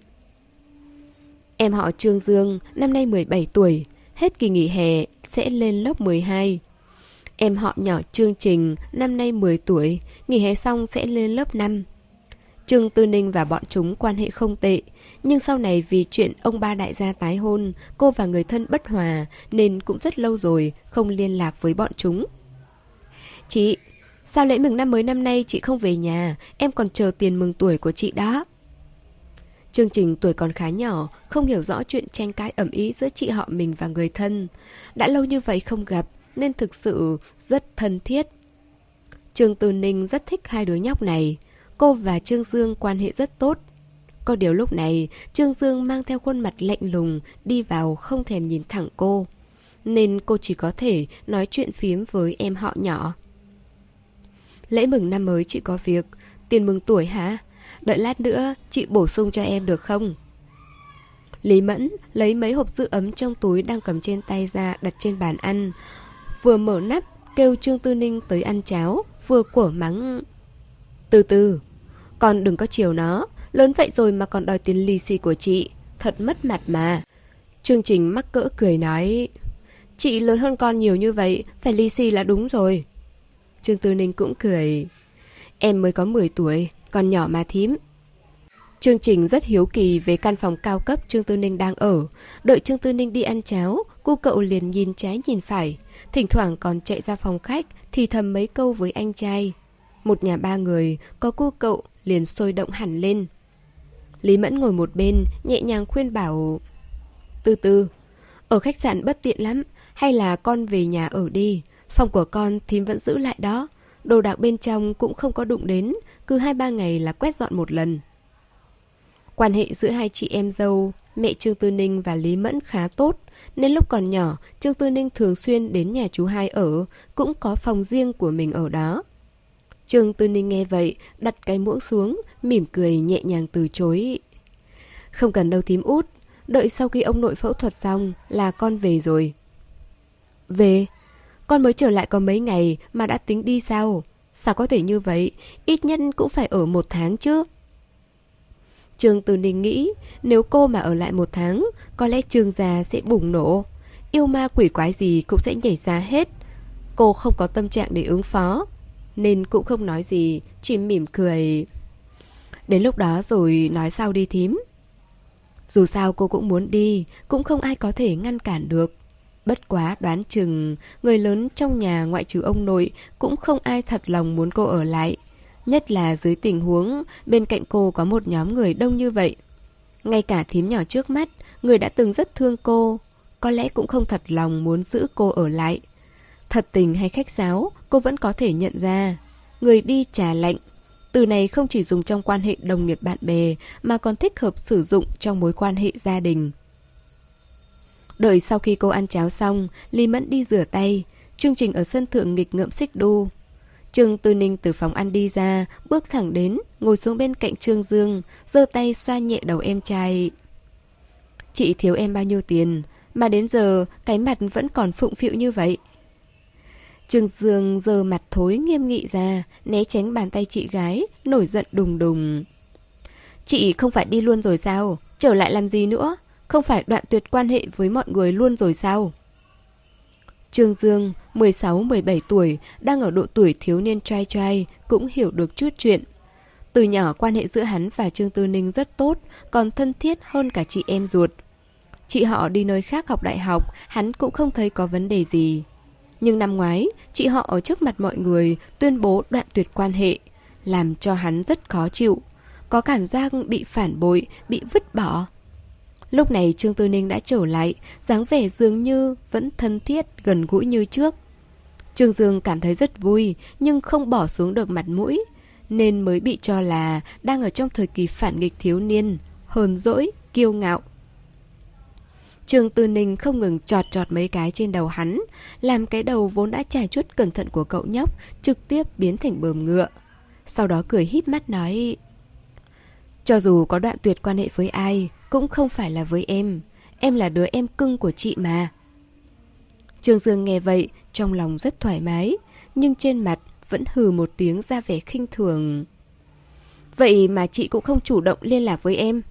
Em họ Trương Dương, năm nay mười bảy tuổi, hết kỳ nghỉ hè sẽ lên lớp mười hai. Em họ nhỏ Trương Trình, năm nay mười tuổi, nghỉ hè xong sẽ lên lớp năm. Trương Tư Ninh và bọn chúng quan hệ không tệ, nhưng sau này vì chuyện ông ba đại gia tái hôn, cô và người thân bất hòa nên cũng rất lâu rồi không liên lạc với bọn chúng. Chị, sao lễ mừng năm mới năm nay chị không về nhà, em còn chờ tiền mừng tuổi của chị đó. Trương Trình tuổi còn khá nhỏ, không hiểu rõ chuyện tranh cãi ầm ĩ giữa chị họ mình và người thân. Đã lâu như vậy không gặp nên thực sự rất thân thiết. Trương Tư Ninh rất thích hai đứa nhóc này. Cô và Trương Dương quan hệ rất tốt. Có điều lúc này Trương Dương mang theo khuôn mặt lạnh lùng đi vào không thèm nhìn thẳng cô, nên cô chỉ có thể nói chuyện phiếm với em họ nhỏ. Lễ mừng năm mới chị có việc. Tiền mừng tuổi hả? Đợi lát nữa chị bổ sung cho em được không? Lý Mẫn lấy mấy hộp giữ ấm trong túi đang cầm trên tay ra đặt trên bàn ăn. Vừa mở nắp kêu Trương Tư Ninh tới ăn cháo, vừa quở mắng. Từ từ, con đừng có chiều nó. Lớn vậy rồi mà còn đòi tiền lì xì của chị. Thật mất mặt mà. Trương Trình mắc cỡ cười nói, chị lớn hơn con nhiều như vậy, phải lì xì là đúng rồi. Trương Tư Ninh cũng cười, em mới có mười tuổi, còn nhỏ mà thím. Trương Trình rất hiếu kỳ về căn phòng cao cấp Trương Tư Ninh đang ở. Đợi Trương Tư Ninh đi ăn cháo, cô cậu liền nhìn trái nhìn phải, thỉnh thoảng còn chạy ra phòng khách thì thầm mấy câu với anh trai. Một nhà ba người, có cô cậu liền sôi động hẳn lên. Lý Mẫn ngồi một bên, nhẹ nhàng khuyên bảo, từ từ, ở khách sạn bất tiện lắm, hay là con về nhà ở đi. Phòng của con thím vẫn giữ lại đó. Đồ đạc bên trong cũng không có đụng đến, cứ hai ba ngày là quét dọn một lần. Quan hệ giữa hai chị em dâu, mẹ Trương Tư Ninh và Lý Mẫn khá tốt, nên lúc còn nhỏ, Trương Tư Ninh thường xuyên đến nhà chú hai ở, cũng có phòng riêng của mình ở đó. Trương Tư Ninh nghe vậy, đặt cái muỗng xuống, mỉm cười nhẹ nhàng từ chối. Không cần đâu thím út, đợi sau khi ông nội phẫu thuật xong là con về rồi. Về? Con mới trở lại có mấy ngày mà đã tính đi sao? Sao có thể như vậy? Ít nhất cũng phải ở một tháng chứ. Trương Tư Ninh nghĩ nếu cô mà ở lại một tháng, có lẽ Trương gia sẽ bùng nổ. Yêu ma quỷ quái gì cũng sẽ nhảy ra hết. Cô không có tâm trạng để ứng phó, nên cũng không nói gì, chỉ mỉm cười. Đến lúc đó rồi nói sau đi thím. Dù sao cô cũng muốn đi, cũng không ai có thể ngăn cản được. Bất quá đoán chừng người lớn trong nhà ngoại trừ ông nội cũng không ai thật lòng muốn cô ở lại. Nhất là dưới tình huống bên cạnh cô có một nhóm người đông như vậy. Ngay cả thím nhỏ trước mắt, người đã từng rất thương cô, có lẽ cũng không thật lòng muốn giữ cô ở lại. Thật tình hay khách sáo, cô vẫn có thể nhận ra. Người đi trà lạnh. Từ này không chỉ dùng trong quan hệ đồng nghiệp bạn bè, mà còn thích hợp sử dụng trong mối quan hệ gia đình. Đợi sau khi cô ăn cháo xong, Lý Mẫn đi rửa tay. Chương trình ở sân thượng nghịch ngợm xích đu. Trương Tư Ninh từ phòng ăn đi ra, bước thẳng đến, ngồi xuống bên cạnh Trương Dương, giơ tay xoa nhẹ đầu em trai. Chị thiếu em bao nhiêu tiền, mà đến giờ cái mặt vẫn còn phụng phịu như vậy. Trương Dương giơ mặt thối nghiêm nghị ra, né tránh bàn tay chị gái, nổi giận đùng đùng. Chị không phải đi luôn rồi sao? Trở lại làm gì nữa? Không phải đoạn tuyệt quan hệ với mọi người luôn rồi sao? Trương Dương, mười sáu mười bảy tuổi, đang ở độ tuổi thiếu niên trai trai, cũng hiểu được chút chuyện. Từ nhỏ quan hệ giữa hắn và Trương Tư Ninh rất tốt, còn thân thiết hơn cả chị em ruột. Chị họ đi nơi khác học đại học, hắn cũng không thấy có vấn đề gì. Nhưng năm ngoái, chị họ ở trước mặt mọi người tuyên bố đoạn tuyệt quan hệ, làm cho hắn rất khó chịu, có cảm giác bị phản bội, bị vứt bỏ. Lúc này Trương Tư Ninh đã trở lại, dáng vẻ dường như vẫn thân thiết, gần gũi như trước. Trương Dương cảm thấy rất vui, nhưng không bỏ xuống được mặt mũi, nên mới bị cho là đang ở trong thời kỳ phản nghịch thiếu niên, hờn dỗi, kiêu ngạo. Trương Tư Ninh không ngừng chọt chọt mấy cái trên đầu hắn, làm cái đầu vốn đã trải chuốt cẩn thận của cậu nhóc trực tiếp biến thành bờm ngựa. Sau đó cười híp mắt nói, cho dù có đoạn tuyệt quan hệ với ai, cũng không phải là với em. Em là đứa em cưng của chị mà. Trương Dương nghe vậy, trong lòng rất thoải mái, nhưng trên mặt vẫn hừ một tiếng ra vẻ khinh thường. Vậy mà chị cũng không chủ động liên lạc với em.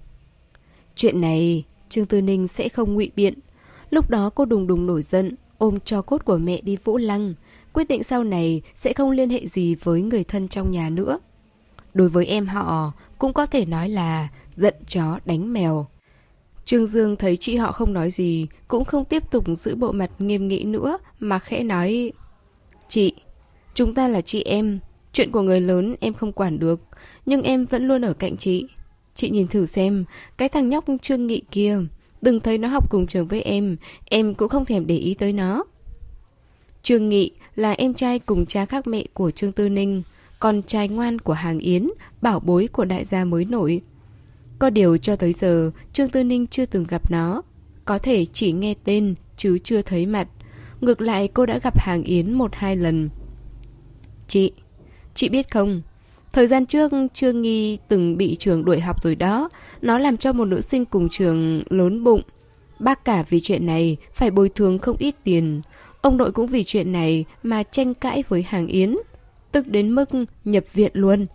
Chuyện này, Trương Tư Ninh sẽ không ngụy biện. Lúc đó cô đùng đùng nổi giận, ôm tro cốt của mẹ đi Vũ Lăng, quyết định sau này sẽ không liên hệ gì với người thân trong nhà nữa. Đối với em họ, cũng có thể nói là giận chó đánh mèo. Trương Dương thấy chị họ không nói gì, cũng không tiếp tục giữ bộ mặt nghiêm nghị nữa, mà khẽ nói: Chị, chúng ta là chị em, chuyện của người lớn em không quản được, nhưng em vẫn luôn ở cạnh chị. Chị nhìn thử xem, cái thằng nhóc Trương Nghị kia, đừng thấy nó học cùng trường với em, em cũng không thèm để ý tới nó. Trương Nghị là em trai cùng cha khác mẹ của Trương Tư Ninh, con trai ngoan của Hàng Yến, bảo bối của đại gia mới nổi. Có điều cho tới giờ, Trương Tư Ninh chưa từng gặp nó. Có thể chỉ nghe tên, chứ chưa thấy mặt. Ngược lại cô đã gặp Hàng Yến một hai lần. Chị, chị biết không, thời gian trước Trương Nghi từng bị trường đuổi học rồi đó. Nó làm cho một nữ sinh cùng trường lớn bụng. Bác cả vì chuyện này phải bồi thường không ít tiền. Ông nội cũng vì chuyện này mà tranh cãi với Hàng Yến, tức đến mức nhập viện luôn.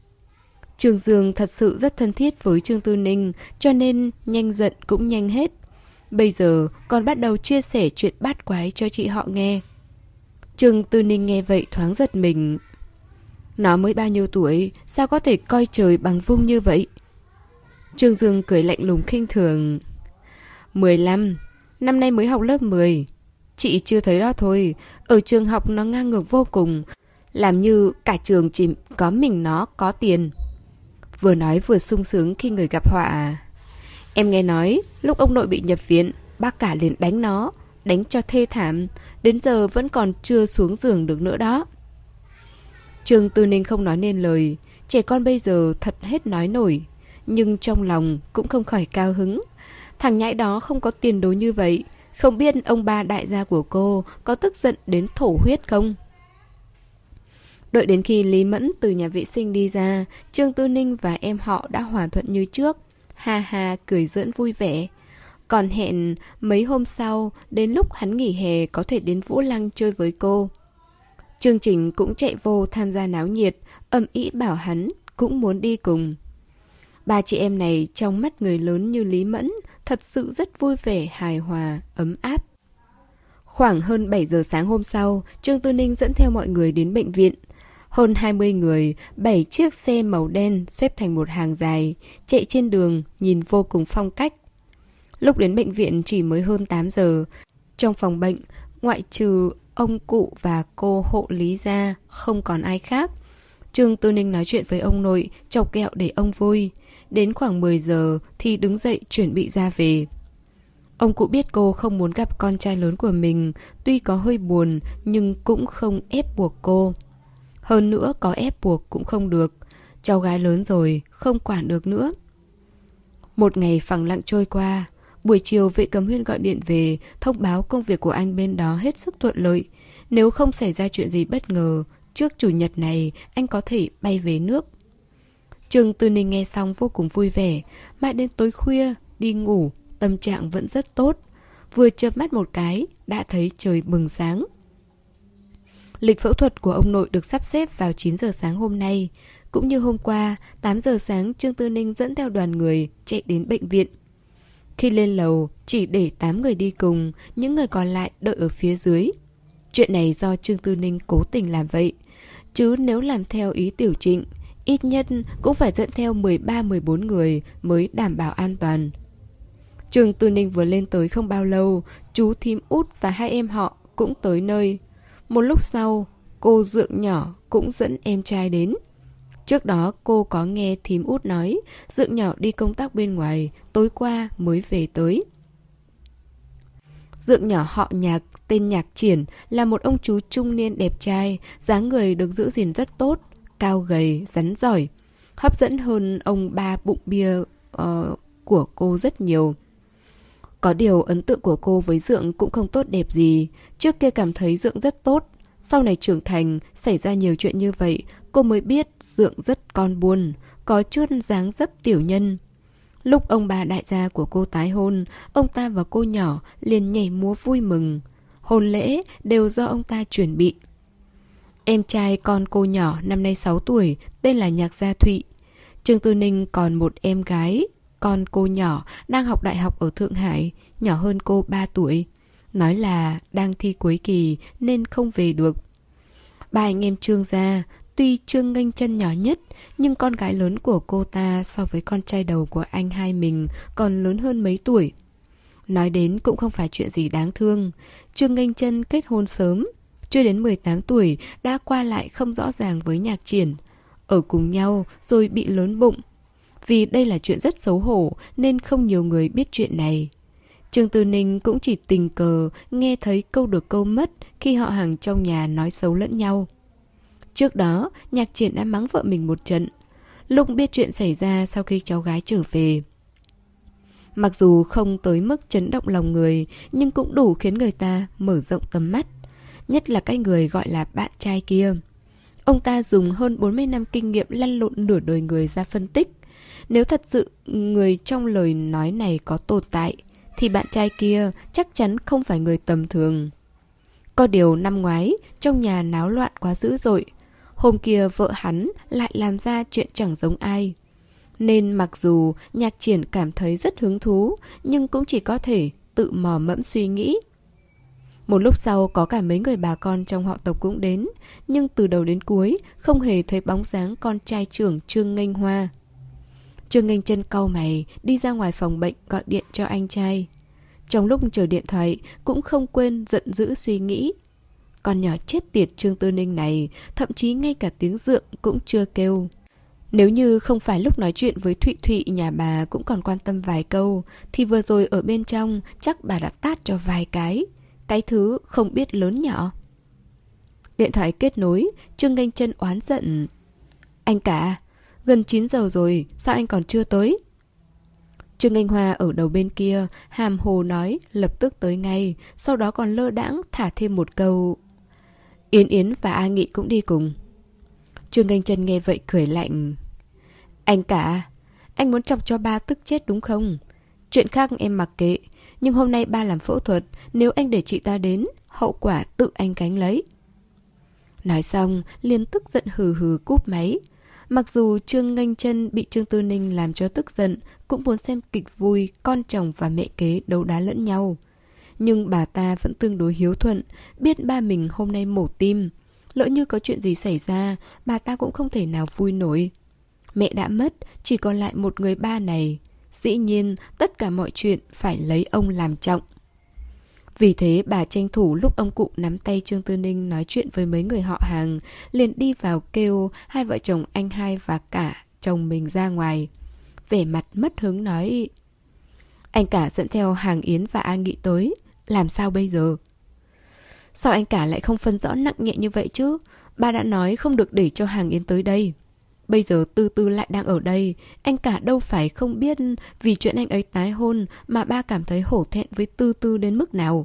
Trương Dương thật sự rất thân thiết với Trương Tư Ninh, cho nên nhanh giận cũng nhanh hết. Bây giờ còn bắt đầu chia sẻ chuyện bát quái cho chị họ nghe. Trương Tư Ninh nghe vậy thoáng giật mình. Nó mới bao nhiêu tuổi, sao có thể coi trời bằng vung như vậy? Trương Dương cười lạnh lùng khinh thường. mười lăm, năm nay mới học lớp mười. Chị chưa thấy đó thôi, ở trường học nó ngang ngược vô cùng, làm như cả trường chỉ có mình nó có tiền. Vừa nói vừa sung sướng khi người gặp họa. Em nghe nói, lúc ông nội bị nhập viện, bác cả liền đánh nó, đánh cho thê thảm, đến giờ vẫn còn chưa xuống giường được nữa đó. Trương Tư Ninh không nói nên lời, trẻ con bây giờ thật hết nói nổi, nhưng trong lòng cũng không khỏi cao hứng. Thằng nhãi đó không có tiền đồ như vậy, không biết ông ba đại gia của cô có tức giận đến thổ huyết không? Đợi đến khi Lý Mẫn từ nhà vệ sinh đi ra, Trương Tư Ninh và em họ đã hòa thuận như trước, ha ha cười giỡn vui vẻ. Còn hẹn mấy hôm sau, đến lúc hắn nghỉ hè có thể đến Vũ Lăng chơi với cô. Chương Trình cũng chạy vô tham gia náo nhiệt, ầm ĩ bảo hắn cũng muốn đi cùng. Ba chị em này trong mắt người lớn như Lý Mẫn thật sự rất vui vẻ, hài hòa, ấm áp. Khoảng hơn bảy giờ sáng hôm sau, Trương Tư Ninh dẫn theo mọi người đến bệnh viện. Hơn hai mươi người, bảy chiếc xe màu đen xếp thành một hàng dài, chạy trên đường, nhìn vô cùng phong cách. Lúc đến bệnh viện chỉ mới hơn tám giờ. Trong phòng bệnh, ngoại trừ ông cụ và cô hộ lý ra, không còn ai khác. Trương Tư Ninh nói chuyện với ông nội, chọc ghẹo để ông vui. Đến khoảng mười giờ thì đứng dậy chuẩn bị ra về. Ông cụ biết cô không muốn gặp con trai lớn của mình, tuy có hơi buồn nhưng cũng không ép buộc cô. Hơn nữa có ép buộc cũng không được, cháu gái lớn rồi, không quản được nữa. Một ngày phẳng lặng trôi qua, buổi chiều Vệ Cẩm Huyên gọi điện về, thông báo công việc của anh bên đó hết sức thuận lợi. Nếu không xảy ra chuyện gì bất ngờ, trước chủ nhật này anh có thể bay về nước. Trương Tư Ninh nghe xong vô cùng vui vẻ, mãi đến tối khuya, đi ngủ, tâm trạng vẫn rất tốt. Vừa chợp mắt một cái, đã thấy trời bừng sáng. Lịch phẫu thuật của ông nội được sắp xếp vào chín giờ sáng hôm nay. Cũng như hôm qua, tám giờ sáng Trương Tư Ninh dẫn theo đoàn người chạy đến bệnh viện. Khi lên lầu, chỉ để tám người đi cùng, những người còn lại đợi ở phía dưới. Chuyện này do Trương Tư Ninh cố tình làm vậy. Chứ nếu làm theo ý Tiểu Trịnh, ít nhất cũng phải dẫn theo mười ba mười bốn người mới đảm bảo an toàn. Trương Tư Ninh vừa lên tới không bao lâu, chú thím Út và hai em họ cũng tới nơi. Một lúc sau, cô Dượng nhỏ cũng dẫn em trai đến. Trước đó cô có nghe thím Út nói Dượng nhỏ đi công tác bên ngoài, tối qua mới về tới. Dượng nhỏ họ Nhạc, tên Nhạc Triển, là một ông chú trung niên đẹp trai, dáng người được giữ gìn rất tốt, cao gầy, rắn giỏi, hấp dẫn hơn ông ba bụng bia uh, của cô rất nhiều. Có điều ấn tượng của cô với Dượng cũng không tốt đẹp gì. Trước kia cảm thấy Dượng rất tốt, sau này trưởng thành, xảy ra nhiều chuyện như vậy, cô mới biết Dượng rất con buôn, có chút dáng dấp tiểu nhân. Lúc ông bà đại gia của cô tái hôn, ông ta và cô nhỏ liền nhảy múa vui mừng. Hôn lễ đều do ông ta chuẩn bị. Em trai con cô nhỏ năm nay sáu tuổi, tên là Nhạc Gia Thụy. Trương Tư Ninh còn một em gái, con cô nhỏ đang học đại học ở Thượng Hải, nhỏ hơn cô ba tuổi. Nói là đang thi cuối kỳ nên không về được. Ba anh em Trương gia, tuy Trương Nghênh Chân nhỏ nhất, nhưng con gái lớn của cô ta so với con trai đầu của anh hai mình còn lớn hơn mấy tuổi. Nói đến cũng không phải chuyện gì đáng thương. Trương Nghênh Chân kết hôn sớm, chưa đến mười tám tuổi đã qua lại không rõ ràng với Nhạc Triển. Ở cùng nhau rồi bị lớn bụng. Vì đây là chuyện rất xấu hổ nên không nhiều người biết chuyện này. Trương Tư Ninh cũng chỉ tình cờ nghe thấy câu được câu mất khi họ hàng trong nhà nói xấu lẫn nhau. Trước đó, Nhạc Triển đã mắng vợ mình một trận. Lúc biết chuyện xảy ra sau khi cháu gái trở về. Mặc dù không tới mức chấn động lòng người, nhưng cũng đủ khiến người ta mở rộng tầm mắt. Nhất là cái người gọi là bạn trai kia. Ông ta dùng hơn bốn mươi năm kinh nghiệm lăn lộn nửa đời người ra phân tích. Nếu thật sự người trong lời nói này có tồn tại, thì bạn trai kia chắc chắn không phải người tầm thường. Có điều năm ngoái, trong nhà náo loạn quá dữ dội. Hôm kia vợ hắn lại làm ra chuyện chẳng giống ai. Nên mặc dù Nhạc Triển cảm thấy rất hứng thú, nhưng cũng chỉ có thể tự mò mẫm suy nghĩ. Một lúc sau có cả mấy người bà con trong họ tộc cũng đến, nhưng từ đầu đến cuối không hề thấy bóng dáng con trai trưởng Trương Nghênh Hoa. Trương Nghênh Chân cau mày đi ra ngoài phòng bệnh gọi điện cho anh trai. Trong lúc chờ điện thoại cũng không quên giận dữ suy nghĩ. Con nhỏ chết tiệt Trương Tư Ninh này, thậm chí ngay cả tiếng dượng cũng chưa kêu. Nếu như không phải lúc nói chuyện với Thụy Thụy nhà bà cũng còn quan tâm vài câu, thì vừa rồi ở bên trong chắc bà đã tát cho vài cái. Cái thứ không biết lớn nhỏ. Điện thoại kết nối, Trương Nghênh Chân oán giận. Anh cả, gần chín giờ rồi, sao anh còn chưa tới? Trương Nghênh Hoa ở đầu bên kia, hàm hồ nói, lập tức tới ngay, sau đó còn lơ đãng thả thêm một câu. Yến Yến và A Nghị cũng đi cùng. Trương Nghênh Chân nghe vậy cười lạnh. Anh cả, anh muốn chọc cho ba tức chết đúng không? Chuyện khác em mặc kệ, nhưng hôm nay ba làm phẫu thuật, nếu anh để chị ta đến, hậu quả tự anh gánh lấy. Nói xong, liền tức giận hừ hừ cúp máy. Mặc dù Trương Nghênh Chân bị Trương Tư Ninh làm cho tức giận, cũng muốn xem kịch vui con chồng và mẹ kế đấu đá lẫn nhau. Nhưng bà ta vẫn tương đối hiếu thuận, biết ba mình hôm nay mổ tim. Lỡ như có chuyện gì xảy ra, bà ta cũng không thể nào vui nổi. Mẹ đã mất, chỉ còn lại một người ba này. Dĩ nhiên, tất cả mọi chuyện phải lấy ông làm trọng. Vì thế bà tranh thủ lúc ông cụ nắm tay Trương Tư Ninh nói chuyện với mấy người họ hàng, liền đi vào kêu hai vợ chồng anh hai và cả chồng mình ra ngoài. Vẻ mặt mất hứng nói: Anh cả dẫn theo Hàng Yến và A Nghị tới, làm sao bây giờ? Sao anh cả lại không phân rõ nặng nhẹ như vậy chứ? Ba đã nói không được để cho Hàng Yến tới đây. Bây giờ Tư Tư lại đang ở đây, anh cả đâu phải không biết vì chuyện anh ấy tái hôn mà ba cảm thấy hổ thẹn với Tư Tư đến mức nào.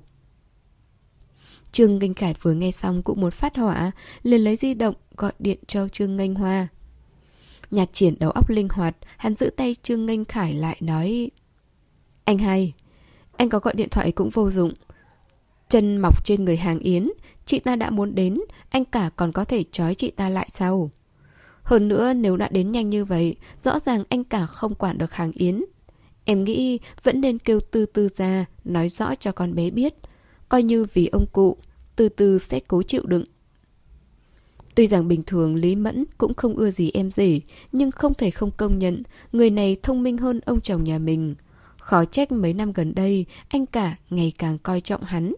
Trương Nghênh Khải vừa nghe xong cũng muốn phát hỏa, liền lấy di động gọi điện cho Trương Nghênh Hoa. Nhạc Triển đầu óc linh hoạt, hắn giữ tay Trương Nghênh Khải lại nói: Anh hai, anh có gọi điện thoại cũng vô dụng. Chân mọc trên người Hàng Yến, chị ta đã muốn đến, anh cả còn có thể trói chị ta lại sao? Hơn nữa nếu đã đến nhanh như vậy, rõ ràng anh cả không quản được Hàng Yến. Em nghĩ vẫn nên kêu Tư Tư ra, nói rõ cho con bé biết. Coi như vì ông cụ, Tư Tư sẽ cố chịu đựng. Tuy rằng bình thường Lý Mẫn cũng không ưa gì em rể, nhưng không thể không công nhận, người này thông minh hơn ông chồng nhà mình. Khó trách mấy năm gần đây, anh cả ngày càng coi trọng hắn.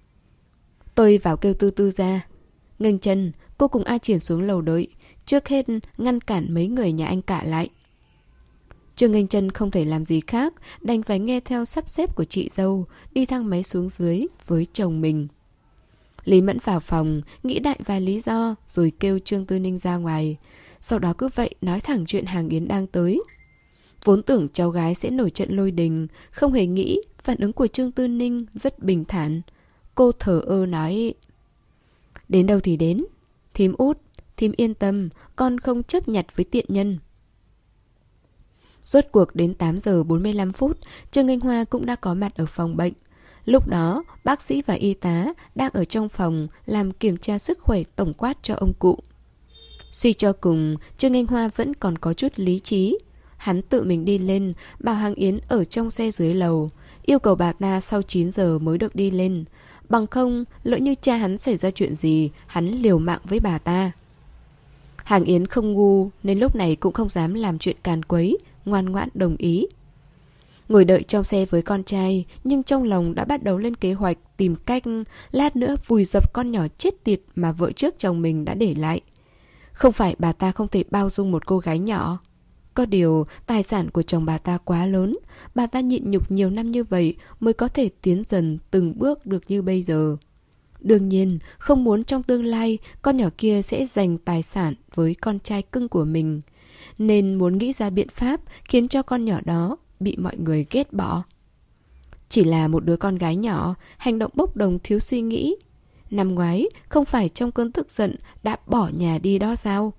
Tôi vào kêu Tư Tư ra. Nghênh Chân, cô cùng A Triển xuống lầu đợi. Trước hết ngăn cản mấy người nhà anh cả lại. Trương Nghênh Chân không thể làm gì khác, đành phải nghe theo sắp xếp của chị dâu, đi thang máy xuống dưới với chồng mình. Lý Mẫn vào phòng, nghĩ đại vài lý do, rồi kêu Trương Tư Ninh ra ngoài. Sau đó cứ vậy nói thẳng chuyện Hàng Yến đang tới. Vốn tưởng cháu gái sẽ nổi trận lôi đình, không hề nghĩ phản ứng của Trương Tư Ninh rất bình thản. Cô thờ ơ nói: Đến đâu thì đến, thím út, thím yên tâm, con không chấp nhặt với tiện nhân. Rốt cuộc đến tám giờ bốn mươi lăm phút, Trương Anh Hoa cũng đã có mặt ở phòng bệnh. Lúc đó, bác sĩ và y tá đang ở trong phòng làm kiểm tra sức khỏe tổng quát cho ông cụ. Suy cho cùng, Trương Anh Hoa vẫn còn có chút lý trí. Hắn tự mình đi lên, bảo Hàng Yến ở trong xe dưới lầu, yêu cầu bà ta sau chín giờ mới được đi lên. Bằng không, lỡ như cha hắn xảy ra chuyện gì, hắn liều mạng với bà ta. Hàng Yến không ngu nên lúc này cũng không dám làm chuyện càn quấy, ngoan ngoãn đồng ý. Ngồi đợi trong xe với con trai, nhưng trong lòng đã bắt đầu lên kế hoạch tìm cách lát nữa vùi dập con nhỏ chết tiệt mà vợ trước chồng mình đã để lại. Không phải bà ta không thể bao dung một cô gái nhỏ. Có điều, tài sản của chồng bà ta quá lớn, bà ta nhịn nhục nhiều năm như vậy mới có thể tiến dần từng bước được như bây giờ. Đương nhiên, không muốn trong tương lai con nhỏ kia sẽ giành tài sản với con trai cưng của mình, nên muốn nghĩ ra biện pháp khiến cho con nhỏ đó bị mọi người ghét bỏ. Chỉ là một đứa con gái nhỏ, hành động bốc đồng thiếu suy nghĩ. Năm ngoái, không phải trong cơn tức giận đã bỏ nhà đi đó sao?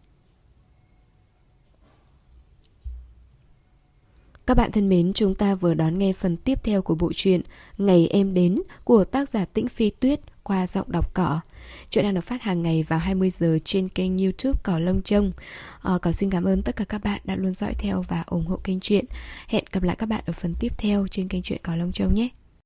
Các bạn thân mến, chúng ta vừa đón nghe phần tiếp theo của bộ truyện Ngày Em Đến của tác giả Tĩnh Phi Tuyết qua giọng đọc Cỏ. Chuyện đang được phát hàng ngày vào hai mươi giờ trên kênh YouTube Cỏ Lông Trông. À, Cỏ xin cảm ơn tất cả các bạn đã luôn dõi theo và ủng hộ kênh truyện. Hẹn gặp lại các bạn ở phần tiếp theo trên kênh truyện Cỏ Lông Trông nhé.